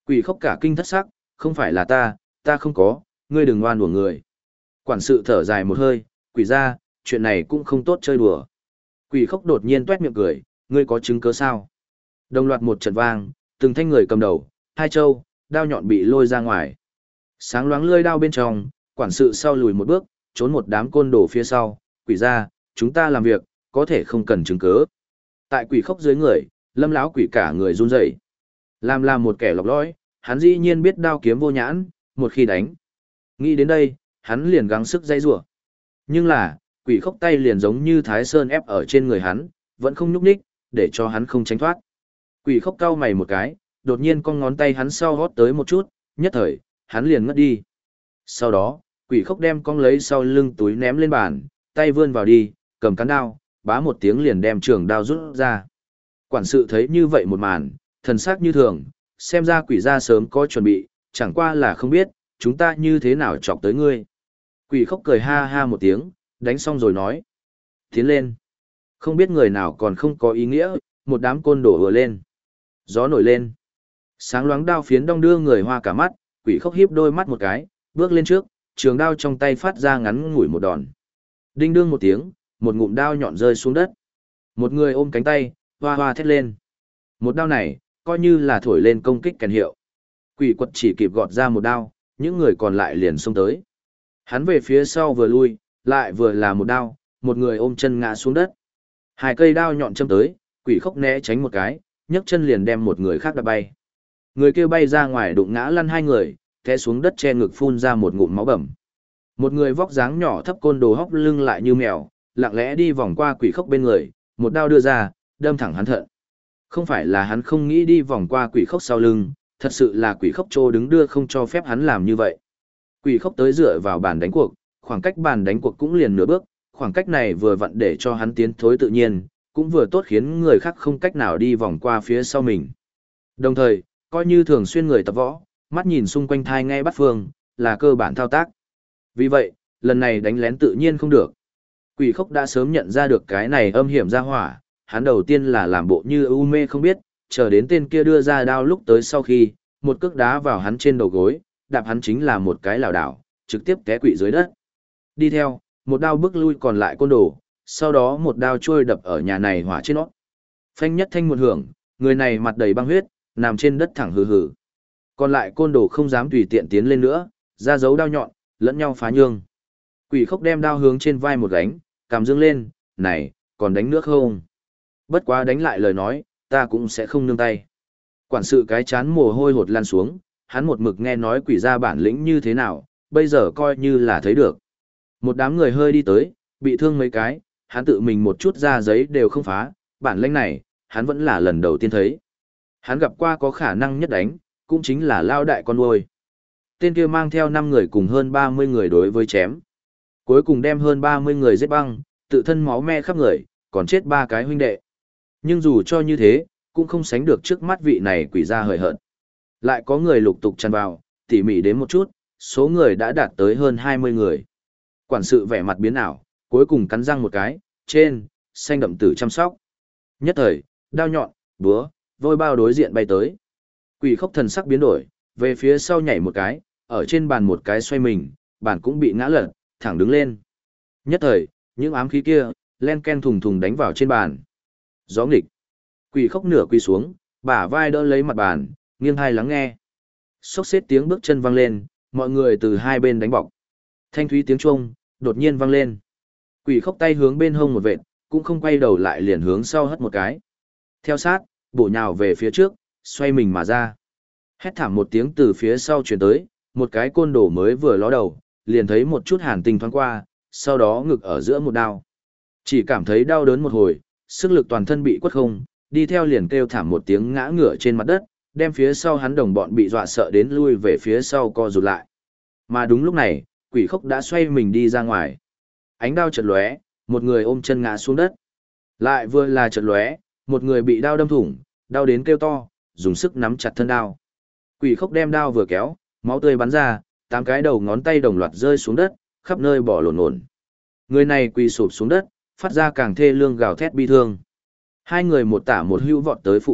Quỷ khốc cả kinh thất sắc, không phải là ta không có, ngươi đừng oan uổng người. Quản sự thở dài một hơi, quỷ ra, chuyện này cũng không tốt chơi đùa. Quỷ khốc đột nhiên tuét miệng cười, ngươi có chứng cớ sao? Đồng loạt một trận vang, từng thanh người cầm đầu, hai châu, đao nhọn bị lôi ra ngoài. Sáng loáng lơi đao bên trong, quản sự sau lùi một bước, trốn một đám côn đồ phía sau, quỷ ra, chúng ta làm việc, có thể không cần chứng cớ. Tại quỷ khốc dưới người, Lâm lão quỷ cả người run rẩy. Làm một kẻ lọc lõi, hắn dĩ nhiên biết đao kiếm vô nhãn, một khi đánh. Nghĩ đến đây, hắn liền gắng sức dây rủa. Nhưng là, quỷ khốc tay liền giống như thái sơn ép ở trên người hắn, vẫn không nhúc nhích, để cho hắn không tránh thoát. Quỷ khốc cau mày một cái, đột nhiên con ngón tay hắn sau hót tới một chút, nhất thời, hắn liền ngất đi. Sau đó, quỷ khốc đem con lấy sau lưng túi ném lên bàn, tay vươn vào đi, cầm cán đao, bá một tiếng liền đem trường đao rút ra. Quản sự thấy như vậy một màn, thần sắc như thường, xem ra quỷ gia sớm có chuẩn bị, chẳng qua là không biết, chúng ta như thế nào chọc tới ngươi. Quỷ khốc cười ha ha một tiếng, đánh xong rồi nói. Tiến lên. Không biết người nào còn không có ý nghĩa, một đám côn đổ ùa lên. Gió nổi lên. Sáng loáng đao phiến đong đưa người hoa cả mắt, quỷ khốc hiếp đôi mắt một cái, bước lên trước, trường đao trong tay phát ra ngắn ngủi một đòn. Đinh đương một tiếng, một ngụm đao nhọn rơi xuống đất. Một người ôm cánh tay, hoa hoa thét lên. Một đao này, coi như là thổi lên công kích kèn hiệu. Quỷ quật chỉ kịp gọt ra một đao, những người còn lại liền xông tới. Hắn về phía sau vừa lui, lại vừa là một đao, một người ôm chân ngã xuống đất. Hai cây đao nhọn châm tới, quỷ khốc né tránh một cái, nhấc chân liền đem một người khác đập bay. Người kia bay ra ngoài đụng ngã lăn hai người, té xuống đất che ngực phun ra một ngụm máu bầm. Một người vóc dáng nhỏ thấp côn đồ hóc lưng lại như mèo, lặng lẽ đi vòng qua quỷ khốc bên người, một đao đưa ra, đâm thẳng hắn thận. Không phải là hắn không nghĩ đi vòng qua quỷ khốc sau lưng, thật sự là quỷ khốc trô đứng đưa không cho phép hắn làm như vậy. Quỷ khốc tới dựa vào bàn đánh cuộc, khoảng cách bàn đánh cuộc cũng liền nửa bước, khoảng cách này vừa vặn để cho hắn tiến thối tự nhiên, cũng vừa tốt khiến người khác không cách nào đi vòng qua phía sau mình. Đồng thời, coi như thường xuyên người tập võ, mắt nhìn xung quanh thai ngay bắt phương, là cơ bản thao tác. Vì vậy, lần này đánh lén tự nhiên không được. Quỷ khốc đã sớm nhận ra được cái này âm hiểm ra hỏa, hắn đầu tiên là làm bộ như u mê không biết, chờ đến tên kia đưa ra đao lúc tới sau khi, một cước đá vào hắn trên đầu gối, đạp hắn chính là một cái lảo đảo, trực tiếp té quỵ dưới đất. Đi theo, một đao bước lui còn lại côn đồ, sau đó một đao trôi đập ở nhà này hỏa trên nó. Phanh nhất thanh một hưởng, người này mặt đầy băng huyết, nằm trên đất thẳng hừ hừ. Còn lại côn đồ không dám tùy tiện tiến lên nữa, ra dấu đao nhọn, lẫn nhau phá nhương. Quỷ khốc đem đao hướng trên vai một gánh, cằm dương lên, này, còn đánh nữa không? Bất quá đánh lại lời nói, ta cũng sẽ không nương tay. Quản sự cái chán mồ hôi hột lan xuống, hắn một mực nghe nói quỷ gia bản lĩnh như thế nào, bây giờ coi như là thấy được. Một đám người hơi đi tới, bị thương mấy cái, hắn tự mình một chút da giấy đều không phá, bản lĩnh này, hắn vẫn là lần đầu tiên thấy. Hắn gặp qua có khả năng nhất đánh, cũng chính là lao đại con nuôi. Tên kia mang theo 5 người cùng hơn 30 người đối với chém. Cuối cùng đem hơn 30 người giết băng, tự thân máu me khắp người, còn chết 3 cái huynh đệ. Nhưng dù cho như thế, cũng không sánh được trước mắt vị này quỷ gia hời hợt. Lại có người lục tục tràn vào, tỉ mỉ đến một chút, số người đã đạt tới hơn 20 người. Quản sự vẻ mặt biến ảo, cuối cùng cắn răng một cái, trên, xanh đậm tử chăm sóc. Nhất thời, đao nhọn, búa, vôi bao đối diện bay tới. Quỷ khốc thần sắc biến đổi, về phía sau nhảy một cái, ở trên bàn một cái xoay mình, bàn cũng bị ngã lật, thẳng đứng lên. Nhất thời, những ám khí kia, len ken thùng thùng đánh vào trên bàn. Gió nghịch. Quỷ khốc nửa quỳ xuống, bả vai đỡ lấy mặt bàn, nghiêng hai lắng nghe. Xốc xếp tiếng bước chân vang lên, mọi người từ hai bên đánh bọc. Thanh thúy tiếng chuông đột nhiên vang lên. Quỷ khốc tay hướng bên hông một vệt, cũng không quay đầu lại liền hướng sau hất một cái. Theo sát, bổ nhào về phía trước, xoay mình mà ra. Hét thảm một tiếng từ phía sau truyền tới, một cái côn đồ mới vừa ló đầu, liền thấy một chút hàn tinh thoáng qua, sau đó ngực ở giữa một đao. Chỉ cảm thấy đau đớn một hồi, sức lực toàn thân bị quất không, đi theo liền kêu thảm một tiếng ngã ngửa trên mặt đất, đem phía sau hắn đồng bọn bị dọa sợ đến lui về phía sau co rụt lại. Mà đúng lúc này, quỷ khốc đã xoay mình đi ra ngoài. Ánh đao chợt lóe, một người ôm chân ngã xuống đất. Lại vừa là chợt lóe, một người bị đao đâm thủng, đau đến kêu to, dùng sức nắm chặt thân đao. Quỷ khốc đem đao vừa kéo, máu tươi bắn ra, 8 cái đầu ngón tay đồng loạt rơi xuống đất, khắp nơi bỏ lổn lổn. Người này quỳ sụp xuống đất, phát ra càng thê lương gào thét bi thương. Hai người một tả một hữu vọt tới phụ cận,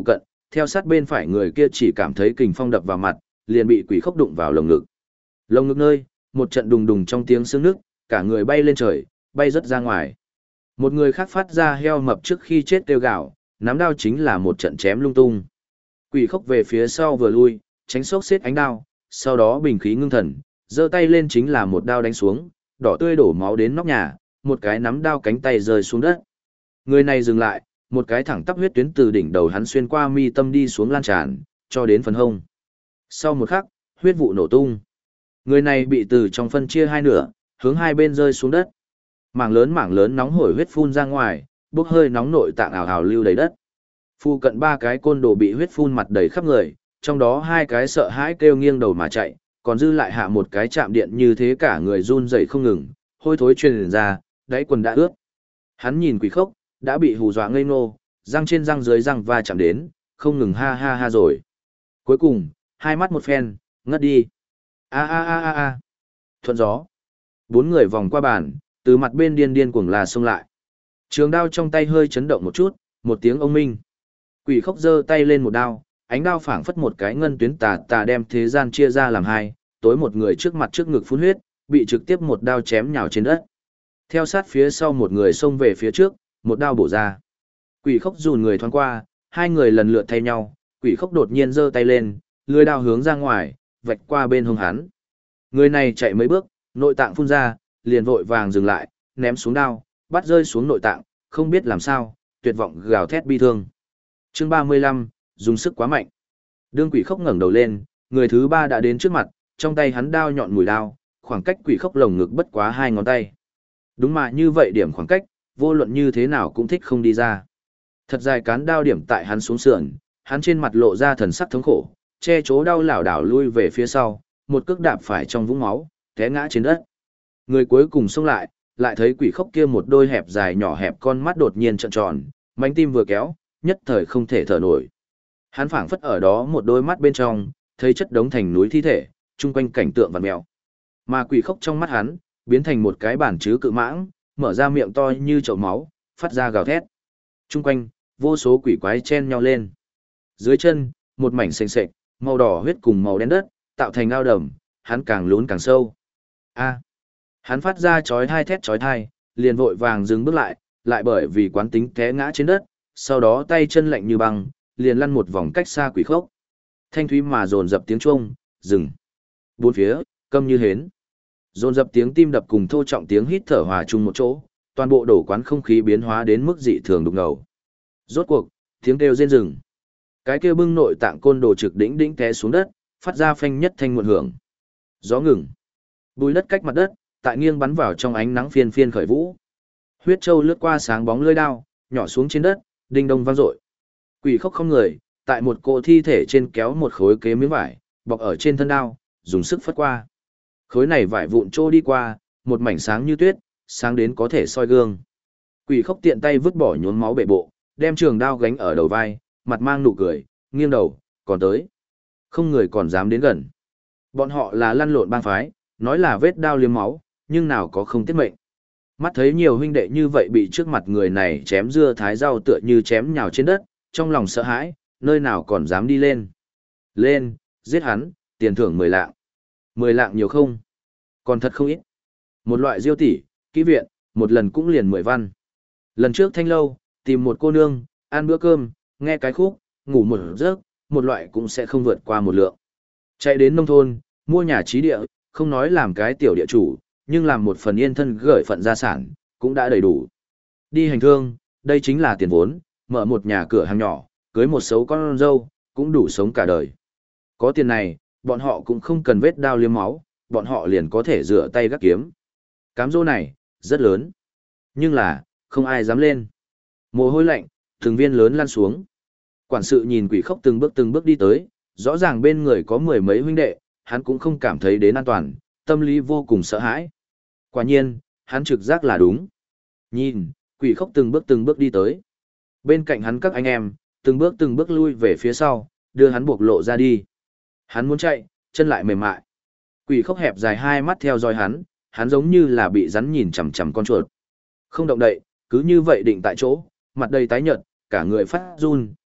theo sát bên phải người kia chỉ cảm thấy kình phong đập vào mặt, liền bị quỷ khốc đụng vào lồng ngực. Lồng ngực nơi, một trận đùng đùng trong tiếng xương nước, cả người bay lên trời, bay rất ra ngoài. Một người khác phát ra heo mập trước khi chết kêu gào, nắm đao chính là một trận chém lung tung. Quỷ khốc về phía sau vừa lui, tránh xốc xếp ánh đao, sau đó bình khí ngưng thần, giơ tay lên chính là một đao đánh xuống, đỏ tươi đổ máu đến nóc nhà, một cái nắm đao cánh tay rơi xuống đất. Người này dừng lại, một cái thẳng tắp huyết tuyến từ đỉnh đầu hắn xuyên qua mi tâm đi xuống lan tràn, cho đến phần hông. Sau một khắc, huyết vụ nổ tung. Người này bị từ trong phân chia hai nửa, hướng hai bên rơi xuống đất. Mảng lớn nóng hổi huyết phun ra ngoài, bốc hơi nóng nội tạng ảo ảo lưu đầy đất. Phu cận ba cái côn đồ bị huyết phun mặt đầy khắp người, trong đó hai cái sợ hãi kêu nghiêng đầu mà chạy, còn dư lại hạ một cái chạm điện như thế cả người run rẩy không ngừng, hôi thối truyền ra, đáy quần đã ướt. Hắn nhìn quỷ khốc, đã bị hù dọa ngây ngô, răng trên răng dưới răng va chạm đến, không ngừng ha ha ha rồi. Cuối cùng, hai mắt một phen, ngất đi. A a a a a. Thuận gió. Bốn người vòng qua bàn, từ mặt bên điên điên cuồng là xông lại. Trường đao trong tay hơi chấn động một chút, một tiếng ông minh. Quỷ khốc giơ tay lên một đao, ánh đao phảng phất một cái ngân tuyến tà tà đem thế gian chia ra làm hai, tối một người trước mặt trước ngực phun huyết, bị trực tiếp một đao chém nhào trên đất. Theo sát phía sau một người xông về phía trước, một đao bổ ra. Quỷ khốc dùn người thoáng qua, hai người lần lượt thay nhau, quỷ khốc đột nhiên giơ tay lên, lưỡi đao hướng ra ngoài, vạch qua bên hông hắn. Người này chạy mấy bước, nội tạng phun ra, liền vội vàng dừng lại, ném xuống đao, bắt rơi xuống nội tạng, không biết làm sao, tuyệt vọng gào thét bi thương. Chương 35, dùng sức quá mạnh. Đương quỷ khốc ngẩng đầu lên, người thứ ba đã đến trước mặt, trong tay hắn đao nhọn mùi đao, khoảng cách quỷ khốc lồng ngực bất quá 2 ngón tay. Đúng mà như vậy điểm khoảng cách, vô luận như thế nào cũng thích không đi ra. Thật dài cán đao điểm tại hắn xuống sườn, hắn trên mặt lộ ra thần sắc thống khổ, che chố đau lảo đảo lui về phía sau, một cước đạp phải trong vũng máu, té ngã trên đất. Người cuối cùng xông lại, lại thấy quỷ khốc kia một đôi hẹp dài nhỏ hẹp con mắt đột nhiên trợn tròn, mánh tim vừa kéo, nhất thời không thể thở nổi. Hắn phảng phất ở đó một đôi mắt bên trong, thấy chất đống thành núi thi thể, chung quanh cảnh tượng vặn mèo. Mà quỷ khốc trong mắt hắn, biến thành một cái bản chứ cự mãng, mở ra miệng to như chậu máu, phát ra gào thét. Chung quanh, vô số quỷ quái chen nhau lên. Dưới chân, một mảnh xanh xệch, màu đỏ huyết cùng màu đen đất, tạo thành ao đầm, hắn càng lún càng sâu. A. Hắn phát ra chói tai thét chói tai, liền vội vàng dừng bước lại, lại bởi vì quán tính té ngã trên đất, sau đó tay chân lạnh như băng, liền lăn một vòng cách xa quỷ khốc. Thanh thúy mà dồn dập tiếng chuông, dừng. Bốn phía, câm như hến. Dồn dập tiếng tim đập cùng thô trọng tiếng hít thở hòa chung một chỗ, toàn bộ đổ quán không khí biến hóa đến mức dị thường đục ngầu. Rốt cuộc, tiếng kêu rên rừng. Cái kêu bưng nội tạng côn đồ trực đỉnh đỉnh té xuống đất, phát ra phanh nhất thanh muộn hưởng. Gió ngừng. Bùi đất cách mặt đất, tại nghiêng bắn vào trong ánh nắng phiên phiên khởi vũ. Huyết châu lướt qua sáng bóng lưỡi đao, nhỏ xuống trên đất, đinh đông vang dội. Quỷ khốc không người, tại một cỗ thi thể trên kéo một khối kế miếng vải, bọc ở trên thân đao, dùng sức phất qua. Khối này vải vụn trô đi qua, một mảnh sáng như tuyết, sáng đến có thể soi gương. Quỷ khốc tiện tay vứt bỏ nhuốm máu bể bộ, đem trường đao gánh ở đầu vai, mặt mang nụ cười, nghiêng đầu, còn tới. Không người còn dám đến gần. Bọn họ là lăn lộn bang phái, nói là vết đao liếm máu, nhưng nào có không tiết mệnh. Mắt thấy nhiều huynh đệ như vậy bị trước mặt người này chém dưa thái rau tựa như chém nhào trên đất, trong lòng sợ hãi, nơi nào còn dám đi lên. Lên, giết hắn, tiền thưởng 10 lạng. 10 lạng nhiều không? Còn thật không ít. Một loại diêu tỷ, kỹ viện, một lần cũng liền 10 văn. Lần trước thanh lâu, tìm một cô nương, ăn bữa cơm, nghe cái khúc, ngủ một giấc, một loại cũng sẽ không vượt qua một lượng. Chạy đến nông thôn, mua nhà trí địa, không nói làm cái tiểu địa chủ, nhưng làm một phần yên thân gửi phận gia sản, cũng đã đầy đủ. Đi hành thương, đây chính là tiền vốn, mở một nhà cửa hàng nhỏ, cưới một số con dâu, cũng đủ sống cả đời. Có tiền này, bọn họ cũng không cần vết đao liếm máu, bọn họ liền có thể rửa tay gác kiếm. Cám dỗ này, rất lớn. Nhưng là, không ai dám lên. Mồ hôi lạnh, từng viên lớn lan xuống. Quản sự nhìn quỷ khốc từng bước đi tới, rõ ràng bên người có 10 mấy huynh đệ, hắn cũng không cảm thấy đến an toàn, tâm lý vô cùng sợ hãi. Quả nhiên, hắn trực giác là đúng. Nhìn, quỷ khốc từng bước đi tới. Bên cạnh hắn các anh em, từng bước lui về phía sau, đưa hắn buộc lộ ra đi. Hắn muốn chạy, chân lại mềm mại. Quỷ khốc hẹp dài hai mắt theo dõi hắn giống như là bị rắn nhìn chằm chằm con chuột. Không động đậy, cứ như vậy định tại chỗ, mặt đầy tái nhợt, cả người phát run,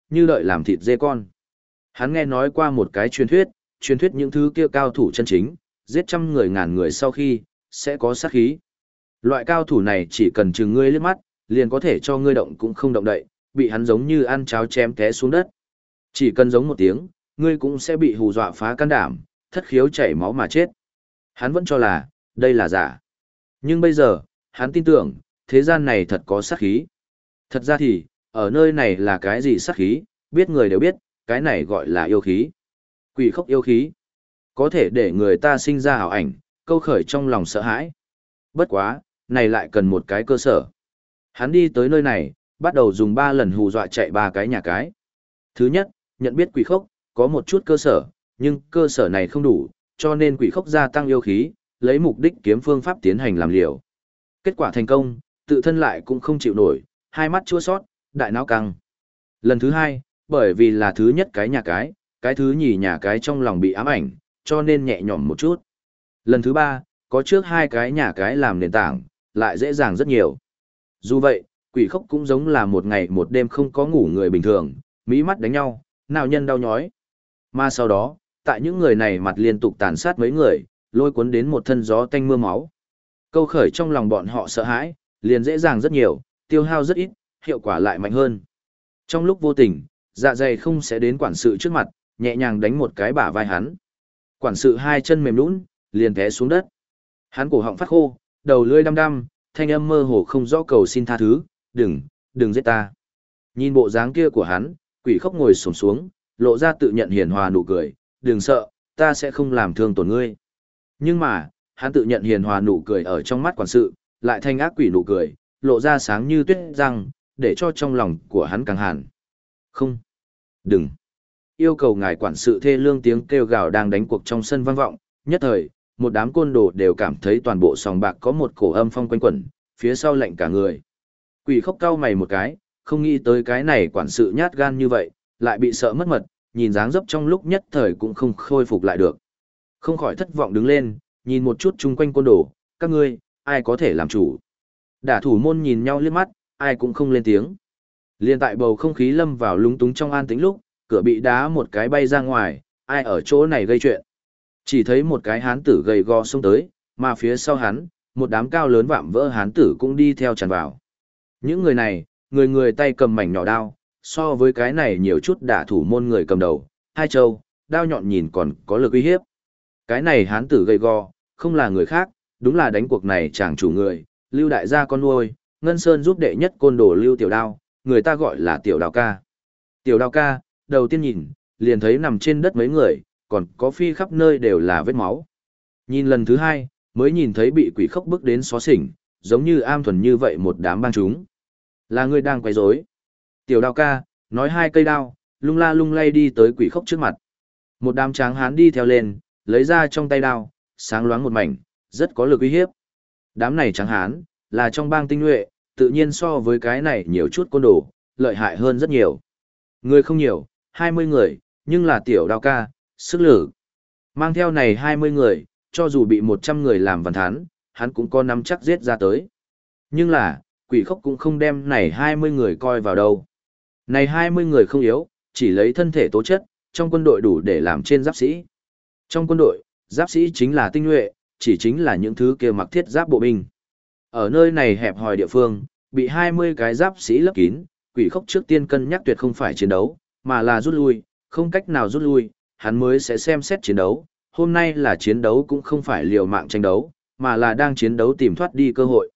như đợi làm thịt dê con. Hắn nghe nói qua một cái truyền thuyết những thứ kia cao thủ chân chính, giết trăm người ngàn người sau khi, sẽ có sát khí. Loại cao thủ này chỉ cần chừng ngươi liếc mắt, liền có thể cho ngươi động cũng không động đậy, bị hắn giống như ăn cháo chém té xuống đất. Chỉ cần giống một tiếng, ngươi cũng sẽ bị hù dọa phá can đảm, thất khiếu chảy máu mà chết. Hắn vẫn cho là, đây là giả. Nhưng bây giờ, hắn tin tưởng, thế gian này thật có sát khí. Thật ra thì, ở nơi này là cái gì sát khí, biết người đều biết, cái này gọi là yêu khí. Quỷ khốc yêu khí. Có thể để người ta sinh ra ảo ảnh, câu khởi trong lòng sợ hãi. Bất quá, này lại cần một cái cơ sở. Hắn đi tới nơi này, bắt đầu dùng 3 lần hù dọa chạy 3 cái nhà cái. Thứ nhất, nhận biết quỷ khốc, có một chút cơ sở, nhưng cơ sở này không đủ, cho nên quỷ khốc gia tăng yêu khí, lấy mục đích kiếm phương pháp tiến hành làm liều. Kết quả thành công, tự thân lại cũng không chịu nổi, hai mắt chua sót, đại não căng. Lần thứ hai, bởi vì là thứ nhất cái thứ nhì nhà cái trong lòng bị ám ảnh, cho nên nhẹ nhõm một chút. Lần thứ ba, có trước 2 cái nhà cái làm nền tảng, lại dễ dàng rất nhiều. Dù vậy, quỷ khốc cũng giống là một ngày một đêm không có ngủ người bình thường, mỹ mắt đánh nhau, nào nhân đau nhói. Mà sau đó, tại những người này mặt liên tục tàn sát mấy người, lôi cuốn đến một thân gió tanh mưa máu. Câu khởi trong lòng bọn họ sợ hãi, liền dễ dàng rất nhiều, tiêu hao rất ít, hiệu quả lại mạnh hơn. Trong lúc vô tình, dạ dày không sẽ đến quản sự trước mặt, nhẹ nhàng đánh một cái bả vai hắn. Quản sự 2 chân mềm nhũn, liền té xuống đất. Hắn cổ họng phát khô, đầu lưỡi đăm đăm, thanh âm mơ hồ không rõ cầu xin tha thứ, đừng giết ta. Nhìn bộ dáng kia của hắn, quỷ khốc ngồi xổm xuống, lộ ra tự nhận hiền hòa nụ cười, đừng sợ, ta sẽ không làm thương tổn ngươi. Nhưng mà, hắn tự nhận hiền hòa nụ cười ở trong mắt quản sự, lại thanh ác quỷ nụ cười, lộ ra sáng như tuyết răng, để cho trong lòng của hắn càng hàn. Không, đừng. Yêu cầu ngài quản sự thê lương tiếng kêu gào đang đánh cuộc trong sân vang vọng, nhất thời, một đám côn đồ đều cảm thấy toàn bộ sòng bạc có một cổ âm phong quanh quẩn, phía sau lạnh cả người. Quỷ khốc cau mày một cái, không nghĩ tới cái này quản sự nhát gan như vậy, lại bị sợ mất mật, nhìn dáng dấp trong lúc nhất thời cũng không khôi phục lại được. Không khỏi thất vọng đứng lên, nhìn một chút chung quanh côn đồ, các ngươi, ai có thể làm chủ. Đả thủ môn nhìn nhau liếc mắt, ai cũng không lên tiếng. Liên tại bầu không khí lâm vào lúng túng trong an tĩnh lúc, cửa bị đá một cái bay ra ngoài, ai ở chỗ này gây chuyện. Chỉ thấy một cái hán tử gầy gò xông tới, mà phía sau hắn, một đám cao lớn vạm vỡ hán tử cũng đi theo tràn vào. Những người này, người người tay cầm mảnh nhỏ đao, so với cái này nhiều chút đả thủ môn người cầm đầu, hai châu, đao nhọn nhìn còn có lực uy hiếp. Cái này hán tử gầy gò, không là người khác, đúng là đánh cuộc này chàng chủ người, Lưu đại gia con nuôi, Ngân Sơn giúp đệ nhất côn đồ Lưu Tiểu Đao, người ta gọi là Tiểu Đao ca. Tiểu Đao ca, đầu tiên nhìn, liền thấy nằm trên đất mấy người, còn có phi khắp nơi đều là vết máu. Nhìn lần thứ hai, mới nhìn thấy bị quỷ khốc bức đến xó xỉnh, giống như am thuần như vậy một đám bang chúng. Là người đang quấy rối. Tiểu Đao ca, nói 2 cây đao, lung la lung lay đi tới quỷ khốc trước mặt. Một đám tráng hán đi theo lên, lấy ra trong tay đao, sáng loáng một mảnh, rất có lực uy hiếp. Đám này tráng hán, là trong bang tinh nhuệ, tự nhiên so với cái này nhiều chút côn đồ, lợi hại hơn rất nhiều. Người không nhiều, 20 người, nhưng là Tiểu Đao ca, sức lực. Mang theo này 20 người, cho dù bị 100 người làm văn thán, hắn cũng có nắm chắc giết ra tới. Nhưng là, quỷ khốc cũng không đem này 20 người coi vào đâu. Này 20 người không yếu, chỉ lấy thân thể tố chất, trong quân đội đủ để làm trên giáp sĩ. Trong quân đội, giáp sĩ chính là tinh nhuệ, chỉ chính là những thứ kia mặc thiết giáp bộ binh. Ở nơi này hẹp hòi địa phương, bị 20 cái giáp sĩ lấp kín, quỷ khốc trước tiên cân nhắc tuyệt không phải chiến đấu, mà là rút lui, không cách nào rút lui, hắn mới sẽ xem xét chiến đấu. Hôm nay là chiến đấu cũng không phải liều mạng tranh đấu, mà là đang chiến đấu tìm thoát đi cơ hội.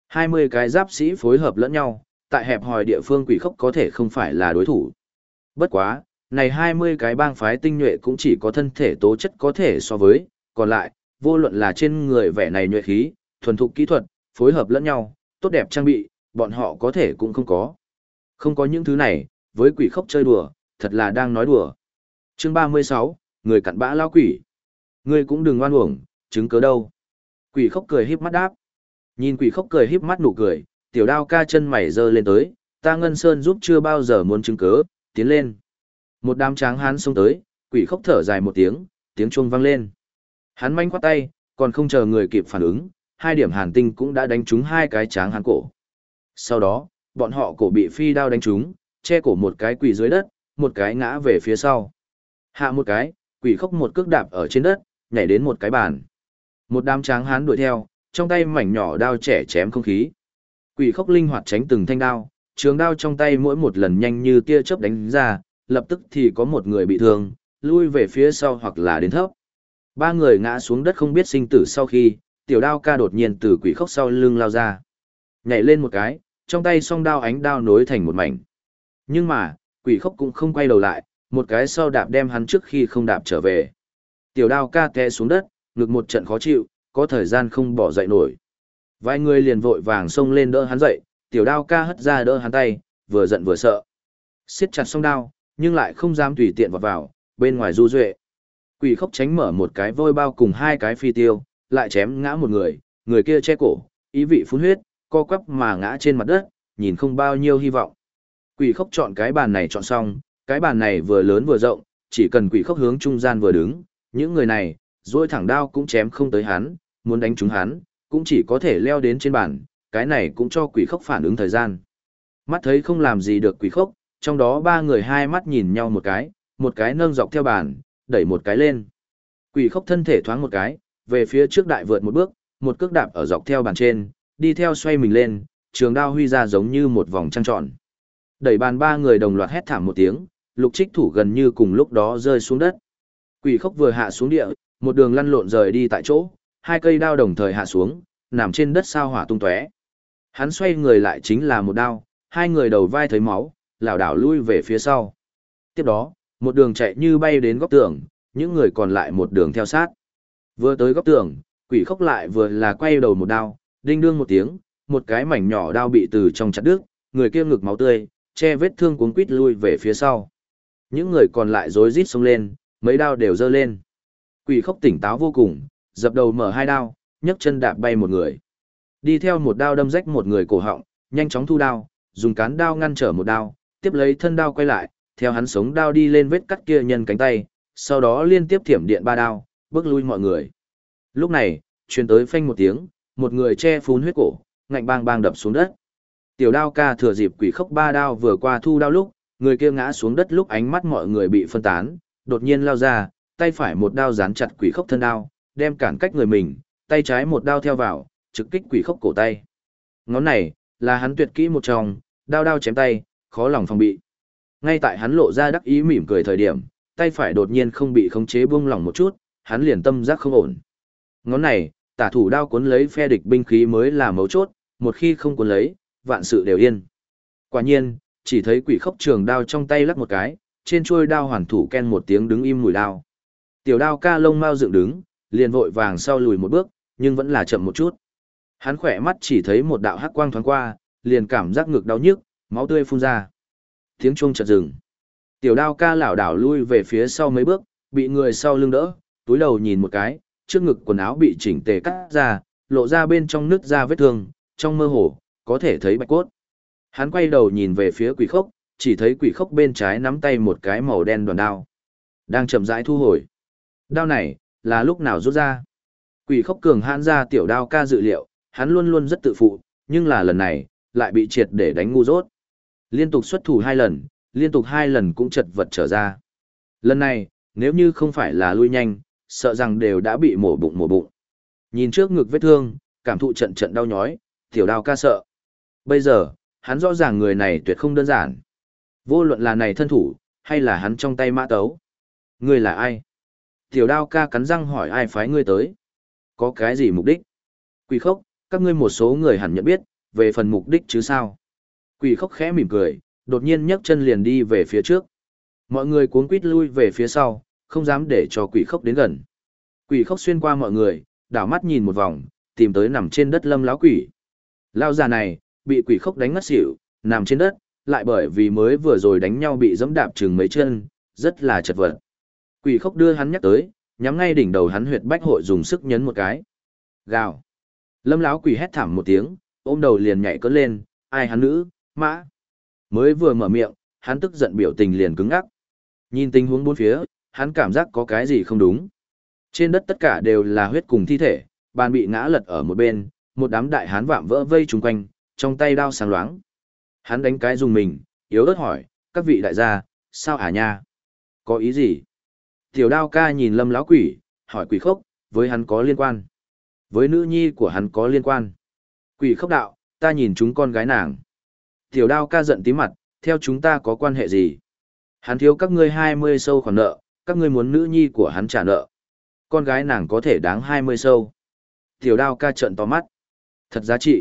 20 cái giáp sĩ phối hợp lẫn nhau, tại hẹp hòi địa phương quỷ khốc có thể không phải là đối thủ. Bất quá, này 20 cái bang phái tinh nhuệ cũng chỉ có thân thể tố chất có thể so với, còn lại, vô luận là trên người vẻ này nhuệ khí, thuần thục kỹ thuật, phối hợp lẫn nhau, tốt đẹp trang bị, bọn họ có thể cũng không có. Không có những thứ này, với quỷ khốc chơi đùa, thật là đang nói đùa. Chương 36, người cặn bã lao quỷ. Ngươi cũng đừng oan uổng, chứng cớ đâu. Quỷ khốc cười híp mắt đáp. Nhìn quỷ khốc cười híp mắt nụ cười, Tiểu Đao ca chân mày giơ lên tới, ta Ngân Sơn giúp chưa bao giờ muốn chứng cớ, tiến lên. Một đám tráng hán xông tới, quỷ khốc thở dài một tiếng, tiếng chuông vang lên. Hắn manh quát tay, còn không chờ người kịp phản ứng, 2 điểm hàn tinh cũng đã đánh trúng 2 cái tráng hán cổ. Sau đó, bọn họ cổ bị phi đao đánh trúng, che cổ một cái quỳ dưới đất, một cái ngã về phía sau. Hạ một cái, quỷ khốc một cước đạp ở trên đất, nhảy đến một cái bàn. Một đám tráng hán đuổi theo, trong tay mảnh nhỏ đao trẻ chém không khí. Quỷ khốc linh hoạt tránh từng thanh đao, trường đao trong tay mỗi một lần nhanh như tia chớp đánh ra, lập tức thì có một người bị thương, lui về phía sau hoặc là đến thấp. Ba người ngã xuống đất không biết sinh tử sau khi, tiểu đao ca đột nhiên từ quỷ khốc sau lưng lao ra. Nhảy lên một cái, trong tay song đao ánh đao nối thành một mảnh. Nhưng mà, quỷ khốc cũng không quay đầu lại, một cái sau đạp đem hắn trước khi không đạp trở về. Tiểu đao ca té xuống đất, ngực một trận khó chịu, có thời gian không bỏ dậy nổi. Vài người liền vội vàng xông lên đỡ hắn dậy, tiểu đao ca hất ra đỡ hắn tay, vừa giận vừa sợ. Siết chặt song đao, nhưng lại không dám tùy tiện vào, bên ngoài du duệ. Quỷ khốc tránh mở một cái vôi bao cùng hai cái phi tiêu, lại chém ngã một người kia che cổ, ý vị phun huyết, co quắp mà ngã trên mặt đất, nhìn không bao nhiêu hy vọng. Quỷ khốc chọn cái bàn này chọn xong, cái bàn này vừa lớn vừa rộng, chỉ cần quỷ khốc hướng trung gian vừa đứng, những người này, duỗi thẳng đao cũng chém không tới hắn, muốn đánh trúng hắn, cũng chỉ có thể leo đến trên bàn, cái này cũng cho quỷ khốc phản ứng thời gian. Mắt thấy không làm gì được quỷ khốc, trong đó ba người hai mắt nhìn nhau một cái nâng dọc theo bàn, đẩy một cái lên. Quỷ khốc thân thể thoáng một cái, về phía trước đại vượt một bước, một cước đạp ở dọc theo bàn trên, đi theo xoay mình lên, trường đao huy ra giống như một vòng trăng tròn. Đẩy bàn ba người đồng loạt hét thảm một tiếng, lục trích thủ gần như cùng lúc đó rơi xuống đất. Quỷ khốc vừa hạ xuống địa, một đường lăn lộn rời đi tại chỗ, hai cây đao đồng thời hạ xuống, nằm trên đất sao hỏa tung tóe. Hắn xoay người lại chính là một đao, hai người đầu vai thấy máu, lảo đảo lui về phía sau. Tiếp đó, một đường chạy như bay đến góc tường, những người còn lại một đường theo sát. Vừa tới góc tường, quỷ khốc lại vừa là quay đầu một đao, đinh đương một tiếng, một cái mảnh nhỏ đao bị từ trong chặt đứt, người kia ngực máu tươi, che vết thương cuống quít lui về phía sau. Những người còn lại rối rít xông lên, mấy đao đều giơ lên. Quỷ khốc tỉnh táo vô cùng, dập đầu mở hai đao, nhấc chân đạp bay một người. Đi theo một đao đâm rách một người cổ họng, nhanh chóng thu đao, dùng cán đao ngăn trở một đao, tiếp lấy thân đao quay lại, theo hắn sống đao đi lên vết cắt kia nhân cánh tay, sau đó liên tiếp thiểm điện ba đao, bước lui mọi người. Lúc này, truyền tới phanh một tiếng, một người che phún huyết cổ, ngạnh bang bang đập xuống đất. Tiểu đao ca thừa dịp quỷ khốc ba đao vừa qua thu đao lúc, người kia ngã xuống đất lúc ánh mắt mọi người bị phân tán, đột nhiên lao ra, tay phải một đao dán chặt quỷ khốc thân đao, đem cản cách người mình, tay trái một đao theo vào, trực kích quỷ khốc cổ tay. Ngón này, là hắn tuyệt kỹ một trong, đao đao chém tay, khó lòng phòng bị. Ngay tại hắn lộ ra đắc ý mỉm cười thời điểm, tay phải đột nhiên không bị khống chế buông lỏng một chút, hắn liền tâm giác không ổn. Ngón này, tả thủ đao cuốn lấy phe địch binh khí mới là mấu chốt, một khi không cuốn lấy, vạn sự đều yên. Quả nhiên, chỉ thấy quỷ khốc trường đao trong tay lắc một cái, trên chuôi đao hoàn thủ ken một tiếng đứng im mùi đao. Tiểu đao ca lông mau dựng đứng, liền vội vàng sau lùi một bước, nhưng vẫn là chậm một chút. Hắn khỏe mắt chỉ thấy một đạo hắc quang thoáng qua, liền cảm giác ngực đau nhức, máu tươi phun ra. Tiếng chuông chợt dừng. Tiểu đao ca lảo đảo lui về phía sau mấy bước, bị người sau lưng đỡ, túi đầu nhìn một cái, trước ngực quần áo bị chỉnh tề cắt ra, lộ ra bên trong nứt ra vết thương, trong mơ hồ, có thể thấy bạch cốt. Hắn quay đầu nhìn về phía quỷ khốc, chỉ thấy quỷ khốc bên trái nắm tay một cái màu đen đoàn đao. Đang chậm rãi thu hồi. Đao này, là lúc nào rút ra? Quỷ khốc cường hãn ra tiểu đao ca dự liệu, hắn luôn luôn rất tự phụ, nhưng là lần này, lại bị triệt để đánh ngu dốt. Liên tục xuất thủ hai lần, liên tục hai lần cũng chật vật trở ra. Lần này, nếu như không phải là lui nhanh, sợ rằng đều đã bị mổ bụng. Nhìn trước ngực vết thương, cảm thụ trận trận đau nhói, tiểu đao ca sợ. Bây giờ, hắn rõ ràng người này tuyệt không đơn giản. Vô luận là này thân thủ, hay là hắn trong tay mã tấu. Ngươi là ai? Tiểu đao ca cắn răng hỏi ai phái ngươi tới. Có cái gì mục đích? Quỷ khốc, các ngươi một số người hẳn nhận biết, về phần mục đích chứ sao? Quỷ khốc khẽ mỉm cười, đột nhiên nhấc chân liền đi về phía trước. Mọi người cuống quít lui về phía sau, không dám để cho quỷ khốc đến gần. Quỷ khốc xuyên qua mọi người, đảo mắt nhìn một vòng, tìm tới nằm trên đất Lâm lão quỷ. Lão già này, bị quỷ khốc đánh ngất xỉu, nằm trên đất, lại bởi vì mới vừa rồi đánh nhau bị giẫm đạp chừng mấy chân, rất là chật vật. Quỷ khốc đưa hắn nhắc tới, nhắm ngay đỉnh đầu hắn huyệt bách hội dùng sức nhấn một cái. Gào. Lâm lão quỷ hét thảm một tiếng, ôm đầu liền nhảy cất lên, ai hắn nữ, mã. Mới vừa mở miệng, hắn tức giận biểu tình liền cứng ngắc. Nhìn tình huống bốn phía, hắn cảm giác có cái gì không đúng. Trên đất tất cả đều là huyết cùng thi thể, bàn bị ngã lật ở một bên, một đám đại hán vạm vỡ vây chung quanh, trong tay đao sáng loáng. Hắn đánh cái dùng mình, yếu ớt hỏi, các vị đại gia, Sao hả nha? Có ý gì? Tiểu đao ca nhìn Lâm lão quỷ, hỏi quỷ khốc, với hắn có liên quan. Với nữ nhi của hắn có liên quan. Quỷ khốc đạo, ta nhìn chúng con gái nàng. Tiểu đao ca giận tím mặt, theo chúng ta có quan hệ gì? Hắn thiếu các ngươi 20 sâu khoản nợ, các ngươi muốn nữ nhi của hắn trả nợ. Con gái nàng có thể đáng 20 sâu. Tiểu đao ca trợn to mắt. Thật giá trị.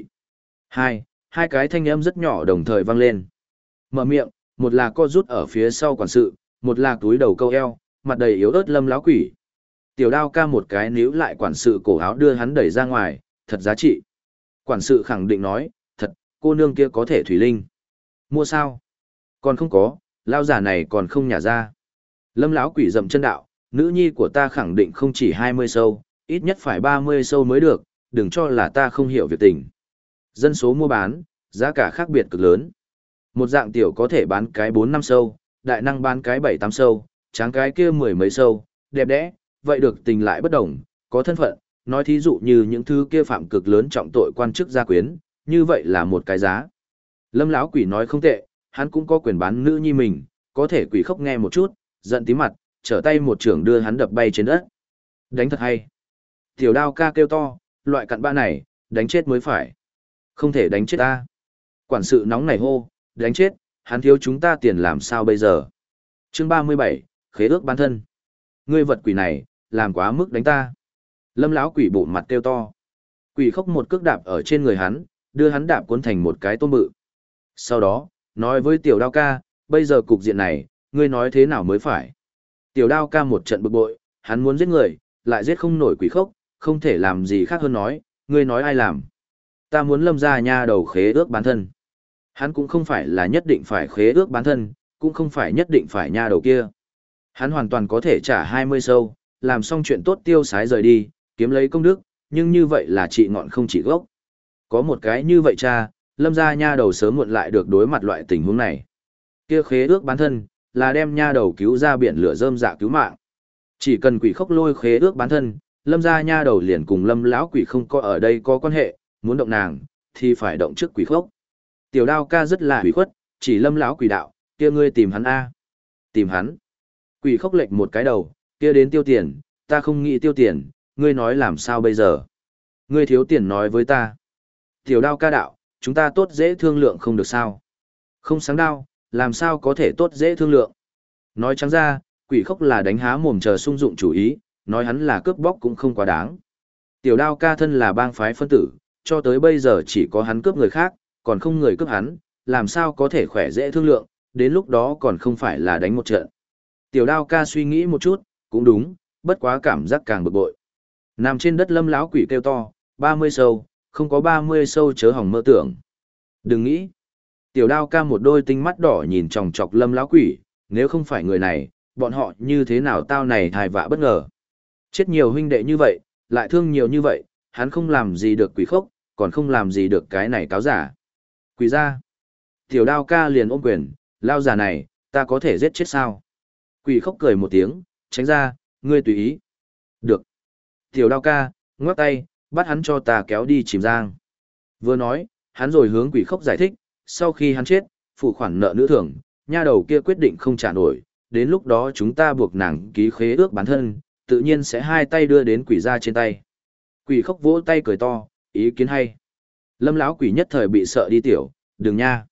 Hai cái thanh âm rất nhỏ đồng thời vang lên. Mở miệng, một là co rút ở phía sau quản sự, một là túi đầu câu eo, mặt đầy yếu ớt Lâm lão quỷ. Tiểu đao ca một cái níu lại quản sự cổ áo đưa hắn đẩy ra ngoài, thật giá trị. Quản sự khẳng định nói, thật, cô nương kia có thể thủy linh. Mua sao? Còn không có, lao giả này còn không nhả ra. Lâm lão quỷ dậm chân đạo, nữ nhi của ta khẳng định không chỉ 20 sâu, ít nhất phải 30 sâu mới được, đừng cho là ta không hiểu việc tình. Dân số mua bán, giá cả khác biệt cực lớn. Một dạng tiểu có thể bán cái 4-5 sâu, đại năng bán cái 7-8 sâu, tráng cái kia mười mấy sâu, đẹp đẽ, vậy được tình lại bất đồng, có thân phận, nói thí dụ như những thứ kia phạm cực lớn trọng tội quan chức gia quyến, như vậy là một cái giá. Lâm lão quỷ nói không tệ, hắn cũng có quyền bán nữ nhi mình, có thể quỷ khóc nghe một chút, giận tí mặt, trở tay một trưởng đưa hắn đập bay trên đất. Đánh thật hay. Tiểu đao ca kêu to, loại cặn bã này, đánh chết mới phải. Không thể đánh chết ta. Quản sự nóng nảy hô, đánh chết, hắn thiếu chúng ta tiền làm sao bây giờ. Chương 37, khế ước bán thân. Ngươi vật quỷ này, làm quá mức đánh ta. Lâm lão quỷ bụng mặt kêu to. Quỷ khóc một cước đạp ở trên người hắn, đưa hắn đạp cuốn thành một cái tôm bự. Sau đó, nói với tiểu đao ca, bây giờ cục diện này, ngươi nói thế nào mới phải. Tiểu đao ca một trận bực bội, hắn muốn giết người, lại giết không nổi quỷ khốc, không thể làm gì khác hơn nói, ngươi nói ai làm. Ta muốn Lâm gia nha đầu khế ước bán thân. Hắn cũng không phải là nhất định phải khế ước bán thân, cũng không phải nhất định phải nha đầu kia. Hắn hoàn toàn có thể trả 20 sâu, làm xong chuyện tốt tiêu sái rời đi, kiếm lấy công đức, nhưng như vậy là trị ngọn không trị gốc. Có một cái như vậy cha, Lâm gia nha đầu sớm muộn lại được đối mặt loại tình huống này. Kia khế ước bán thân, là đem nha đầu cứu ra biển lửa rơm dạ cứu mạng. Chỉ cần quỷ khốc lôi khế ước bán thân, Lâm gia nha đầu liền cùng Lâm lão quỷ không có ở đây có quan hệ, muốn động nàng, thì phải động trước quỷ khốc. Tiểu đao ca rất là hủy khuất, chỉ Lâm lão quỷ đạo, kia ngươi tìm hắn a. Tìm hắn. Quỷ khốc lệch một cái đầu, kia đến tiêu tiền, ta không nghĩ tiêu tiền, ngươi nói làm sao bây giờ. Ngươi thiếu tiền nói với ta. Tiểu đao ca đạo, chúng ta tốt dễ thương lượng không được sao. Không sáng đao, làm sao có thể tốt dễ thương lượng. Nói trắng ra, quỷ khốc là đánh há mồm chờ sung dụng chủ ý, nói hắn là cướp bóc cũng không quá đáng. Tiểu đao ca thân là bang phái phân tử, cho tới bây giờ chỉ có hắn cướp người khác, còn không người cướp hắn, làm sao có thể khỏe dễ thương lượng, đến lúc đó còn không phải là đánh một trận. Tiểu đao ca suy nghĩ một chút, cũng đúng, bất quá cảm giác càng bực bội. Nằm trên đất Lâm lão quỷ kêu to, 30 sâu, không có 30 sâu chớ hỏng mơ tưởng. Đừng nghĩ. Tiểu đao ca một đôi tinh mắt đỏ nhìn chòng chọc Lâm lão quỷ, nếu không phải người này, bọn họ như thế nào tao này thai vạ bất ngờ. Chết nhiều huynh đệ như vậy, lại thương nhiều như vậy, hắn không làm gì được quỷ khốc, còn không làm gì được cái này cáo giả. Quỷ ra. Tiểu đao ca liền ôm quyền, lao giả này, ta có thể giết chết sao? Quỷ khốc cười một tiếng, tránh ra, ngươi tùy ý. Được. Tiểu đao ca, ngoắc tay, bắt hắn cho ta kéo đi chìm giang. Vừa nói, hắn rồi hướng quỷ khốc giải thích, sau khi hắn chết, phụ khoản nợ nữ thưởng, nha đầu kia quyết định không trả nổi, đến lúc đó chúng ta buộc nàng ký khế ước bán thân, tự nhiên sẽ hai tay đưa đến quỷ ra trên tay. Quỷ khốc vỗ tay cười to, ý kiến hay. Lâm lão quỷ nhất thời bị sợ đi tiểu, đừng nha.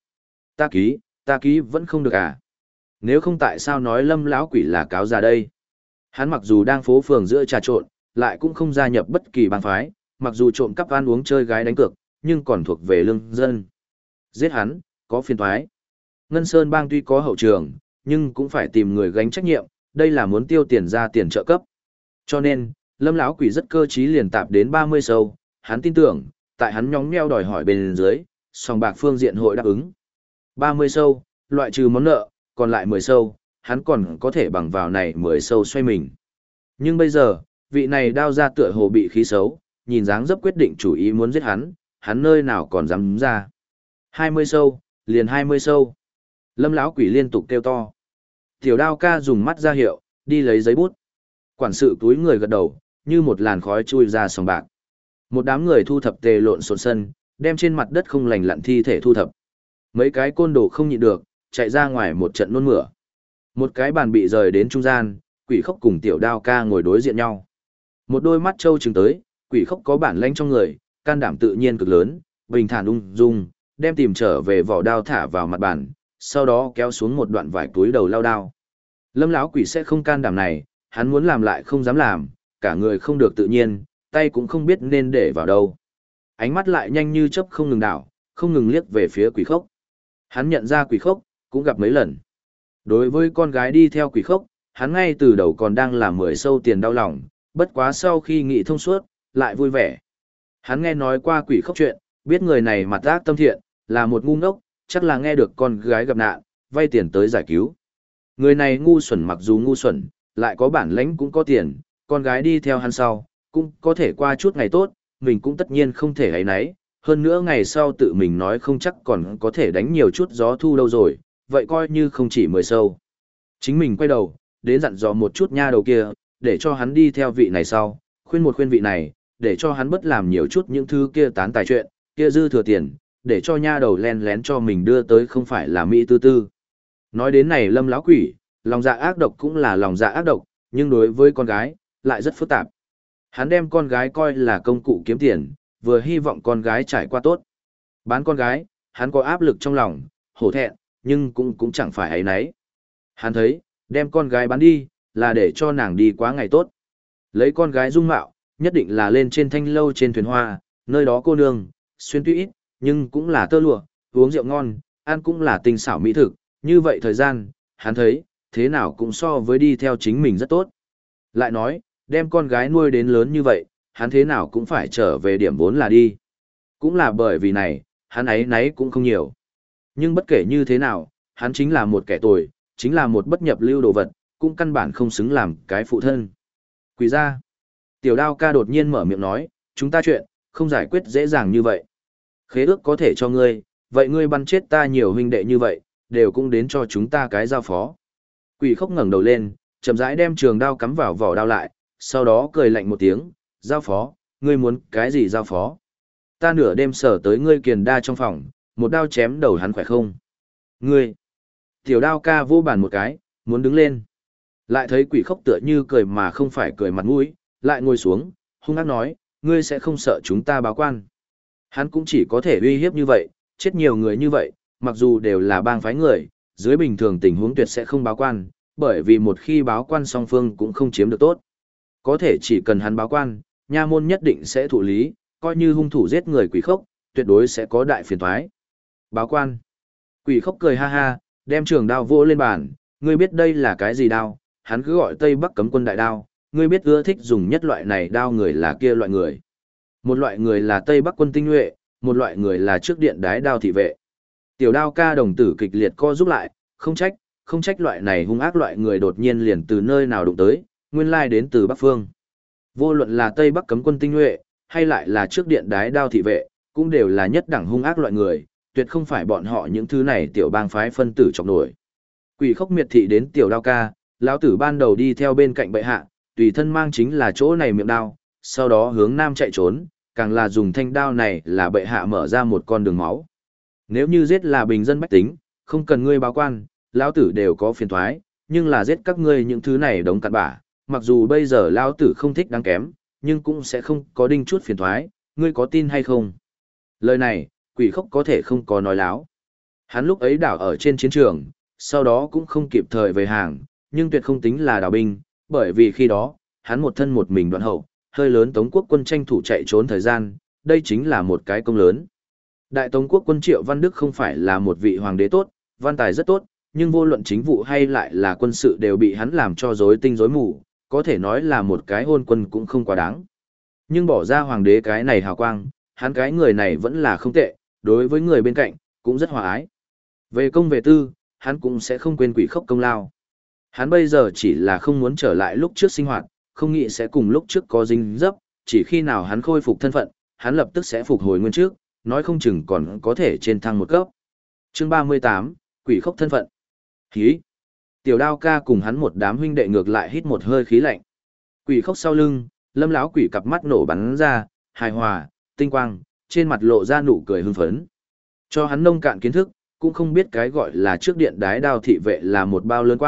Ta ký vẫn không được à. Nếu không tại sao nói Lâm lão quỷ là cáo già đây. Hắn mặc dù đang phố phường giữa trà trộn, lại cũng không gia nhập bất kỳ bang phái, mặc dù trộm cắp ăn uống chơi gái đánh cược, nhưng còn thuộc về lương dân. Giết hắn, có phiền toái. Ngân Sơn bang tuy có hậu trường, nhưng cũng phải tìm người gánh trách nhiệm, đây là muốn tiêu tiền ra tiền trợ cấp. Cho nên, Lâm lão quỷ rất cơ trí liền tạp đến 30 sâu, hắn tin tưởng, tại hắn nhóng nheo đòi hỏi bên dưới, sòng bạc phương diện hội đáp ứng. 30 sâu, loại trừ món nợ, còn lại 10 sâu, hắn còn có thể bằng vào này 10 sâu xoay mình. Nhưng bây giờ, vị này đao ra tựa hồ bị khí xấu, nhìn dáng dấp quyết định chủ ý muốn giết hắn nơi nào còn dám ra. 20 sâu, liền 20 sâu. Lâm lão quỷ liên tục kêu to. Tiểu đao ca dùng mắt ra hiệu, đi lấy giấy bút. Quản sự túi người gật đầu, như một làn khói chui ra sòng bạc. Một đám người thu thập tề lộn xộn sân, đem trên mặt đất không lành lặn thi thể thu thập. Mấy cái côn đồ không nhịn được, chạy ra ngoài một trận nôn mửa. Một cái bàn bị rời đến trung gian, Quỷ Khốc cùng Tiểu Đao ca ngồi đối diện nhau. Một đôi mắt trâu trừng tới, Quỷ Khốc có bản lãnh trong người, can đảm tự nhiên cực lớn, bình thản ung dung, đem tìm trở về vỏ đao thả vào mặt bàn, sau đó kéo xuống một đoạn vải túi đầu lao đao. Lâm lão quỷ sẽ không can đảm này, hắn muốn làm lại không dám làm, cả người không được tự nhiên, tay cũng không biết nên để vào đâu. Ánh mắt lại nhanh như chớp không ngừng đảo, không ngừng liếc về phía Quỷ Khốc. Hắn nhận ra Quỷ Khốc, cũng gặp mấy lần. Đối với con gái đi theo Quỷ Khốc, hắn ngay từ đầu còn đang làm 10 sâu tiền đau lòng, bất quá sau khi nghĩ thông suốt, lại vui vẻ. Hắn nghe nói qua Quỷ Khốc chuyện, biết người này mặt ác tâm thiện, là một ngu ngốc, chắc là nghe được con gái gặp nạn, vay tiền tới giải cứu. Người này ngu xuẩn, mặc dù ngu xuẩn, lại có bản lãnh cũng có tiền, con gái đi theo hắn sau, cũng có thể qua chút ngày tốt, mình cũng tất nhiên không thể ấy nấy, hơn nữa ngày sau tự mình nói không chắc còn có thể đánh nhiều chút gió thu đâu rồi, vậy coi như không chỉ 10 sâu. Chính mình quay đầu, đến dặn dò một chút nha đầu kia, để cho hắn đi theo vị này sau, khuyên vị này, để cho hắn bất làm nhiều chút những thứ kia tán tài chuyện, kia dư thừa tiền, để cho nha đầu len lén cho mình đưa tới không phải là Mỹ tư tư. Nói đến này Lâm lão quỷ, lòng dạ ác độc cũng là lòng dạ ác độc, nhưng đối với con gái, lại rất phức tạp. Hắn đem con gái coi là công cụ kiếm tiền, vừa hy vọng con gái trải qua tốt. Bán con gái, hắn có áp lực trong lòng, hổ thẹn, nhưng cũng chẳng phải ấy nấy. Hắn thấy, đem con gái bán đi, là để cho nàng đi quá ngày tốt. Lấy con gái dung mạo, nhất định là lên trên thanh lâu trên thuyền hoa, nơi đó cô nương, xuyên tuy ít, nhưng cũng là tơ lụa, uống rượu ngon, ăn cũng là tinh xảo mỹ thực, như vậy thời gian, hắn thấy, thế nào cũng so với đi theo chính mình rất tốt. Lại nói, đem con gái nuôi đến lớn như vậy, hắn thế nào cũng phải trở về điểm vốn là đi. Cũng là bởi vì này, hắn ấy nấy cũng không nhiều. Nhưng bất kể như thế nào, hắn chính là một kẻ tồi, chính là một bất nhập lưu đồ vật, cũng căn bản không xứng làm cái phụ thân. Quỷ ra, Tiểu Đao ca đột nhiên mở miệng nói, chúng ta chuyện, không giải quyết dễ dàng như vậy. Khế ước có thể cho ngươi, vậy ngươi bắn chết ta nhiều huynh đệ như vậy, đều cũng đến cho chúng ta cái giao phó. Quỷ Khốc ngẩng đầu lên, chậm rãi đem trường đao cắm vào vỏ đao lại, sau đó cười lạnh một tiếng, giao phó, ngươi muốn cái gì giao phó? Ta nửa đêm sở tới ngươi kiền đa trong phòng, một đao chém đầu hắn khỏe không? Ngươi! Tiểu Đao ca vô bàn một cái, muốn đứng lên. Lại thấy Quỷ Khốc tựa như cười mà không phải cười mặt mũi, lại ngồi xuống, hung ác nói, ngươi sẽ không sợ chúng ta báo quan. Hắn cũng chỉ có thể uy hiếp như vậy, chết nhiều người như vậy, mặc dù đều là bang phái người, dưới bình thường tình huống tuyệt sẽ không báo quan, bởi vì một khi báo quan song phương cũng không chiếm được tốt. Có thể chỉ cần hắn báo quan, nha môn nhất định sẽ thụ lý, coi như hung thủ giết người Quỷ Khốc, tuyệt đối sẽ có đại phiền toái. Báo quan. Quỷ Khốc cười ha ha, đem trường đao vỗ lên bàn, ngươi biết đây là cái gì đao, hắn cứ gọi Tây Bắc cấm quân đại đao, ngươi biết ưa thích dùng nhất loại này đao người là kia loại người. Một loại người là Tây Bắc quân tinh nhuệ, một loại người là trước điện đái đao thị vệ. Tiểu Đao ca đồng tử kịch liệt co giúp lại, không trách loại này hung ác loại người đột nhiên liền từ nơi nào đụng tới, nguyên lai đến từ Bắc Phương. Vô luận là Tây Bắc cấm quân tinh nhuệ, hay lại là trước điện đái đao thị vệ, cũng đều là nhất đẳng hung ác loại người, tuyệt không phải bọn họ những thứ này tiểu bang phái phân tử chọc nổi. Quỷ Khốc miệt thị đến Tiểu Đao ca, lão tử ban đầu đi theo bên cạnh bệ hạ, tùy thân mang chính là chỗ này miệng đao, sau đó hướng nam chạy trốn, càng là dùng thanh đao này là bệ hạ mở ra một con đường máu. Nếu như giết là bình dân bách tính, không cần ngươi báo quan, lão tử đều có phiền toái, nhưng là giết các ngươi những thứ này đống cặn bã, mặc dù bây giờ lão tử không thích đáng kém, nhưng cũng sẽ không có đinh chút phiền toái, ngươi có tin hay không? Lời này, Quỷ Khốc có thể không có nói láo. Hắn lúc ấy đảo ở trên chiến trường, sau đó cũng không kịp thời về hàng, nhưng tuyệt không tính là đảo binh, bởi vì khi đó, hắn một thân một mình đoạn hậu, hơi lớn Tống quốc quân tranh thủ chạy trốn thời gian, đây chính là một cái công lớn. Đại Tống quốc quân Triệu Văn Đức không phải là một vị hoàng đế tốt, văn tài rất tốt, nhưng vô luận chính vụ hay lại là quân sự đều bị hắn làm cho rối tinh rối mù, có thể nói là một cái hôn quân cũng không quá đáng. Nhưng bỏ ra hoàng đế cái này hào quang, hắn cái người này vẫn là không tệ, đối với người bên cạnh, cũng rất hòa ái. Về công về tư, hắn cũng sẽ không quên Quỷ Khốc công lao. Hắn bây giờ chỉ là không muốn trở lại lúc trước sinh hoạt, không nghĩ sẽ cùng lúc trước có dính dấp, chỉ khi nào hắn khôi phục thân phận, hắn lập tức sẽ phục hồi nguyên trước, nói không chừng còn có thể trên thăng một cấp. Chương 38, Quỷ Khốc thân phận. Khí. Tiểu Đao ca cùng hắn một đám huynh đệ ngược lại hít một hơi khí lạnh. Quỷ Khốc sau lưng, Lâm lão quỷ cặp mắt nổ bắn ra, hài hòa, tinh quang, trên mặt lộ ra nụ cười hưng phấn. Cho hắn nông cạn kiến thức, cũng không biết cái gọi là trước điện đái đao thị vệ là một bao lớn quan,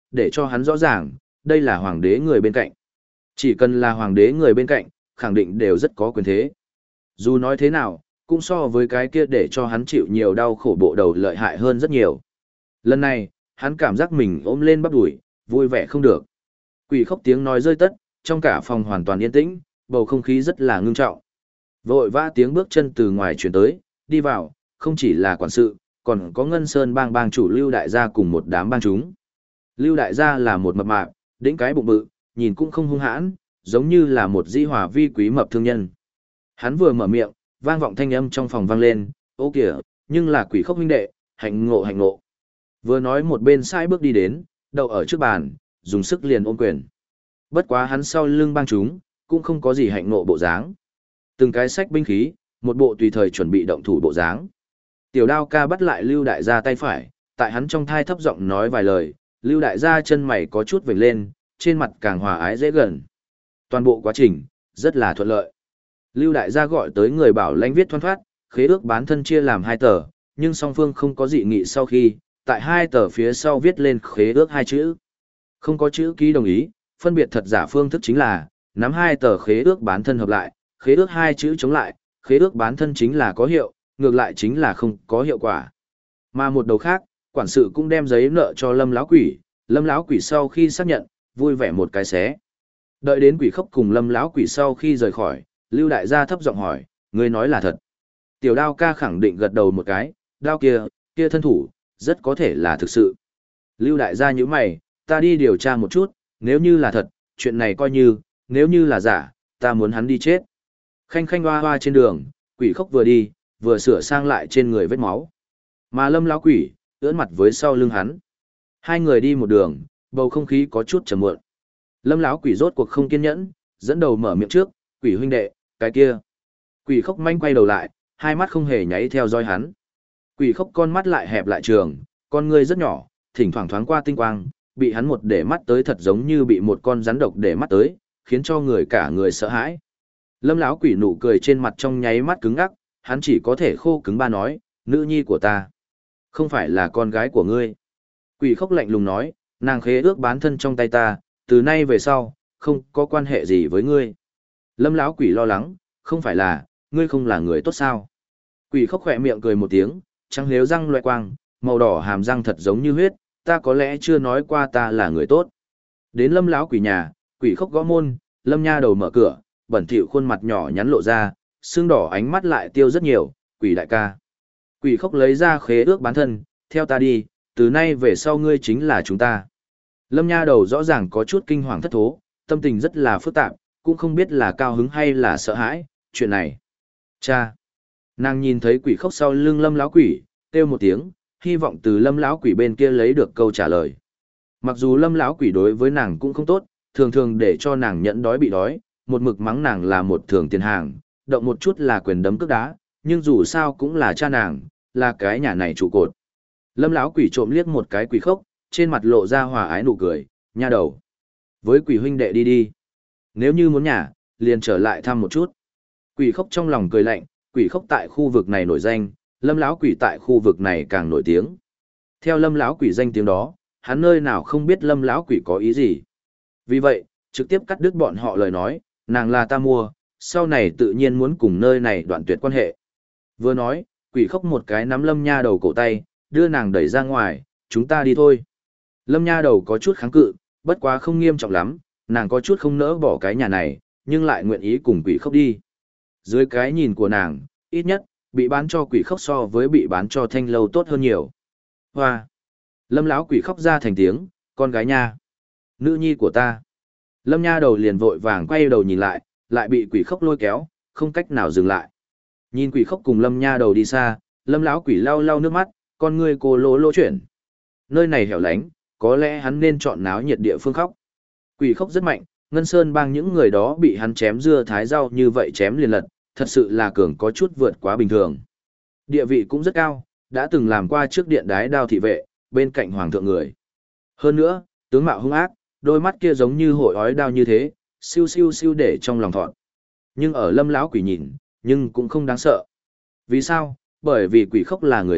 để cho hắn rõ ràng, đây là hoàng đế người bên cạnh. Chỉ cần là hoàng đế người bên cạnh, khẳng định đều rất có quyền thế. Dù nói thế nào, cũng so với cái kia để cho hắn chịu nhiều đau khổ bộ đầu lợi hại hơn rất nhiều. Lần này, hắn cảm giác mình ôm lên bắp đùi, vui vẻ không được. Quỷ khóc tiếng nói rơi tất, trong cả phòng hoàn toàn yên tĩnh, bầu không khí rất là ngưng trọng. Vội vã tiếng bước chân từ ngoài truyền tới, đi vào, không chỉ là quản sự, còn có Ngân Sơn bang bang chủ Lưu Đại gia cùng một đám bang chúng. Lưu Đại gia là một mập mạp, đĩnh cái bụng bự, nhìn cũng không hung hãn, giống như là một di hòa vi quý mập thương nhân. Hắn vừa mở miệng, vang vọng thanh âm trong phòng vang lên, ô kìa, nhưng là Quỷ khóc huynh đệ, hạnh ngộ hạnh ngộ. Vừa nói một bên sai bước đi đến, đậu ở trước bàn, dùng sức liền ôm quyền. Bất quá hắn sau lưng bang chúng, cũng không có gì hạnh ngộ bộ dáng. Từng cái sách binh khí, một bộ tùy thời chuẩn bị động thủ bộ dáng. Tiểu Đao ca bắt lại Lưu Đại gia tay phải, tại hắn trong thai thấp giọng nói vài lời, Lưu Đại gia chân mày có chút vểnh lên, trên mặt càng hòa ái dễ gần. Toàn bộ quá trình, rất là thuận lợi. Lưu Đại gia gọi tới người bảo lãnh viết thoăn thoát, khế ước bán thân chia làm 2 tờ, nhưng song phương không có dị nghị sau khi, tại 2 tờ phía sau viết lên khế ước 2 chữ. Không có chữ ký đồng ý, phân biệt thật giả phương thức chính là, nắm 2 tờ khế ước bán thân hợp lại, khế ước 2 chữ chống lại, khế ước bán thân chính là có hiệu, ngược lại chính là không có hiệu quả. Mà một đầu khác, quản sự cũng đem giấy nợ cho Lâm lão quỷ, Lâm lão quỷ sau khi xác nhận, vui vẻ một cái xé. Đợi đến Quỷ khóc cùng Lâm lão quỷ sau khi rời khỏi, Lưu Đại gia thấp giọng hỏi, ngươi nói là thật. Tiểu Đao ca khẳng định gật đầu một cái, đao kia thân thủ, rất có thể là thực sự. Lưu Đại gia nhíu mày, ta đi điều tra một chút, nếu như là thật, chuyện này coi như, nếu như là giả, ta muốn hắn đi chết. Khanh khanh hoa hoa trên đường, Quỷ khóc vừa đi, vừa sửa sang lại trên người vết máu. Mà Lâm lão quỷ, ưỡn mặt với sau lưng hắn. Hai người đi một đường, bầu không khí có chút trầm muộn. Lâm lão quỷ rốt cuộc không kiên nhẫn, dẫn đầu mở miệng trước, Quỷ huynh đệ, cái kia. Quỷ khóc manh quay đầu lại, hai mắt không hề nháy theo dõi hắn. Quỷ khóc con mắt lại hẹp lại trường, con ngươi rất nhỏ, thỉnh thoảng thoáng qua tinh quang, bị hắn một để mắt tới thật giống như bị một con rắn độc để mắt tới, khiến cho người cả người sợ hãi. Lâm lão quỷ nụ cười trên mặt trong nháy mắt cứng ngắc, hắn chỉ có thể khô cứng ba nói, nữ nhi của ta, không phải là con gái của ngươi. Quỷ khóc lạnh lùng nói, nàng khế ước bán thân trong tay ta, từ nay về sau, không có quan hệ gì với ngươi. Lâm lão quỷ lo lắng, không phải là, ngươi không là người tốt sao? Quỷ khóc khỏe miệng cười một tiếng, trắng liếu răng loe quang, màu đỏ hàm răng thật giống như huyết, ta có lẽ chưa nói qua ta là người tốt. Đến Lâm lão quỷ nhà, Quỷ khóc gõ môn, Lâm nha đầu mở cửa, bẩn thỉu khuôn mặt nhỏ nhắn lộ ra, xương đỏ ánh mắt lại tiêu rất nhiều, Quỷ đại ca. Quỷ khóc lấy ra khế ước bán thân, theo ta đi, từ nay về sau ngươi chính là chúng ta. Lâm nha đầu rõ ràng có chút kinh hoàng thất thố, tâm tình rất là phức tạp, cũng không biết là cao hứng hay là sợ hãi, chuyện này. Cha. Nàng nhìn thấy Quỷ khóc sau lưng Lâm lão quỷ, kêu một tiếng, hy vọng từ Lâm lão quỷ bên kia lấy được câu trả lời. Mặc dù Lâm lão quỷ đối với nàng cũng không tốt, thường thường để cho nàng nhẫn đói bị đói, một mực mắng nàng là một thường tiền hàng, động một chút là quyền đấm cước đá, nhưng dù sao cũng là cha nàng, là cái nhà này trụ cột. Lâm lão quỷ trộm liếc một cái Quỷ khóc, trên mặt lộ ra hòa ái nụ cười, nha đầu. Với Quỷ huynh đệ đi đi. Nếu như muốn nhà, liền trở lại thăm một chút. Quỷ khóc trong lòng cười lạnh, Quỷ khóc tại khu vực này nổi danh, Lâm lão quỷ tại khu vực này càng nổi tiếng. Theo Lâm lão quỷ danh tiếng đó, hắn nơi nào không biết Lâm lão quỷ có ý gì. Vì vậy, trực tiếp cắt đứt bọn họ lời nói, nàng là ta mua, sau này tự nhiên muốn cùng nơi này đoạn tuyệt quan hệ. Vừa nói, Quỷ khóc một cái nắm Lâm nha đầu cổ tay, đưa nàng đẩy ra ngoài, chúng ta đi thôi. Lâm nha đầu có chút kháng cự, bất quá không nghiêm trọng lắm, nàng có chút không nỡ bỏ cái nhà này, nhưng lại nguyện ý cùng Quỷ khóc đi. Dưới cái nhìn của nàng, ít nhất, bị bán cho Quỷ khóc so với bị bán cho Thanh lâu tốt hơn nhiều. Hoa! Lâm lão quỷ khóc ra thành tiếng, con gái nha! Nữ nhi của ta! Lâm nha đầu liền vội vàng quay đầu nhìn lại bị Quỷ khóc lôi kéo, không cách nào dừng lại. Nhìn Quỷ khóc cùng Lâm nha đầu đi xa, Lâm lão quỷ lau lau nước mắt, con ngươi cô lỗ lỗ chuyển. Nơi này hẻo lánh, có lẽ hắn nên chọn náo nhiệt địa phương khóc. Quỷ khóc rất mạnh, Ngân Sơn bang những người đó bị hắn chém dưa thái rau như vậy chém liền lật, thật sự là cường có chút vượt quá bình thường. Địa vị cũng rất cao, đã từng làm qua trước điện đái đao thị vệ, bên cạnh hoàng thượng người. Hơn nữa, tướng mạo hung ác, đôi mắt kia giống như hội ói đao như thế, siêu siêu siêu để trong lòng thọn. Nhưng ở Lâm lão quỷ nhìn, nhưng cũng không đáng sợ. Vì sao? Bởi vì Quỷ khóc là người tốt,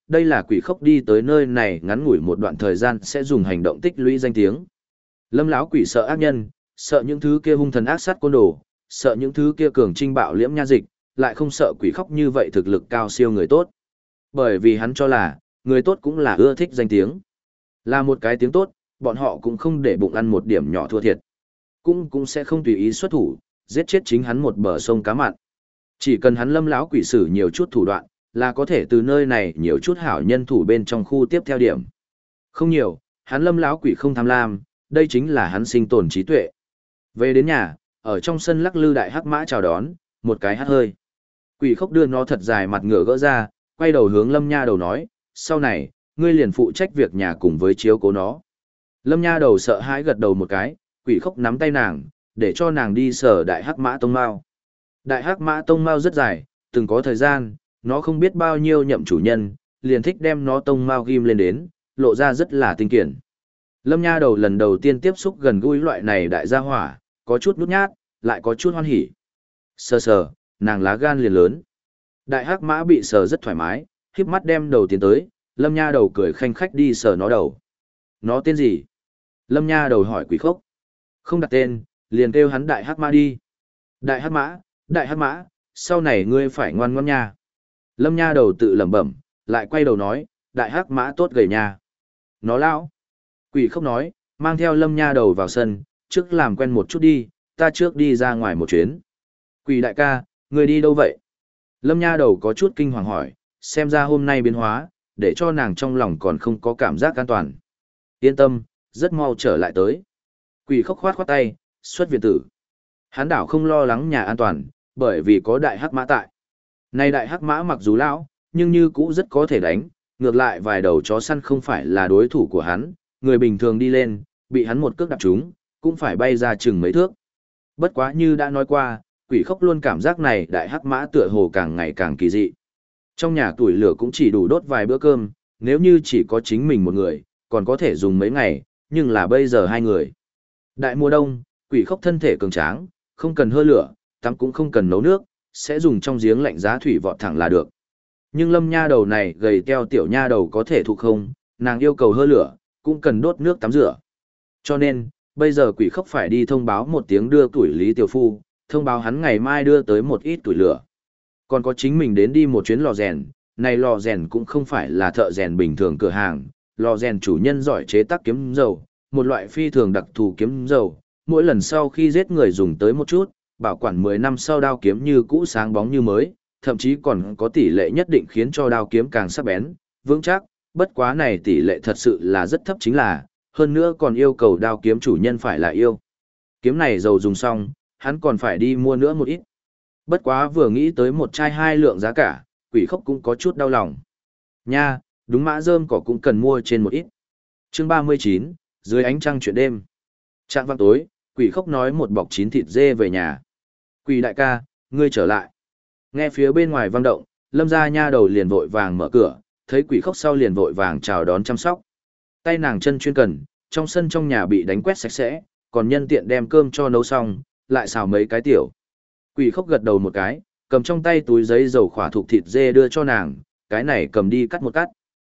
đây là quỷ khốc đi tới nơi này ngắn ngủi một đoạn thời gian sẽ dùng hành động tích lũy danh tiếng. Lâm lão quỷ sợ ác nhân, sợ những thứ kia hung thần ác sát côn đồ, sợ những thứ kia cường trinh bạo liễm nha dịch, lại không sợ quỷ khốc như vậy thực lực cao siêu người tốt. Bởi vì hắn cho là, người tốt cũng là ưa thích danh tiếng. Là một cái tiếng tốt, bọn họ cũng không để bụng ăn một điểm nhỏ thua thiệt. Cũng sẽ không tùy ý xuất thủ, giết chết chính hắn một bờ sông cá mặn. Chỉ cần hắn Lâm lão quỷ sử nhiều chút thủ đoạn, là có thể từ nơi này nhiều chút hảo nhân thủ bên trong khu tiếp theo điểm. Không nhiều, hắn Lâm lão quỷ không tham lam, đây chính là hắn sinh tồn trí tuệ. Về đến nhà, ở trong sân lắc lư đại hắc mã chào đón, một cái hắt hơi. Quỷ khốc đưa nó thật dài mặt ngựa gỡ ra, quay đầu hướng Lâm Nha Đầu nói, sau này, ngươi liền phụ trách việc nhà cùng với chiếu cố nó. Lâm Nha Đầu sợ hãi gật đầu một cái, quỷ khốc nắm tay nàng, để cho nàng đi sờ đại hắc mã tông mao. Đại hắc mã tông mao rất dài, từng có thời gian, nó không biết bao nhiêu nhậm chủ nhân, liền thích đem nó tông mao ghim lên đến, lộ ra rất là tinh khiển. Lâm Nha Đầu lần đầu tiên tiếp xúc gần gũi loại này đại gia hỏa, có chút nhút nhát, lại có chút hoan hỉ. Sờ sờ, nàng lá gan liền lớn. Đại hắc mã bị sờ rất thoải mái, híp mắt đem đầu tiến tới, Lâm Nha Đầu cười khanh khách đi sờ nó đầu. Nó tên gì? Lâm Nha Đầu hỏi quỷ khốc. Không đặt tên, liền kêu hắn đại hắc mã đi. Đại hắc mã, sau này ngươi phải ngoan ngoãn nha. Lâm Nha Đầu tự lẩm bẩm, lại quay đầu nói, đại hắc mã tốt gầy nha. Nó lão. Quỷ khốc nói, mang theo Lâm Nha Đầu vào sân, trước làm quen một chút đi, ta trước đi ra ngoài một chuyến. Quỷ đại ca, ngươi đi đâu vậy? Lâm Nha Đầu có chút kinh hoàng hỏi, xem ra hôm nay biến hóa, để cho nàng trong lòng còn không có cảm giác an toàn. Yên tâm, rất mau trở lại tới. Quỷ khốc khoát khoát tay, xuất viện tử. Hán đảo không lo lắng nhà an toàn, bởi vì có đại hắc mã tại. Này đại hắc mã mặc dù lão, nhưng như cũ rất có thể đánh, ngược lại vài đầu chó săn không phải là đối thủ của hắn, người bình thường đi lên, bị hắn một cước đạp trúng, cũng phải bay ra chừng mấy thước. Bất quá như đã nói qua, quỷ khốc luôn cảm giác này đại hắc mã tựa hồ càng ngày càng kỳ dị. Trong nhà tuổi lửa cũng chỉ đủ đốt vài bữa cơm, nếu như chỉ có chính mình một người, còn có thể dùng mấy ngày, nhưng là bây giờ hai người. Đại mùa đông, quỷ khốc thân thể cường tráng, không cần hơ lửa, tắm cũng không cần nấu nước, sẽ dùng trong giếng lạnh giá thủy vọt thẳng là được. Nhưng Lâm Nha Đầu này gầy teo tiểu nha đầu có thể thụ không, nàng yêu cầu hơ lửa, cũng cần đốt nước tắm rửa. Cho nên, bây giờ quỷ khốc phải đi thông báo một tiếng đưa tuổi Lý Tiểu Phu, thông báo hắn ngày mai đưa tới một ít tuổi lửa. Còn có chính mình đến đi một chuyến lò rèn, này lò rèn cũng không phải là thợ rèn bình thường cửa hàng, lò rèn chủ nhân giỏi chế tác kiếm dầu, một loại phi thường đặc thù kiếm dầu, mỗi lần sau khi giết người dùng tới một chút, bảo quản 10 năm sau đao kiếm như cũ sáng bóng như mới, thậm chí còn có tỷ lệ nhất định khiến cho đao kiếm càng sắc bén, vững chắc, bất quá này tỷ lệ thật sự là rất thấp chính là, hơn nữa còn yêu cầu đao kiếm chủ nhân phải là yêu. Kiếm này dầu dùng xong, hắn còn phải đi mua nữa một ít. Bất quá vừa nghĩ tới một chai 2 lượng giá cả, quỷ khốc cũng có chút đau lòng. Nha, đúng mã rơm cỏ cũng cần mua trên một ít. Chương 39, dưới ánh trăng chuyện đêm. Trạng vạng tối, quỷ khốc nói một bọc 9 thịt dê về nhà. Quỷ đại ca, ngươi trở lại. Nghe phía bên ngoài vang động, Lâm gia nha đầu liền vội vàng mở cửa, thấy quỷ khốc sau liền vội vàng chào đón chăm sóc. Tay nàng chân chuyên cần, trong sân trong nhà bị đánh quét sạch sẽ, còn nhân tiện đem cơm cho nấu xong, lại xào mấy cái tiểu. Quỷ khốc gật đầu một cái, cầm trong tay túi giấy dầu khỏa thục thịt dê đưa cho nàng, cái này cầm đi cắt một cắt.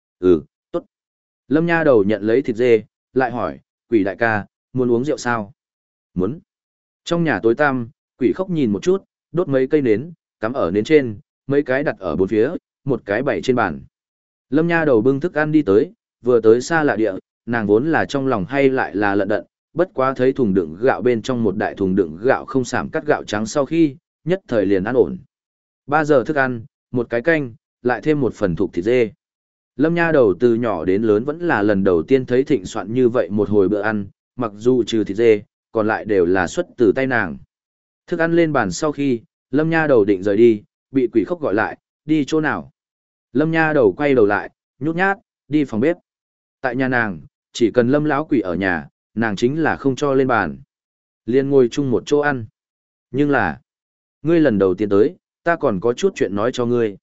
Tốt. Lâm nha đầu nhận lấy thịt dê, lại hỏi, quỷ đại ca, muốn uống rượu sao? Muốn. Trong nhà tối tăm, quỷ khốc nhìn một chút, đốt mấy cây nến, cắm ở nến trên, mấy cái đặt ở bốn phía, một cái bày trên bàn. Lâm nha đầu bưng thức ăn đi tới, vừa tới xa lạ địa, nàng vốn là trong lòng hay lại là lận đận, bất quá thấy thùng đựng gạo bên trong một đại thùng đựng gạo không sảm cắt gạo trắng sau khi, nhất thời liền ăn ổn. 3 giờ thức ăn, một cái canh, lại thêm một phần thục thịt dê. Lâm nha đầu từ nhỏ đến lớn vẫn là lần đầu tiên thấy thịnh soạn như vậy một hồi bữa ăn, mặc dù trừ thịt dê, còn lại đều là xuất từ tay nàng. Thức ăn lên bàn sau khi, Lâm nha đầu định rời đi, bị quỷ khốc gọi lại, đi chỗ nào? Lâm nha đầu quay đầu lại, nhút nhát, đi phòng bếp. Tại nhà nàng, chỉ cần Lâm lão quỷ ở nhà, nàng chính là không cho lên bàn. Liên ngồi chung một chỗ ăn. Nhưng là, ngươi lần đầu tiên tới, ta còn có chút chuyện nói cho ngươi.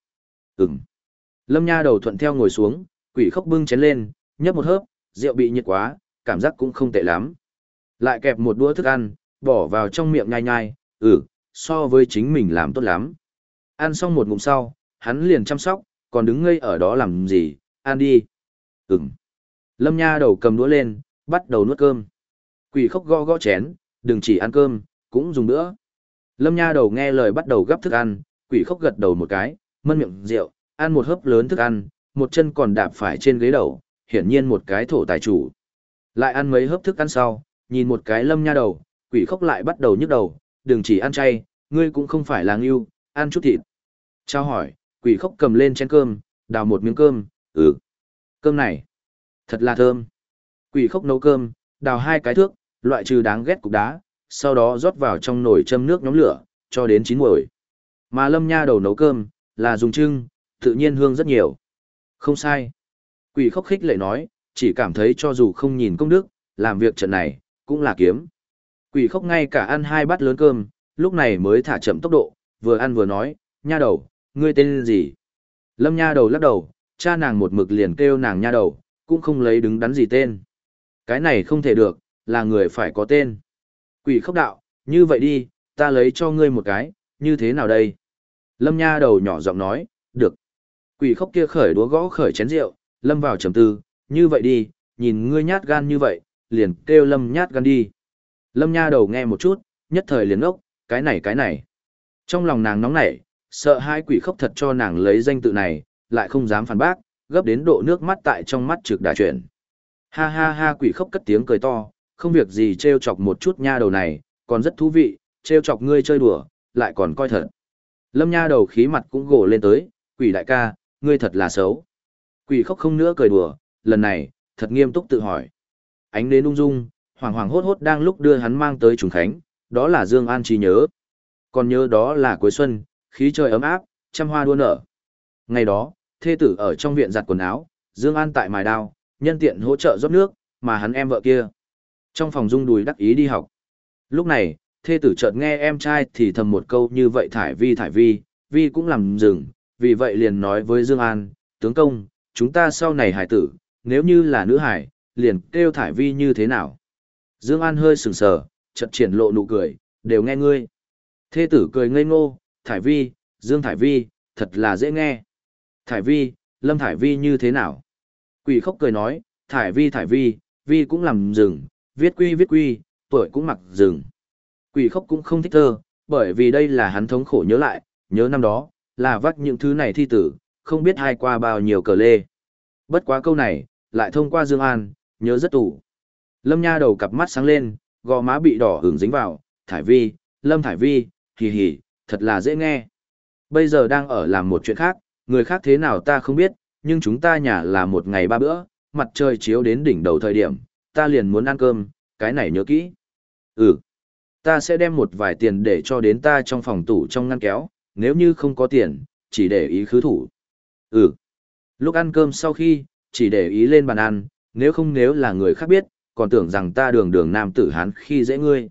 Lâm nha đầu thuận theo ngồi xuống, quỷ khốc bưng chén lên, nhấp một hớp, rượu bị nhiệt quá, cảm giác cũng không tệ lắm. Lại kẹp một đũa thức ăn, bỏ vào trong miệng nhai nhai, so với chính mình làm tốt lắm. Ăn xong một ngụm sau, hắn liền chăm sóc, còn đứng ngây ở đó làm gì, ăn đi. Ừm. Lâm nha đầu cầm đũa lên, bắt đầu nuốt cơm. Quỷ khốc gõ gõ chén, đừng chỉ ăn cơm, cũng dùng nữa. Lâm nha đầu nghe lời bắt đầu gắp thức ăn, quỷ khốc gật đầu một cái, mân miệng rượu, ăn một hớp lớn thức ăn, một chân còn đạp phải trên ghế đầu, hiển nhiên một cái thổ tài chủ. Lại ăn mấy hớp thức ăn sau, nhìn một cái lâm nha đầu, quỷ khốc lại bắt đầu nhức đầu, đừng chỉ ăn chay, ngươi cũng không phải là ngưu, ăn chút thịt. Trao hỏi, quỷ khốc cầm lên chén cơm, đào một miếng cơm, cơm này, thật là thơm. Quỷ khốc nấu cơm, đào hai cái thước, loại trừ đáng ghét cục đá, sau đó rót vào trong nồi châm nước nhóm lửa, cho đến chín muồi. Mà lâm nha đầu nấu cơm, là dùng trưng, tự nhiên hương rất nhiều. Không sai. Quỷ khốc khích lệ nói, chỉ cảm thấy cho dù không nhìn công đức, làm việc trận này, cũng là kiếm. Quỷ khốc ngay cả ăn hai bát lớn cơm, lúc này mới thả chậm tốc độ, vừa ăn vừa nói, nha đầu, ngươi tên gì? Lâm nha đầu lắc đầu, cha nàng một mực liền kêu nàng nha đầu, cũng không lấy đứng đắn gì tên. Cái này không thể được, là người phải có tên. Quỷ khốc đạo, như vậy đi, ta lấy cho ngươi một cái, như thế nào đây? Lâm nha đầu nhỏ giọng nói, được. Quỷ khốc kia khởi đũa gõ khởi chén rượu, lâm vào trầm tư, như vậy đi, nhìn ngươi nhát gan như vậy, liền kêu lâm nhát gan đi. Lâm nha đầu nghe một chút, nhất thời liền ốc, cái này. Trong lòng nàng nóng nảy, sợ hai quỷ khốc thật cho nàng lấy danh tự này, lại không dám phản bác, gấp đến độ nước mắt tại trong mắt trực đà chuyển. Ha ha ha, quỷ khốc cất tiếng cười to, không việc gì trêu chọc một chút nha đầu này, còn rất thú vị, trêu chọc ngươi chơi đùa, lại còn coi thật. Lâm nha đầu khí mặt cũng gồ lên tới, quỷ đại ca, ngươi thật là xấu. Quỷ khốc không nữa cười đùa, lần này, thật nghiêm túc tự hỏi. Ánh nến ung dung, hoàng hoàng hốt hốt đang lúc đưa hắn mang tới trùng khánh, đó là Dương An trí nhớ. Còn nhớ đó là cuối xuân, khí trời ấm áp, trăm hoa đua nở. Ngày đó, thê tử ở trong viện giặt quần áo, Dương An tại mài đao, nhân tiện hỗ trợ rót nước, mà hắn em vợ kia. Trong phòng rung đùi đắc ý đi học. Lúc này, thê tử chợt nghe em trai thì thầm một câu như vậy thải vi, vi cũng làm dừng, vì vậy liền nói với Dương An, tướng công, chúng ta sau này hải tử, nếu như là nữ hải, liền kêu thải vi như thế nào. Dương An hơi sừng sờ, chợt triển lộ nụ cười, đều nghe ngươi. Thê tử cười ngây ngô, thải vi, Dương thải vi, thật là dễ nghe. Thải vi, Lâm thải vi như thế nào? Quỷ khốc cười nói, thải vi, vi cũng làm rừng, viết quy, tuổi cũng mặc rừng. Quỷ khốc cũng không thích thơ, bởi vì đây là hắn thống khổ nhớ lại, nhớ năm đó, là vắt những thứ này thi tử, không biết hai qua bao nhiêu cờ lê. Bất quá câu này, lại thông qua Dương An, nhớ rất tủ. Lâm nha đầu cặp mắt sáng lên, gò má bị đỏ hửng dính vào, thải vi, Lâm thải vi, hì hì, thật là dễ nghe. Bây giờ đang ở làm một chuyện khác, người khác thế nào ta không biết, nhưng chúng ta nhà là một ngày ba bữa, mặt trời chiếu đến đỉnh đầu thời điểm, ta liền muốn ăn cơm, cái này nhớ kỹ. Ta sẽ đem một vài tiền để cho đến ta trong phòng tủ trong ngăn kéo, nếu như không có tiền, chỉ để ý khứ thủ. Lúc ăn cơm sau khi, chỉ để ý lên bàn ăn, nếu là người khác biết, còn tưởng rằng ta đường nam tử Hán khi dễ ngươi.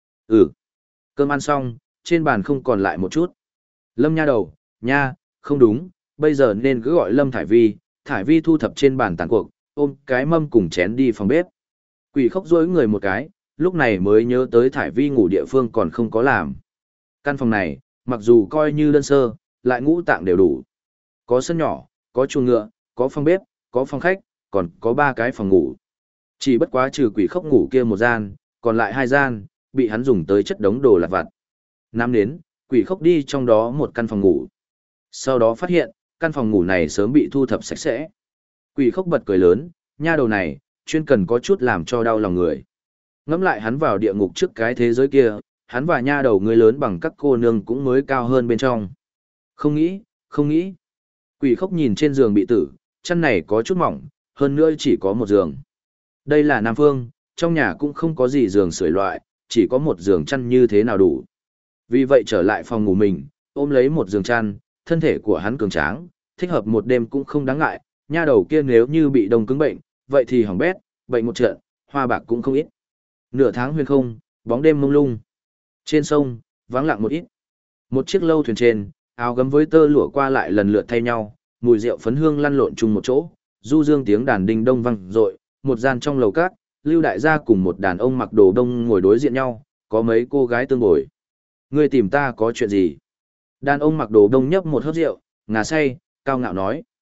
Cơm ăn xong, trên bàn không còn lại một chút. Lâm nha đầu, nha, không đúng, bây giờ nên cứ gọi Lâm Thải Vi thu thập trên bàn tàn cuộc, ôm cái mâm cùng chén đi phòng bếp. Quỷ khốc dối người một cái, lúc này mới nhớ tới Thải Vi ngủ địa phương còn không có làm. Căn phòng này, mặc dù coi như đơn sơ, lại ngũ tạng đều đủ. Có sân nhỏ, có chuồng ngựa, có phòng bếp, có phòng khách, còn có 3 cái phòng ngủ. Chỉ bất quá trừ quỷ khốc ngủ kia một gian, còn lại 2 gian, bị hắn dùng tới chất đống đồ lặt vặt. Năm đến, quỷ khốc đi trong đó một căn phòng ngủ. Sau đó phát hiện, căn phòng ngủ này sớm bị thu thập sạch sẽ. Quỷ khốc bật cười lớn, nha đầu này, chuyên cần có chút làm cho đau lòng người. Ngẫm lại hắn vào địa ngục trước cái thế giới kia, hắn và nha đầu người lớn bằng các cô nương cũng mới cao hơn bên trong. Không nghĩ. Quỷ khốc nhìn trên giường bị tử, chăn này có chút mỏng, hơn nữa chỉ có một giường. Đây là Nam Phương, trong nhà cũng không có gì giường sưởi loại, chỉ có một giường chăn như thế nào đủ. Vì vậy trở lại phòng ngủ mình, ôm lấy một giường chăn, thân thể của hắn cường tráng, thích hợp một đêm cũng không đáng ngại, nha đầu kia nếu như bị đông cứng bệnh, vậy thì hỏng bét, bệnh một trận, hoa bạc cũng không ít. Nửa tháng huyền không, bóng đêm mông lung. Trên sông, vắng lặng một ít. Một chiếc lâu thuyền trên, áo gấm với tơ lụa qua lại lần lượt thay nhau, mùi rượu phấn hương lăn lộn chung một chỗ, du dương tiếng đàn đinh đông vang dội, một gian trong lầu cát, Lưu đại gia cùng một đàn ông mặc đồ đông ngồi đối diện nhau, có mấy cô gái tương bồi. Ngươi tìm ta có chuyện gì? Đàn ông mặc đồ đông nhấp một hớp rượu, ngà say, cao ngạo nói.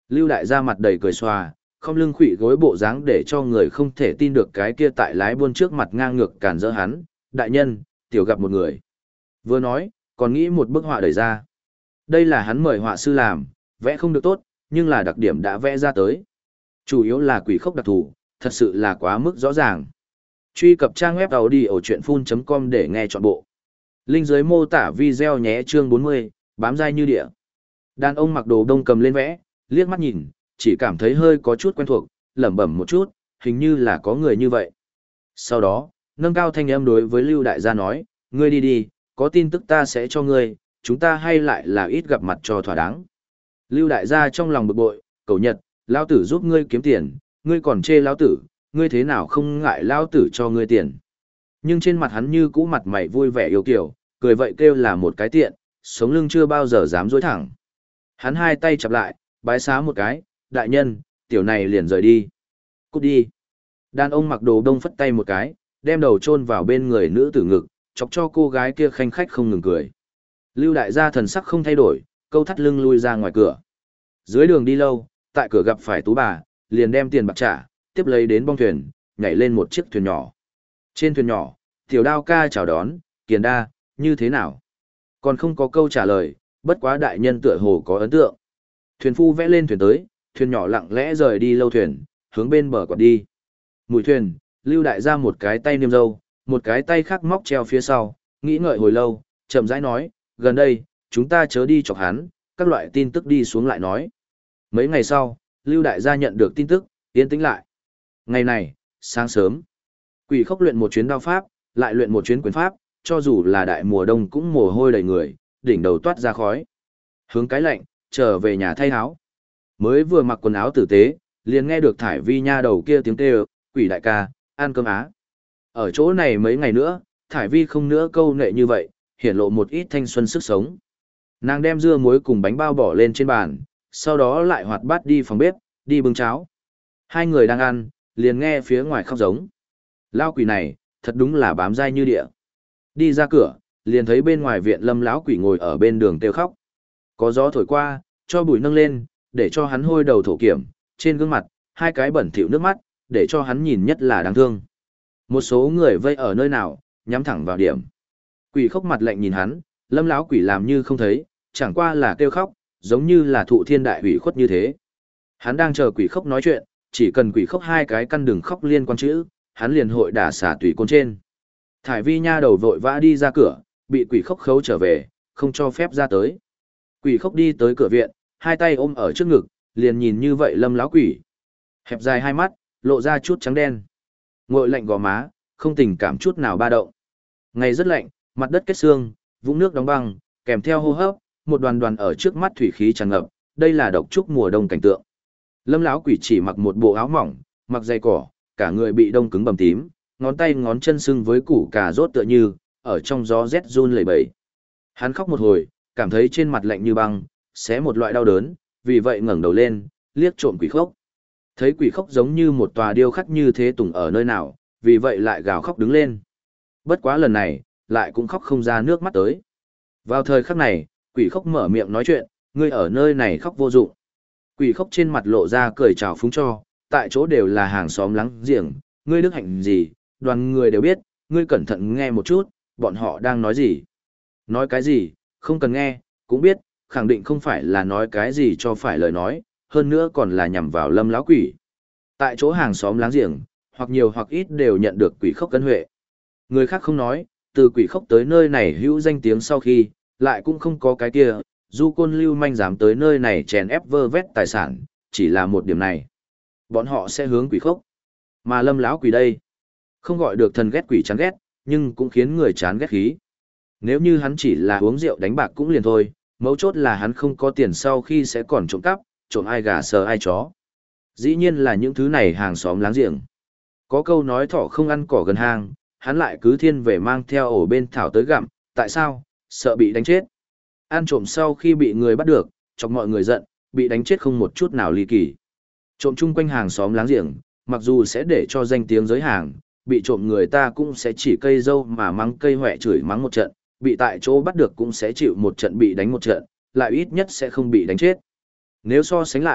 Lưu đại gia mặt đầy cười xòa, không lưng khuỵu gối bộ dáng để cho người không thể tin được cái kia tại lái buôn trước mặt ngang ngược cản rỡ hắn. Đại nhân, tiểu gặp một người. Vừa nói, còn nghĩ một bức họa đẩy ra. Đây là hắn mời họa sư làm, vẽ không được tốt, nhưng là đặc điểm đã vẽ ra tới. Chủ yếu là quỷ khốc đặc thù, thật sự là quá mức rõ ràng. Truy cập trang web audiochuyenphun.com để nghe trọn bộ. Link dưới mô tả video nhé. Chương 40, bám dai như địa. Đàn ông mặc đồ đông cầm lên vẽ, liếc mắt nhìn, chỉ cảm thấy hơi có chút quen thuộc, lẩm bẩm một chút, hình như là có người như vậy. Sau đó, nâng cao thanh âm đối với Lưu đại gia nói, ngươi đi đi, có tin tức ta sẽ cho ngươi, chúng ta hay lại là ít gặp mặt cho thỏa đáng. Lưu đại gia trong lòng bực bội, cầu nhật, lão tử giúp ngươi kiếm tiền, ngươi còn chê lão tử, ngươi thế nào không ngại lão tử cho ngươi tiền. Nhưng trên mặt hắn như cũ mặt mày vui vẻ yêu kiều, cười vậy kêu là một cái tiện, sống lưng chưa bao giờ dám dối thẳng. Hắn hai tay chặp lại, bái xá một cái, đại nhân, tiểu này liền rời đi. Cút đi. Đàn ông mặc đồ đông phất tay một cái, đem đầu chôn vào bên người nữ tử ngực, chọc cho cô gái kia khanh khách không ngừng cười. Lưu đại gia thần sắc không thay đổi, câu thắt lưng lui ra ngoài cửa. Dưới đường đi lâu, tại cửa gặp phải tú bà, liền đem tiền bạc trả, tiếp lấy đến bong thuyền, nhảy lên một chiếc thuyền nhỏ. Trên thuyền nhỏ, tiểu đao ca chào đón, kiền đa, như thế nào? Còn không có câu trả lời, bất quá đại nhân tựa hồ có ấn tượng. Thuyền phu vẽ lên thuyền tới, thuyền nhỏ lặng lẽ rời đi lâu thuyền, hướng bên bờ quạt đi. Mùi thuyền, Lưu đại gia một cái tay niêm râu, một cái tay khác móc treo phía sau, nghĩ ngợi hồi lâu, chậm rãi nói, gần đây, chúng ta chớ đi chọc hắn, các loại tin tức đi xuống lại nói. Mấy ngày sau, Lưu đại gia nhận được tin tức, yên tĩnh lại. Ngày này, sáng sớm, quỷ khốc luyện một chuyến đao pháp, lại luyện một chuyến quyền pháp, cho dù là đại mùa đông cũng mồ hôi đầy người, đỉnh đầu toát ra khói. Hướng cái lạnh, trở về nhà thay áo. Mới vừa mặc quần áo tử tế, liền nghe được thải vi nha đầu kia tiếng kêu, quỷ đại ca, ăn cơm á. Ở chỗ này mấy ngày nữa, thải vi không nữa câu nệ như vậy, hiển lộ một ít thanh xuân sức sống. Nàng đem dưa muối cùng bánh bao bỏ lên trên bàn, sau đó lại hoạt bát đi phòng bếp, đi bưng cháo. Hai người đang ăn, liền nghe phía ngoài khóc giống. Lao quỷ này, thật đúng là bám dai như địa. Đi ra cửa, liền thấy bên ngoài viện Lâm lão quỷ ngồi ở bên đường kêu khóc. Có gió thổi qua, cho bụi nâng lên, để cho hắn hôi đầu thổ kiểm, trên gương mặt, hai cái bẩn thỉu nước mắt, để cho hắn nhìn nhất là đáng thương. Một số người vây ở nơi nào, nhắm thẳng vào điểm. Quỷ khóc mặt lạnh nhìn hắn, Lâm lão quỷ làm như không thấy, chẳng qua là kêu khóc, giống như là thụ thiên đại hủy khuất như thế. Hắn đang chờ quỷ khóc nói chuyện, chỉ cần quỷ khóc hai cái căn đừng khóc liên quan chữ, hắn liền hội đả xả tùy côn trên. Thải vi nha đầu vội vã đi ra cửa, bị quỷ khóc khấu trở về, không cho phép ra tới. Quỷ khóc đi tới cửa viện, hai tay ôm ở trước ngực, liền nhìn như vậy Lâm lão quỷ. Hẹp dài hai mắt, lộ ra chút trắng đen. Ngội lạnh gò má, không tình cảm chút nào ba động. Ngày rất lạnh, mặt đất kết xương, vũng nước đóng băng, kèm theo hô hấp, một đoàn đoàn ở trước mắt thủy khí tràn ngập, đây là độc trúc mùa đông cảnh tượng. Lâm lão quỷ chỉ mặc một bộ áo mỏng, mặc giày cỏ, cả người bị đông cứng bầm tím, ngón tay ngón chân sưng với củ cà rốt tựa như, ở trong gió rét run lẩy bẩy. Hắn khóc một hồi, cảm thấy trên mặt lạnh như băng, xé một loại đau đớn, vì vậy ngẩng đầu lên, liếc trộm quỷ khốc. Thấy quỷ khốc giống như một tòa điêu khắc như thế tùng ở nơi nào, vì vậy lại gào khóc đứng lên. Bất quá lần này, lại cũng khóc không ra nước mắt tới. Vào thời khắc này, quỷ khốc mở miệng nói chuyện, ngươi ở nơi này khóc vô dụng. Quỷ khốc trên mặt lộ ra cười chào phúng cho, tại chỗ đều là hàng xóm láng giềng, ngươi đức hạnh gì, đoàn người đều biết, ngươi cẩn thận nghe một chút, bọn họ đang nói gì. Nói cái gì, không cần nghe, cũng biết, khẳng định không phải là nói cái gì cho phải lời nói, hơn nữa còn là nhằm vào Lâm lão quỷ. Tại chỗ hàng xóm láng giềng, hoặc nhiều hoặc ít đều nhận được quỷ khốc ân huệ. Người khác không nói, từ quỷ khốc tới nơi này hữu danh tiếng sau khi, lại cũng không có cái kia, du côn lưu manh dám tới nơi này chèn ép vơ vét tài sản, chỉ là một điểm này. Bọn họ sẽ hướng quỷ khốc. Mà Lâm lão quỷ đây, không gọi được thần ghét quỷ chán ghét, nhưng cũng khiến người chán ghét khí. Nếu như hắn chỉ là uống rượu đánh bạc cũng liền thôi, mấu chốt là hắn không có tiền sau khi sẽ còn trộm cắp, trộm ai gà sờ ai chó. Dĩ nhiên là những thứ này hàng xóm láng giềng. Có câu nói thỏ không ăn cỏ gần hang, hắn lại cứ thiên về mang theo ổ bên thảo tới gặm, tại sao? Sợ bị đánh chết. Ăn trộm sau khi bị người bắt được, chọc mọi người giận, bị đánh chết không một chút nào ly kỳ. Trộm chung quanh hàng xóm láng giềng, mặc dù sẽ để cho danh tiếng giới hàng, bị trộm người ta cũng sẽ chỉ cây dâu mà mắng cây hoẹ chửi mắng một trận, bị tại chỗ bắt được cũng sẽ chịu một trận bị đánh một trận, lại ít nhất sẽ không bị đánh chết. Nếu so sánh lại,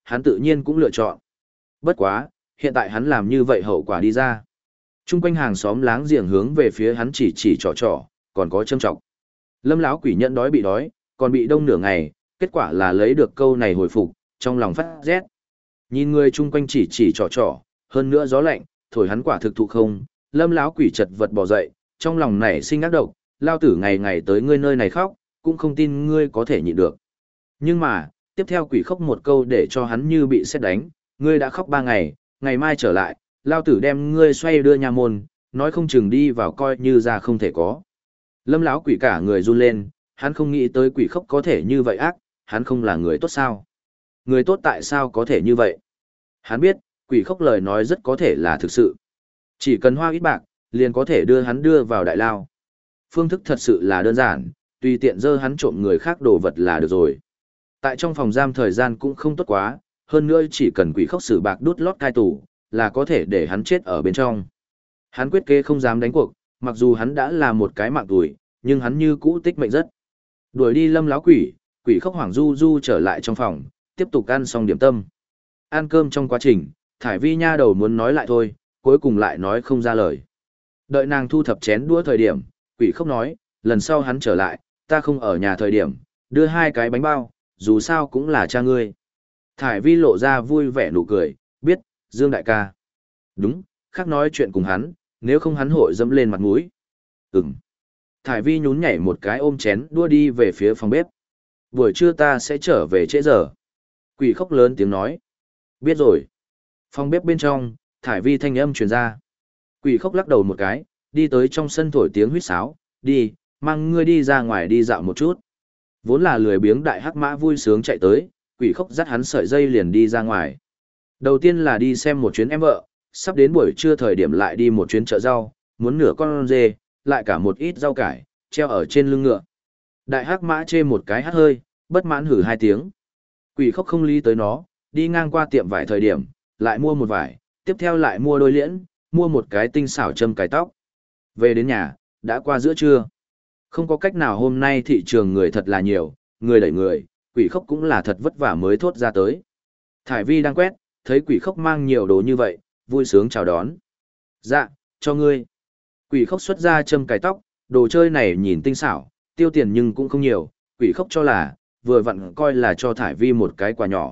hắn tự nhiên cũng lựa chọn. Bất quá, hiện tại hắn làm như vậy hậu quả đi ra. Trung quanh hàng xóm láng giềng hướng về phía hắn chỉ trỏ trỏ, còn có châm trọng. Lâm lão quỷ nhận đói bị đói, còn bị đông nửa ngày, kết quả là lấy được câu này hồi phục, trong lòng phát rét. Nhìn người chung quanh chỉ trỏ trỏ, hơn nữa gió lạnh, thổi hắn quả thực thụ không, Lâm lão quỷ chật vật bò dậy, trong lòng nảy sinh ác độc, lao tử ngày ngày tới ngươi nơi này khóc, cũng không tin ngươi có thể nhịn được. Nhưng mà, tiếp theo quỷ khóc một câu để cho hắn như bị sét đánh, ngươi đã khóc 3 ngày, ngày mai trở lại, lao tử đem ngươi xoay đưa nhà môn, nói không chừng đi vào coi như ra không thể có. Lâm lão quỷ cả người run lên, hắn không nghĩ tới quỷ khóc có thể như vậy ác, hắn không là người tốt sao? Người tốt tại sao có thể như vậy? Hắn biết, quỷ khóc lời nói rất có thể là thực sự. Chỉ cần hoa ít bạc, liền có thể đưa hắn đưa vào đại lao. Phương thức thật sự là đơn giản, tùy tiện dơ hắn trộm người khác đồ vật là được rồi. Tại trong phòng giam thời gian cũng không tốt quá, hơn nữa chỉ cần quỷ khóc xử bạc đút lót cai tủ, là có thể để hắn chết ở bên trong. Hắn quyết kế không dám đánh cuộc, mặc dù hắn đã là một cái mạng tuổi, nhưng hắn như cũ tích mệnh rất. Đuổi đi Lâm lão quỷ, quỷ khóc hoảng du du trở lại trong phòng, tiếp tục ăn xong điểm tâm. Ăn cơm trong quá trình, Thải Vi nha đầu muốn nói lại thôi, cuối cùng lại nói không ra lời. Đợi nàng thu thập chén đũa thời điểm, quỷ khóc nói, lần sau hắn trở lại, ta không ở nhà thời điểm, đưa 2 cái bánh bao, dù sao cũng là cha ngươi. Thải Vi lộ ra vui vẻ nụ cười, biết, Dương đại ca. Đúng, khác nói chuyện cùng hắn, nếu không hắn hội dẫm lên mặt mũi. Ừm. Thải Vi nhún nhảy một cái ôm chén đua đi về phía phòng bếp. Buổi trưa ta sẽ trở về trễ giờ. Quỷ khóc lớn tiếng nói. Biết rồi. Phòng bếp bên trong, Thải Vi thanh âm truyền ra. Quỷ khóc lắc đầu một cái, đi tới trong sân thổi tiếng huýt sáo, đi, mang ngươi đi ra ngoài đi dạo một chút. Vốn là lười biếng đại hắc mã vui sướng chạy tới, quỷ khóc dắt hắn sợi dây liền đi ra ngoài. Đầu tiên là đi xem một chuyến em vợ, sắp đến buổi trưa thời điểm lại đi một chuyến chợ rau, muốn nửa con dê, lại cả một ít rau cải, treo ở trên lưng ngựa. Đại hắc mã chê một cái hắt hơi, bất mãn hử 2 tiếng. Quỷ khóc không lý tới nó, đi ngang qua tiệm vải thời điểm, lại mua một vải, tiếp theo lại mua đôi liễn, mua một cái tinh xảo châm cài tóc. Về đến nhà, đã qua giữa trưa. Không có cách nào hôm nay thị trường người thật là nhiều, người đẩy người, quỷ khóc cũng là thật vất vả mới thốt ra tới. Thải Vi đang quét, thấy quỷ khóc mang nhiều đồ như vậy, vui sướng chào đón. Dạ, cho ngươi. Quỷ khóc xuất ra châm cài tóc, đồ chơi này nhìn tinh xảo, tiêu tiền nhưng cũng không nhiều, quỷ khóc cho là, vừa vặn coi là cho Thải Vi một cái quà nhỏ.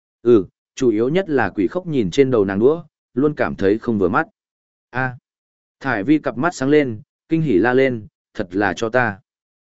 Chủ yếu nhất là quỷ khóc nhìn trên đầu nàng đũa, luôn cảm thấy không vừa mắt. Thải Vi cặp mắt sáng lên, kinh hỉ la lên, thật là cho ta.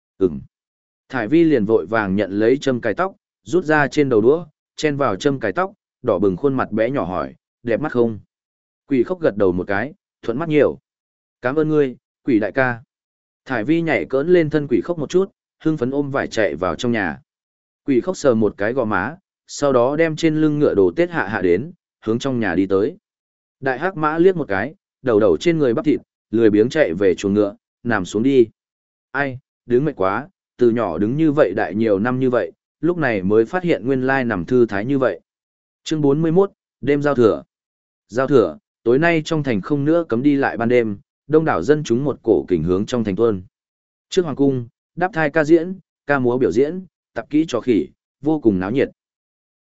Thải Vi liền vội vàng nhận lấy châm cài tóc, rút ra trên đầu đũa, chen vào châm cài tóc, đỏ bừng khuôn mặt bé nhỏ hỏi, đẹp mắt không? Quỷ khóc gật đầu một cái, thuận mắt nhiều. Cảm ơn ngươi, quỷ đại ca. Thải Vi nhảy cỡn lên thân quỷ khóc một chút, hưng phấn ôm vải chạy vào trong nhà. Quỷ khóc sờ một cái gò má, sau đó đem trên lưng ngựa đồ tết hạ đến, hướng trong nhà đi tới. Đại hắc mã liếc một cái, đầu đầu trên người bắp thịt, lười biếng chạy về chuồng ngựa, nằm xuống đi. Ai, đứng mệt quá, từ nhỏ đứng như vậy đại nhiều năm như vậy, lúc này mới phát hiện nguyên lai nằm thư thái như vậy. Chương 41, đêm giao thừa. Giao thừa, tối nay trong thành không nữa cấm đi lại ban đêm, đông đảo dân chúng một cổ kình hướng trong thành tuôn. Trước hoàng cung, đáp thai ca diễn, ca múa biểu diễn, tập kỹ trò khỉ, vô cùng náo nhiệt.